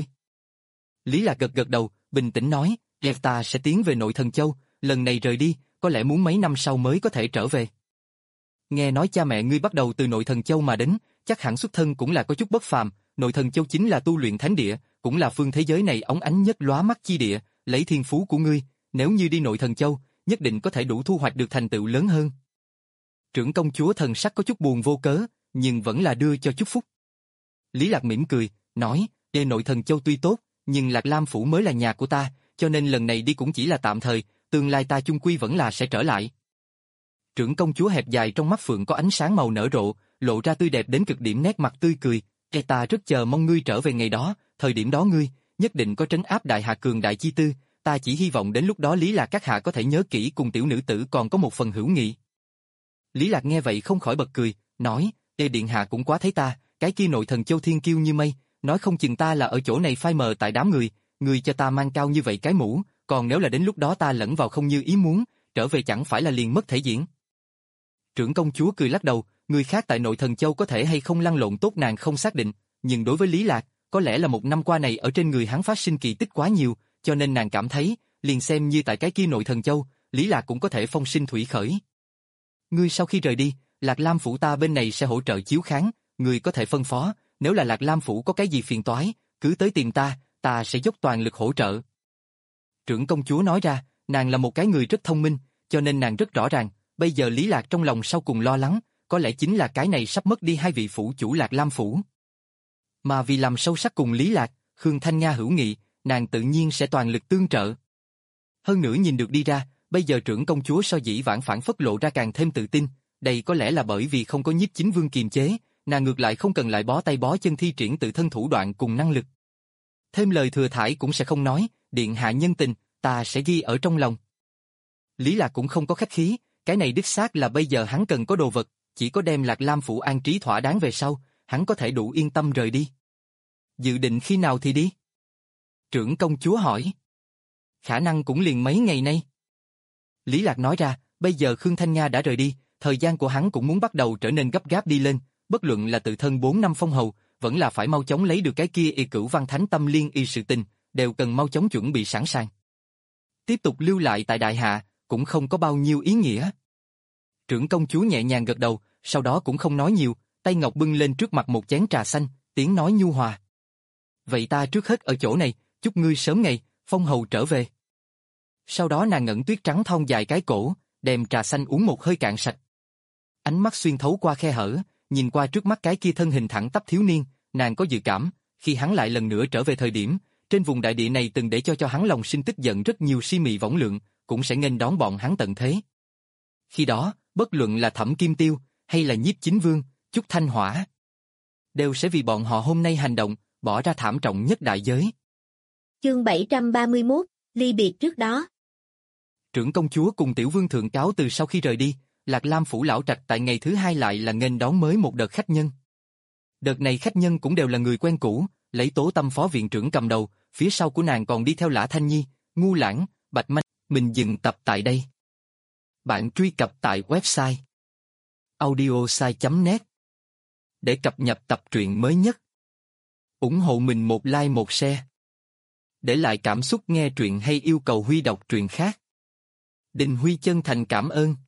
Lý Lạc gật gật đầu, bình tĩnh nói, ta sẽ tiến về Nội Thần Châu, lần này rời đi, có lẽ muốn mấy năm sau mới có thể trở về. Nghe nói cha mẹ ngươi bắt đầu từ Nội Thần Châu mà đến, chắc hẳn xuất thân cũng là có chút bất phàm, Nội Thần Châu chính là tu luyện thánh địa, cũng là phương thế giới này óng ánh nhất lóa mắt chi địa, lấy thiên phú của ngươi, nếu như đi Nội Thần Châu, nhất định có thể đủ thu hoạch được thành tựu lớn hơn. Trưởng công chúa thần sắc có chút buồn vô cớ, nhưng vẫn là đưa cho chúc phúc. Lý Lạc mỉm cười, nói, Ê Nội Thần Châu tuy tốt, nhưng Lạc Lam Phủ mới là nhà của ta, cho nên lần này đi cũng chỉ là tạm thời, tương lai ta chung quy vẫn là sẽ trở lại. Trưởng công chúa hẹp dài trong mắt phượng có ánh sáng màu nở rộ, lộ ra tươi đẹp đến cực điểm, nét mặt tươi cười, Ê ta rất chờ mong ngươi trở về ngày đó, thời điểm đó ngươi, nhất định có trấn áp Đại Hạ cường đại chi tư, ta chỉ hy vọng đến lúc đó Lý Lạc các hạ có thể nhớ kỹ cùng tiểu nữ tử còn có một phần hữu nghị. Lý Lạc nghe vậy không khỏi bật cười, nói, Ê điện hạ cũng quá thấy ta, cái kia Nội Thần Châu thiên kiêu như mây, nói không chừng ta là ở chỗ này phai mờ tại đám người, người cho ta mang cao như vậy cái mũ, còn nếu là đến lúc đó ta lẫn vào không như ý muốn, trở về chẳng phải là liền mất thể diện. Trưởng công chúa cười lắc đầu, người khác tại Nội Thần Châu có thể hay không lăn lộn tốt nàng không xác định, nhưng đối với Lý Lạc, có lẽ là một năm qua này ở trên người hắn phát sinh kỳ tích quá nhiều, cho nên nàng cảm thấy, liền xem như tại cái kia Nội Thần Châu, Lý Lạc cũng có thể phong sinh thủy khởi. Ngươi sau khi rời đi, Lạc Lam Phủ ta bên này sẽ hỗ trợ chiếu kháng, ngươi có thể phân phó, nếu là Lạc Lam Phủ có cái gì phiền toái, cứ tới tìm ta, ta sẽ dốc toàn lực hỗ trợ. Trưởng công chúa nói ra, nàng là một cái người rất thông minh, cho nên nàng rất rõ ràng, bây giờ Lý Lạc trong lòng sau cùng lo lắng, có lẽ chính là cái này sắp mất đi hai vị phủ chủ Lạc Lam Phủ. Mà vì làm sâu sắc cùng Lý Lạc, Khương Thanh Nga hữu nghị, nàng tự nhiên sẽ toàn lực tương trợ. Hơn nữa nhìn được đi ra, bây giờ trưởng công chúa so dĩ vãng phản phất lộ ra càng thêm tự tin, đây có lẽ là bởi vì không có Nhiếp Chính Vương kiềm chế, nàng ngược lại không cần lại bó tay bó chân thi triển tự thân thủ đoạn cùng năng lực. Thêm lời thừa thãi cũng sẽ không nói, điện hạ nhân tình, ta sẽ ghi ở trong lòng. Lý Lạc cũng không có khách khí, cái này đích xác là bây giờ hắn cần có đồ vật, chỉ có đem Lạc Lam Phủ an trí thỏa đáng về sau, hắn có thể đủ yên tâm rời đi. Dự định khi nào thì đi? Trưởng công chúa hỏi. Khả năng cũng liền mấy ngày nay. Lý Lạc nói ra, bây giờ Khương Thanh Nga đã rời đi, thời gian của hắn cũng muốn bắt đầu trở nên gấp gáp đi lên, bất luận là tự thân bốn năm phong hầu, vẫn là phải mau chóng lấy được cái kia y cửu văn thánh tâm liên y sự tình, đều cần mau chóng chuẩn bị sẵn sàng. Tiếp tục lưu lại tại Đại Hạ, cũng không có bao nhiêu ý nghĩa. Trưởng công chúa nhẹ nhàng gật đầu, sau đó cũng không nói nhiều, tay ngọc bưng lên trước mặt một chén trà xanh, tiếng nói nhu hòa. Vậy ta trước hết ở chỗ này, chúc ngươi sớm ngày, phong hầu trở về. Sau đó nàng ngẩng tuyết trắng thon dài cái cổ, đem trà xanh uống một hơi cạn sạch. Ánh mắt xuyên thấu qua khe hở, nhìn qua trước mắt cái kia thân hình thẳng tắp thiếu niên, nàng có dự cảm, khi hắn lại lần nữa trở về thời điểm, trên vùng đại địa này từng để cho cho hắn lòng sinh tức giận rất nhiều si mị võng lượng, cũng sẽ nghênh đón bọn hắn tận thế. Khi đó, bất luận là Thẩm Kim Tiêu, hay là Nhiếp Chính Vương, Chúc Thanh Hỏa, đều sẽ vì bọn họ hôm nay hành động, bỏ ra thảm trọng nhất đại giới. Chương bảy trăm ba mươi mốt, ly biệt trước đó. Trưởng công chúa cùng tiểu vương thượng cáo từ sau khi rời đi, Lạc Lam Phủ lão trạch tại ngày thứ hai lại là nghênh đón mới một đợt khách nhân. Đợt này khách nhân cũng đều là người quen cũ, lấy Tố Tâm phó viện trưởng cầm đầu, phía sau của nàng còn đi theo Lã Thanh Nhi, Ngu Lãng, Bạch Manh. Mình dừng tập tại đây. Bạn truy cập tại website audiosai chấm net để cập nhật tập truyện mới nhất. Ủng hộ mình một like một share. Để lại cảm xúc nghe truyện hay yêu cầu Huy đọc truyện khác. Đình Huy chân thành cảm ơn.